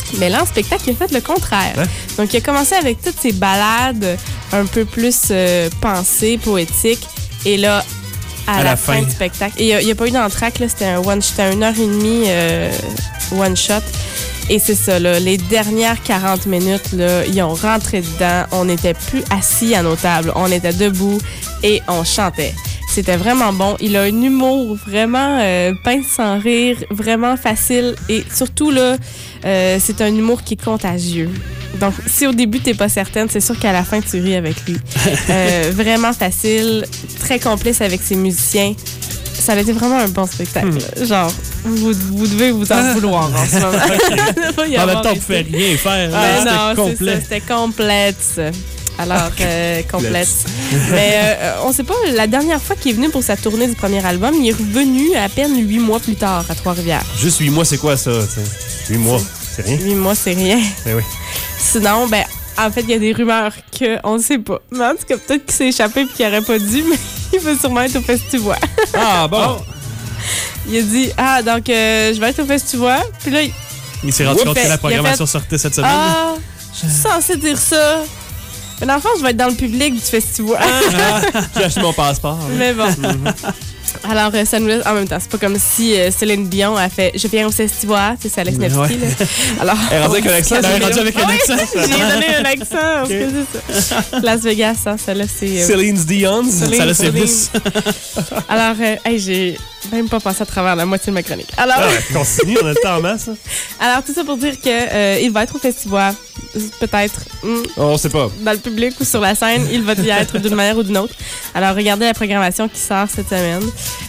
Mais là, en spectacle, il a fait le contraire. Hein? Donc, il a commencé avec toutes ses ballades un peu plus euh, pensées, poétiques. Et là, à, À la, la fin fin. du spectacle, et il n'y a, a pas eu d'entraque, là, c'était un one, c'était une heure et demie euh, one shot. Et c'est ça, là, les dernières quarante minutes, là, ils ont rentré dedans. On n'était plus assis à nos tables. On était debout et on chantait. C'était vraiment bon. Il a un humour vraiment euh, pince sans rire, vraiment facile. Et surtout, là, euh, c'est un humour qui est contagieux. Donc, si au début, t'es pas certaine, c'est sûr qu'à la fin, tu ris avec lui. Euh, vraiment facile, très complice avec ses musiciens. Ça a été vraiment un bon spectacle. Hmm. Genre, vous, vous devez vous en vouloir en ce moment. Il y En avoir même temps, on été. pouvait rien faire. là. Ben C'était non, c'est complet. ça, c'était complète. Alors, euh, complète. Mais euh, on sait pas, la dernière fois qu'il est venu pour sa tournée du premier album, il est revenu à peine huit mois plus tard à Trois-Rivières. Juste huit mois, c'est quoi ça? t'sais? Huit mois, c'est rien? Huit mois, c'est rien. Eh oui. Sinon, ben, en fait, il y a des rumeurs qu'on ne sait pas. Mais en tout cas, peut-être qu'il s'est échappé et qu'il n'aurait pas dû, mais il veut sûrement être au Festivois. Ah, bon. Il a dit, ah, donc, euh, je vais être au Festivois. Puis là, il, Il s'est rendu Oups, compte que il a la programmation fait- sortait cette semaine. ah, je suis censée dire ça. Mais dans le fond, je vais être dans le public du Festivois. J'ai acheté mon passeport. Mais bon. Alors, euh, ça nous laisse. En même temps, c'est pas comme si euh, Céline Dion a fait Je viens au Festivois. Tu sais, c'est Alex Nevsky. Ouais. Là. Alors, Elle est rendue avec un accent. Elle est rendue avec un Ah oui, accent. J'ai donné un accent. Parce que c'est ça. Las Vegas, hein, celle-là, c'est. euh, Céline Dion. Céline. Ça là, c'est Céline. plus. Alors, euh, hey, j'ai même pas passé à travers la moitié de ma chronique. Alors, Ah, continue, on a le temps en masse. hein. alors tout ça pour dire que euh, il va être au Festivois. Peut-être. hmm, On sait pas. dans le public ou sur la scène, il va y être d'une manière ou d'une autre. Alors, regardez la programmation qui sort cette semaine.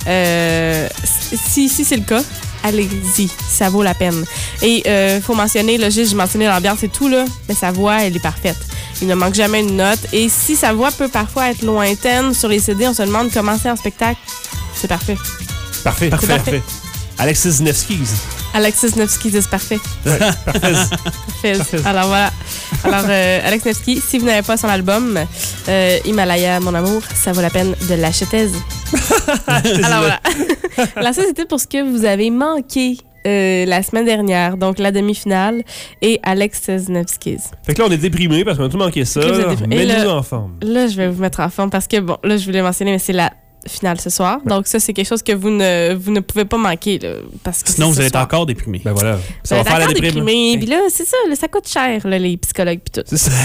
Euh, si si c'est le cas, allez-y, ça vaut la peine. Et il euh, faut mentionner, là, juste, j'ai mentionné l'ambiance et tout, là, mais sa voix, elle est parfaite. Il ne manque jamais une note. Et si sa voix peut parfois être lointaine sur les C D, on se demande comment c'est en spectacle. C'est parfait. Parfait, parfait, parfait. parfait. Alexis Nevsky. Alexis Nevsky, c'est parfait. Parfait. Alors voilà. Alors, euh, Alex Nevsky, si vous n'avez pas son album, euh, Himalaya, mon amour, ça vaut la peine de l'acheter. Alors voilà. Alors ça, c'était pour ce que vous avez manqué euh, la semaine dernière, donc la demi-finale, et Alex Nevsky. Fait que là, on est déprimé parce qu'on a tout manqué ça. Ok, vous êtes déprimés. Et Mets-nous là- en forme. Là, je vais vous mettre en forme parce que, bon, là, je voulais mentionner, mais c'est la finale ce soir. Donc ça, c'est quelque chose que vous ne, vous ne pouvez pas manquer. Là, parce que Sinon, c'est vous ce allez être soir. encore déprimé. Ben voilà. Vous Ça va êtes faire la encore déprime. déprimé. Puis là, c'est ça, là, ça coûte cher, là, les psychologues puis tout. C'est ça.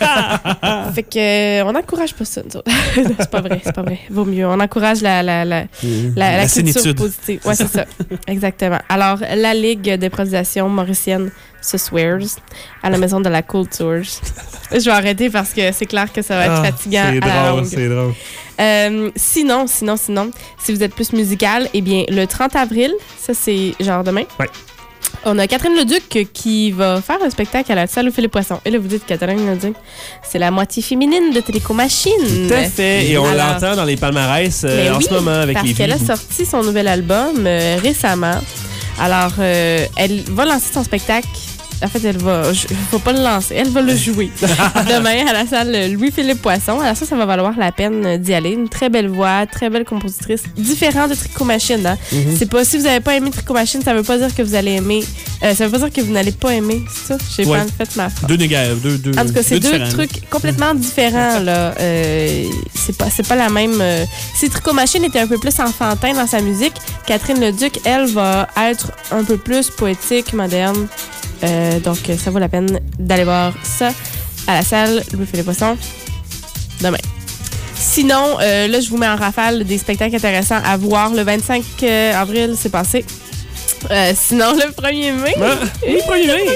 Fait que euh, on n'encourage pas ça, nous autres. Non, c'est pas vrai, c'est pas vrai. Vaut mieux. On encourage la, la, la, la, la La culture sénitude. positive. Ouais, c'est ça. Exactement. Alors, la Ligue d'improvisation mauricienne se swears à la Maison de la Culture. Je vais arrêter parce que c'est clair que ça va être Ah, fatigant c'est à la drôle, longue. c'est drôle. Euh, sinon, sinon, sinon, si vous êtes plus musical, eh bien, le trente avril, ça c'est genre demain. Ouais. On a Catherine Leduc qui va faire un spectacle à la salle où fait les poissons. Et là, vous dites Catherine Leduc, c'est la moitié féminine de Télécomachine. Tout à fait. Et on Alors, l'entend dans les palmarès euh, mais en oui, ce moment avec parce les qu'elle a vues. sorti son nouvel album euh, récemment. Alors, euh, elle va lancer son spectacle. En fait, elle va, je, faut pas le lancer, elle va le jouer demain à la salle Louis-Philippe Poisson. Alors ça, ça va valoir la peine d'y aller. Une très belle voix, très belle compositrice, différente de Tricot Machine. Hein? Mm-hmm. C'est pas si vous avez pas aimé Tricot Machine, ça veut pas dire que vous allez aimer. Euh, ça veut pas dire que vous n'allez pas aimer. C'est ça, j'ai Ouais. pas fait ma phrase. Deux négatifs. Deux, deux, En tout cas, c'est deux, différents. trucs complètement différents, là. Euh, c'est pas, c'est pas la même... euh, Si Tricot Machine était un peu plus enfantin dans sa musique, Catherine Leduc, elle, va être un peu plus poétique, moderne. Euh, donc, ça vaut la peine d'aller voir ça à la salle Louis-Philippe Poisson demain. Sinon, euh, là, je vous mets en rafale des spectacles intéressants à voir. Le vingt-cinq avril, c'est passé. Euh, sinon, le premier mai... Oui, premier mai.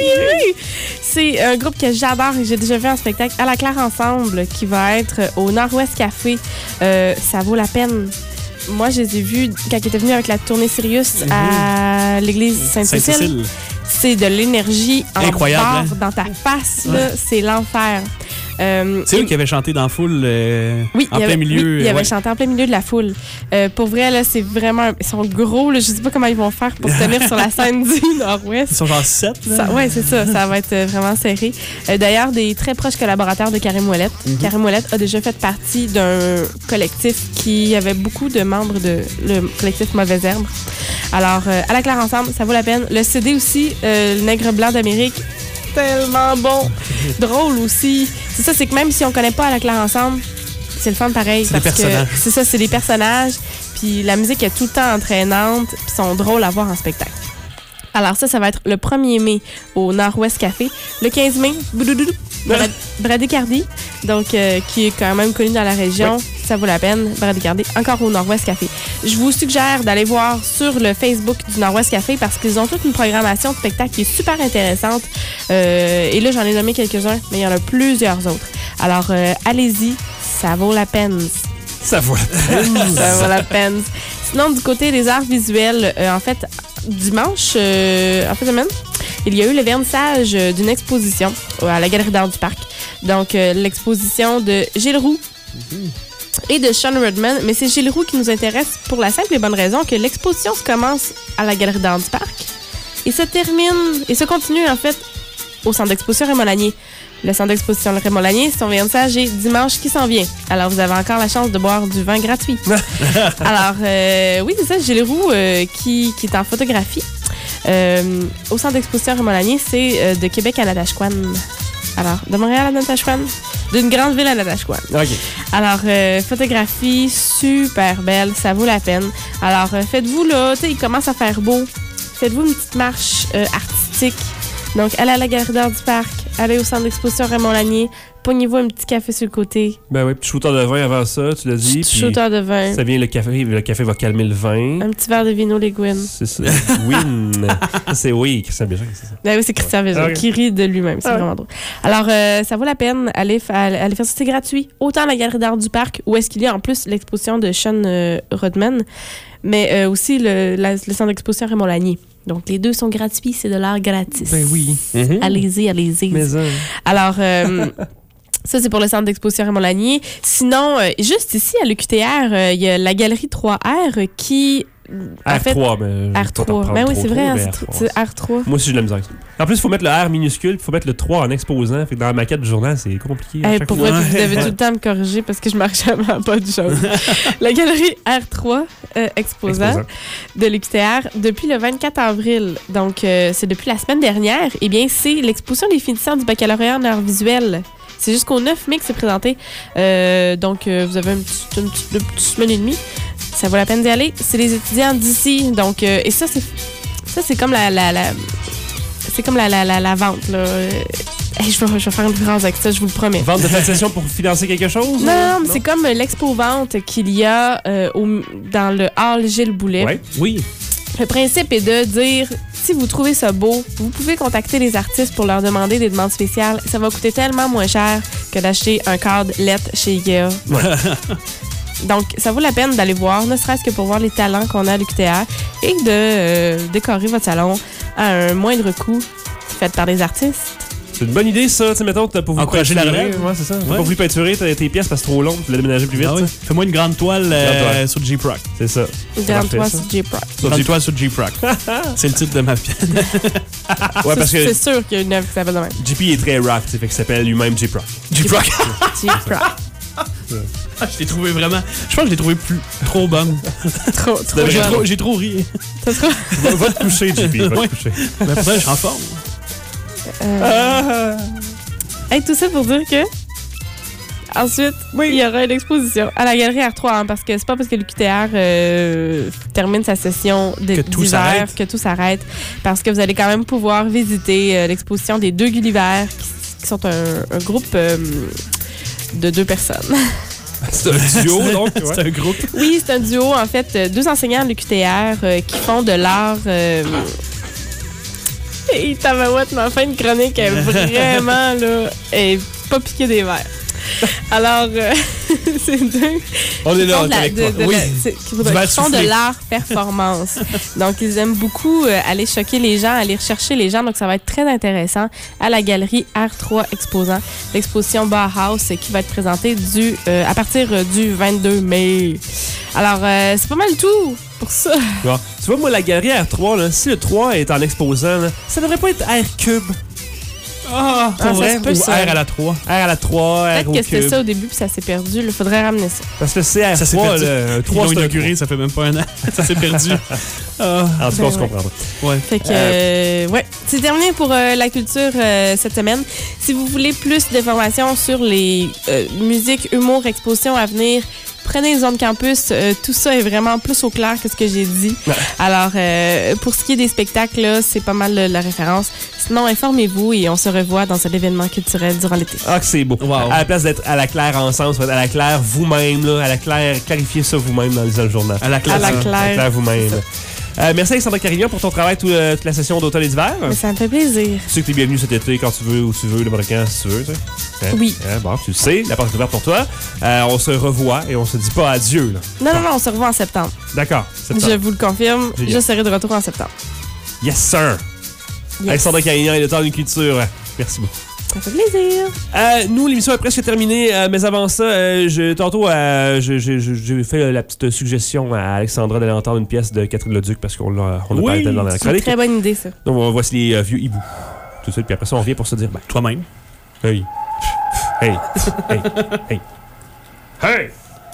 C'est un groupe que j'adore et j'ai déjà vu en spectacle à la Claire Ensemble qui va être au Nord-Ouest Café. Euh, ça vaut la peine. Moi, je les ai vus quand ils étaient venus avec la tournée Sirius à l'église Sainte-Cécile. Sainte-Cécile. C'est de l'énergie en Incroyable, barre dans ta face. là. C'est l'enfer. Euh, C'est eux et- qui avaient chanté dans la foule euh, oui, en il avait, plein milieu. oui, il avait ouais. chanté en plein milieu de la foule. Euh, pour vrai, là, c'est vraiment... Ils sont gros. Là, je sais pas comment ils vont faire pour se tenir sur la scène du Nord-Ouest. Ils sont genre sept. Ça, ouais, c'est ça. Ça va être euh, vraiment serré. Euh, D'ailleurs, des très proches collaborateurs de Karim Ouellette. Karim Ouellette a déjà fait partie d'un collectif qui avait beaucoup de membres de le collectif Mauvaise Herbe. Alors, euh, à la Claire Ensemble, ça vaut la peine. Le C D aussi, euh, Le Nègre Blanc d'Amérique, tellement bon. Drôle aussi. C'est ça, c'est que même si on connaît pas À la claire ensemble, c'est le fun pareil. C'est des parce que personnages. C'est ça, c'est des personnages. Puis la musique est tout le temps entraînante. Puis sont drôles à voir en spectacle. Alors ça, ça va être le premier mai au Nord-Ouest Café. Le quinze mai, boudoudoudou, Brad- Bradycardy, donc euh, qui est quand même connu dans la région. Oui. Ça vaut la peine. Bradycardy, encore au Nord-Ouest Café. Je vous suggère d'aller voir sur le Facebook du Nord-Ouest Café parce qu'ils ont toute une programmation de spectacles qui est super intéressante. Euh, et là, j'en ai nommé quelques-uns, mais il y en a plusieurs autres. Alors, euh, allez-y, ça vaut la peine. Ça vaut la peine. Ça vaut la peine. Sinon, du côté des arts visuels, euh, en fait, dimanche, euh, en fin de semaine, il y a eu le vernissage euh, d'une exposition euh, à la Galerie d'art du Parc. Donc, euh, l'exposition de Gilles Roux mm-hmm. et de Sean Rudman. Mais c'est Gilles Roux qui nous intéresse pour la simple et bonne raison que l'exposition se commence à la Galerie d'art du Parc et se termine, et se continue, en fait, au Centre d'exposition Raymond Lanier. Le Centre d'exposition Raymond Lanier, son vernissage est dimanche qui s'en vient. Alors, vous avez encore la chance de boire du vin gratuit. Alors, euh, oui, c'est ça, Gilles Roux, euh, qui, qui est en photographie. Euh, au Centre d'exposition Raymond Lanier, c'est euh, de Québec à Natashquan. Alors, de Montréal à Natashquan, d'une grande ville à Natashquan. OK. Alors, euh, photographie super belle, ça vaut la peine. Alors, euh, faites-vous, là, tu sais, il commence à faire beau. Faites-vous une petite marche euh, artistique. Donc, allez à la Galerie d'art du Parc, allez au Centre d'exposition Raymond Lanier, pognez-vous un petit café sur le côté. Ben oui, petit shooter de vin avant ça, tu l'as dit. Petit shooter de vin. Ça vient, le café, le café va calmer le vin. Un petit verre de vino Leguin. C'est ça. Win. C'est oui, Christian Bégin, c'est ça. Ben oui, c'est Christian Bégin, okay. qui rit de lui-même. C'est ah. vraiment drôle. Alors, euh, ça vaut la peine. Allez, allez faire ça, c'est gratuit. Autant à la Galerie d'art du Parc, où est-ce qu'il y a en plus l'exposition de Sean euh, Rudman, mais euh, aussi le, la, le Centre d'exposition Raymond Lanier. Donc, les deux sont gratuits, c'est de l'art gratis. Ben oui. Mm-hmm. Allez-y, allez-y. Mais ça. Alors, euh, ça, c'est pour le Centre d'exposition Raymond Lanier. Sinon, euh, juste ici, à l'U Q T R, il euh, y a la Galerie trois R qui... R trois, mais... R trois. Ben oui, c'est vrai, hein, c'est R trois. Moi aussi, j'ai de la misère. En plus, il faut mettre le R minuscule, il faut mettre le trois en exposant. Fait que dans la maquette du journal, c'est compliqué. Hey, pour vrai, vous devez tout le temps me corriger parce que je marche jamais à pas de choses. La Galerie R trois euh, exposant, exposant de l'U Q T R depuis le vingt-quatre avril. Donc, euh, c'est depuis la semaine dernière. Eh bien, c'est l'exposition des finissants du baccalauréat en arts visuels. C'est jusqu'au neuf mai que c'est présenté. Euh, donc, euh, vous avez une petite, une, petite, une petite semaine et demie. Ça vaut la peine d'y aller. C'est les étudiants d'ici. Donc, euh, et ça, c'est ça, c'est comme la, la, la c'est comme la, la, la, la vente. Là. Hey, je, vais, je vais faire une phrase avec ça, je vous le promets. Vente de concession pour financer quelque chose? Non, non, mais non? C'est comme l'expo-vente qu'il y a euh, au, dans le hall Gilles Boulet. Ouais. Oui. Le principe est de dire, si vous trouvez ça beau, vous pouvez contacter les artistes pour leur demander des demandes spéciales. Ça va coûter tellement moins cher que d'acheter un cadre L E T chez Ikea. Ouais. Donc, ça vaut la peine d'aller voir, ne serait-ce que pour voir les talents qu'on a à l'U Q T R et de euh, décorer votre salon à un moindre coût fait par des artistes. C'est une bonne idée, ça. Tu sais, mettons, t'as pas voulu encourager la relève. Ouais, c'est ça. T'as ouais. pas voulu peinturer tes pièces parce que c'est trop long, tu l'as déménagé plus vite. Ah oui. Fais-moi une grande toile euh, sur J-Proc. C'est ça. Une grande toile sur J-Proc. Une grande toile sur J-Proc. C'est le titre de ma pièce. Ouais, parce que c'est sûr qu'il y a une œuvre qui s'appelle de même. J P est très rock, fait qu'il s'appelle lui-même J-Proc. J-Proc. J-Proc. Ah, je l'ai trouvé vraiment. Je pense que je l'ai trouvé plus trop bonne. trop, trop J'ai trop, j'ai trop ri. T'as trop... va, va te coucher, J P. Va ouais. te coucher. Mais pour ça, je suis en forme. Euh... Hey, tout ça pour dire que. Ensuite, oui. il y aura une exposition à la Galerie R trois, hein, parce que c'est pas parce que l'U Q T R euh, termine sa session de, que tout d'hiver s'arrête. que tout s'arrête. Parce que vous allez quand même pouvoir visiter euh, l'exposition des Deux Gulliver, qui, qui sont un, un groupe euh, de deux personnes. C'est un duo, donc. Ouais. C'est un groupe. Oui, c'est un duo, en fait. Deux enseignants de l'U Q T R euh, qui font de l'art. Euh, Et Tabarouette, ma fin de chronique est vraiment, là, est pas piquée des verres. Alors, euh, c'est deux. On est là, on est avec toi. Oui. Qui font de l'art performance. Donc, ils aiment beaucoup euh, aller choquer les gens, aller rechercher les gens. Donc, ça va être très intéressant à la Galerie R trois exposant l'exposition Bauhaus qui va être présentée du, euh, à partir du vingt-deux mai. Alors, euh, c'est pas mal tout pour ça. Bon. Tu vois, moi, la Galerie R trois, là, si le trois est en exposant, là, ça devrait pas être R cube. Ah, Ah, pour ça vrai, se peut, ou ça. R à la trois. R à la trois, R Peut-être au que c'était cube. ça au début, puis ça s'est perdu. Il faudrait ramener ça. Parce que c'est R Ça s'est trois, perdu. le Ils trois, l'ont c'est un inauguré, ça fait même pas un an. Ça s'est perdu. Ah, En tout cas, Ben on se ouais. comprendra. ouais. Fait que, euh, ouais, c'est terminé pour euh, la culture euh, cette semaine. Si vous voulez plus d'informations sur les euh, musiques, humour, expositions à venir, prenez les ondes campus. Euh, tout ça est vraiment plus au clair que ce que j'ai dit. Ouais. Alors, euh, pour ce qui est des spectacles, là, c'est pas mal la, la référence. Sinon, informez-vous et on se revoit dans un événement culturel durant l'été. Ah, que c'est beau. Wow. À la place d'être à la claire ensemble, ça va être à la claire vous-même, là. À la claire, clarifiez ça vous-même dans lisant le journal. À la À classe. la À la claire. claire vous-même. Euh, merci Alexandra Carignan pour ton travail tout, euh, toute la session d'automne et d'hiver. Mais ça me fait plaisir. Tu sais que t'es bienvenu cet été quand tu veux, où tu veux, n'importe quand, si tu veux. Tu sais. Hein? Oui. Hein, bon, tu le sais, la porte est ouverte pour toi. Euh, on se revoit et on se dit pas adieu. Là. Non, non, non, on se revoit en septembre. D'accord. septembre. Je vous le confirme, Génial. je serai de retour en septembre. Yes, sir. Yes. Alexandra Carignan et le temps d'une culture. Merci beaucoup. Ça fait plaisir. Euh, nous, l'émission est presque terminée, euh, mais avant ça, euh, je, tantôt, euh, je- je- je- j'ai fait euh, la petite suggestion à Alexandra d'aller entendre une pièce de Catherine Leduc parce qu'on l'a on a Oui, parlé d'elle dans la C'est une chronique. très bonne idée, ça. Donc, on voici les euh, vieux hiboux. Tout de suite, puis après ça, on revient pour se dire, ben, Toi-même. hey, hey, hey, hey, hey!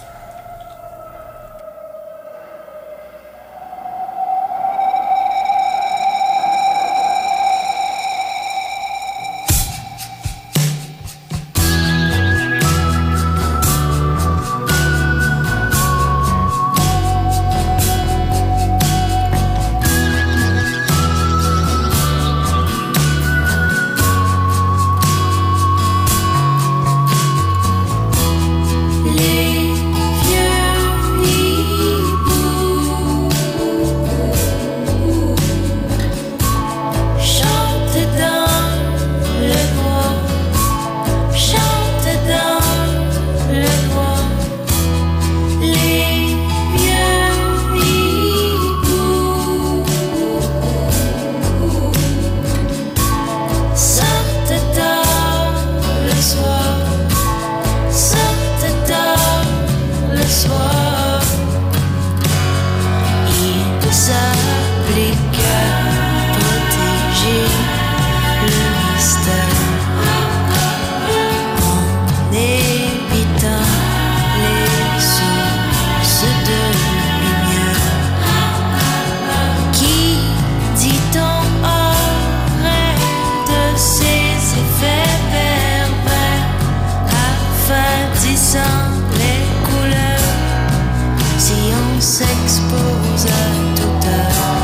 Les vieux hiboux chantent dans le bois, chantent dans le bois. Les vieux hiboux sortent tard le soir. Sortent tard le soir, ils s'appliquent à protéger le mystère en évitant les sources de lumière. Qui dit-on aurait de ces effets pervers? Affadissant les couleurs, si on s'expose à toute heure.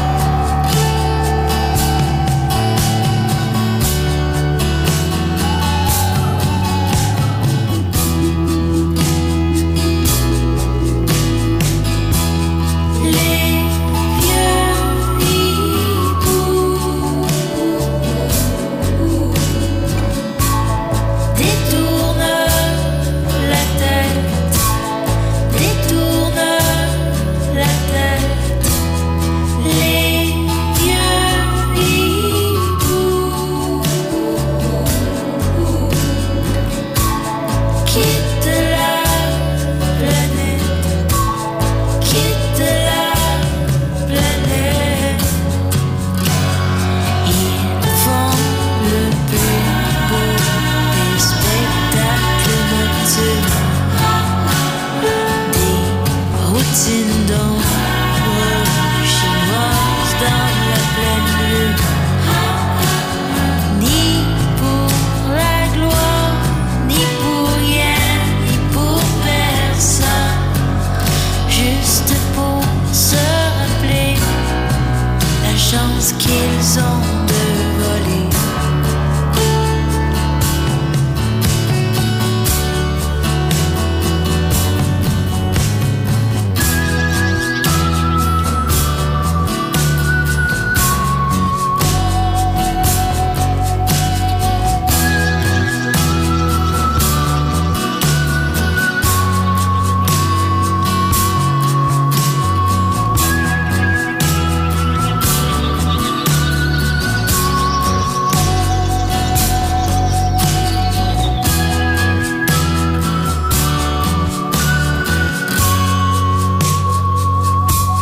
Les vieux hiboux détournent la tête, détournent la tête. Les vieux hiboux quittent la planète, quittent la planète. Ils font le plus beau des spectacles nocturnes, des routines d'ombre chinoises dans la pleine lune. Ni pour la gloire, ni pour rien, ni pour personne, juste pour se rappeler la chance qu'ils ont de voler.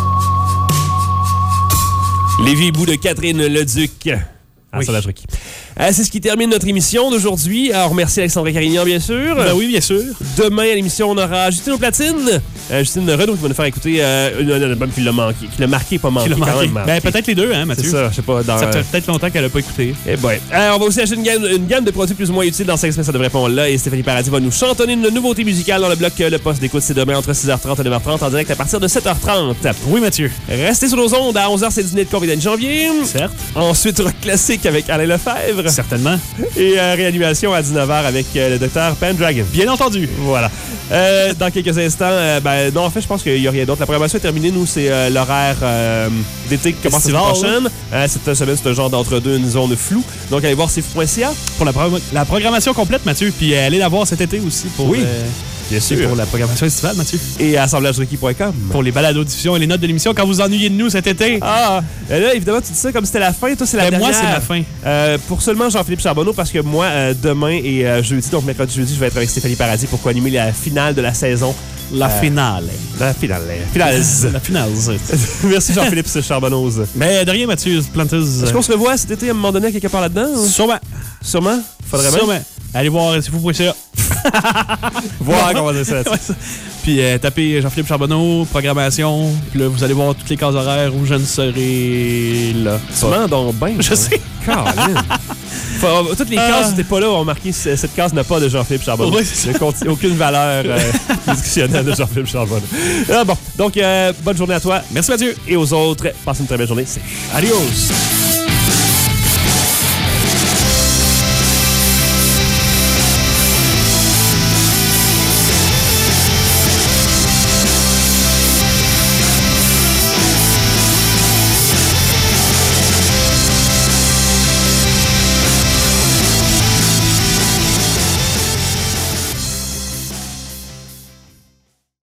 Les vieux hiboux de Catherine Leduc. Ah, Oui. ça l'a truc. Euh, c'est ce qui termine notre émission d'aujourd'hui. Alors, merci Alexandre Carignan, bien sûr. Ben oui, bien sûr. Demain, à l'émission, on aura Justine aux platines. Euh, Justine Renaud qui va nous faire écouter euh, un album qui l'a manqué, qui l'a marqué, pas manqué, Qui l'a quand manqué. même marqué. Ben, peut-être les deux, hein, Mathieu. C'est ça, je sais pas. Dans, Ça fait euh, peut-être longtemps qu'elle n'a pas écouté. Eh ben. Alors, on va aussi acheter une gamme, une gamme de produits plus ou moins utiles dans cinq semaines, ça devrait pas là. Et Stéphanie Paradis va nous chantonner une nouveauté musicale dans le bloc Le Poste d'écoute. C'est demain entre six heures trente et neuf heures trente en direct à partir de sept heures trente. Oui, Mathieu. Restez sur nos ondes. À onze heures, c'est le dîner de Convident de janvier. Certes. Ensuite, rock classique avec Alain Lefebvre. Certainement. Et euh, réanimation à dix-neuf heures avec euh, le docteur Pendragon. Bien entendu. Voilà. Euh, dans quelques instants, euh, ben, non, en fait, je pense qu'il n'y a rien d'autre. La programmation est terminée. Nous, c'est euh, l'horaire euh, d'été qui commence la semaine prochaine. Euh, cette semaine, c'est un genre d'entre-deux, une zone floue. Donc, allez voir c f point c a. Pour la, pro- la programmation complète, Mathieu. Puis euh, allez la voir cet été aussi. Pour, Oui. euh, Bien c'est sûr. pour la programmation estivale, Mathieu. Et à assemblage requis point com. Pour les balados diffusion et les notes de l'émission quand vous ennuyez de nous cet été. Ah, euh, là, évidemment, tu dis ça comme c'était la fin. Toi, c'est la Ben, dernière. moi, c'est ma fin. Euh, pour seulement Jean-Philippe Charbonneau, parce que moi, euh, demain et euh, jeudi, donc mercredi, jeudi, je vais être avec Stéphanie Paradis pour co-animer la finale de la saison. La Euh, finale. La finale. Finale. La finale. Merci Jean-Philippe Charbonneau. Mais de rien, Mathieu. Planteuse. Est-ce qu'on se revoit cet été à un moment donné quelque part là-dedans? ou? Sûrement. Sûrement? Faudrait bien. Sûrement. Allez voir c'est fou point c a. Voir comment dire ça là-dessus. Ouais, ça. Puis euh, tapez Jean-Philippe Charbonneau, programmation. Puis là, vous allez voir toutes les cases horaires où je ne serai là. Sûrement, donc, ben. Je sais. Caroline. Faut- Toutes les cases Ah. où t'es pas là ont marqué c- cette case n'a pas de Jean-Philippe Charbonneau. Oui, c'est Ne contient aucune valeur euh, discutionnelle de Jean-Philippe Charbonneau. Ah, bon, donc, euh, bonne journée à toi. Merci, Mathieu. Et aux autres, passez une très belle journée. C'est Adios.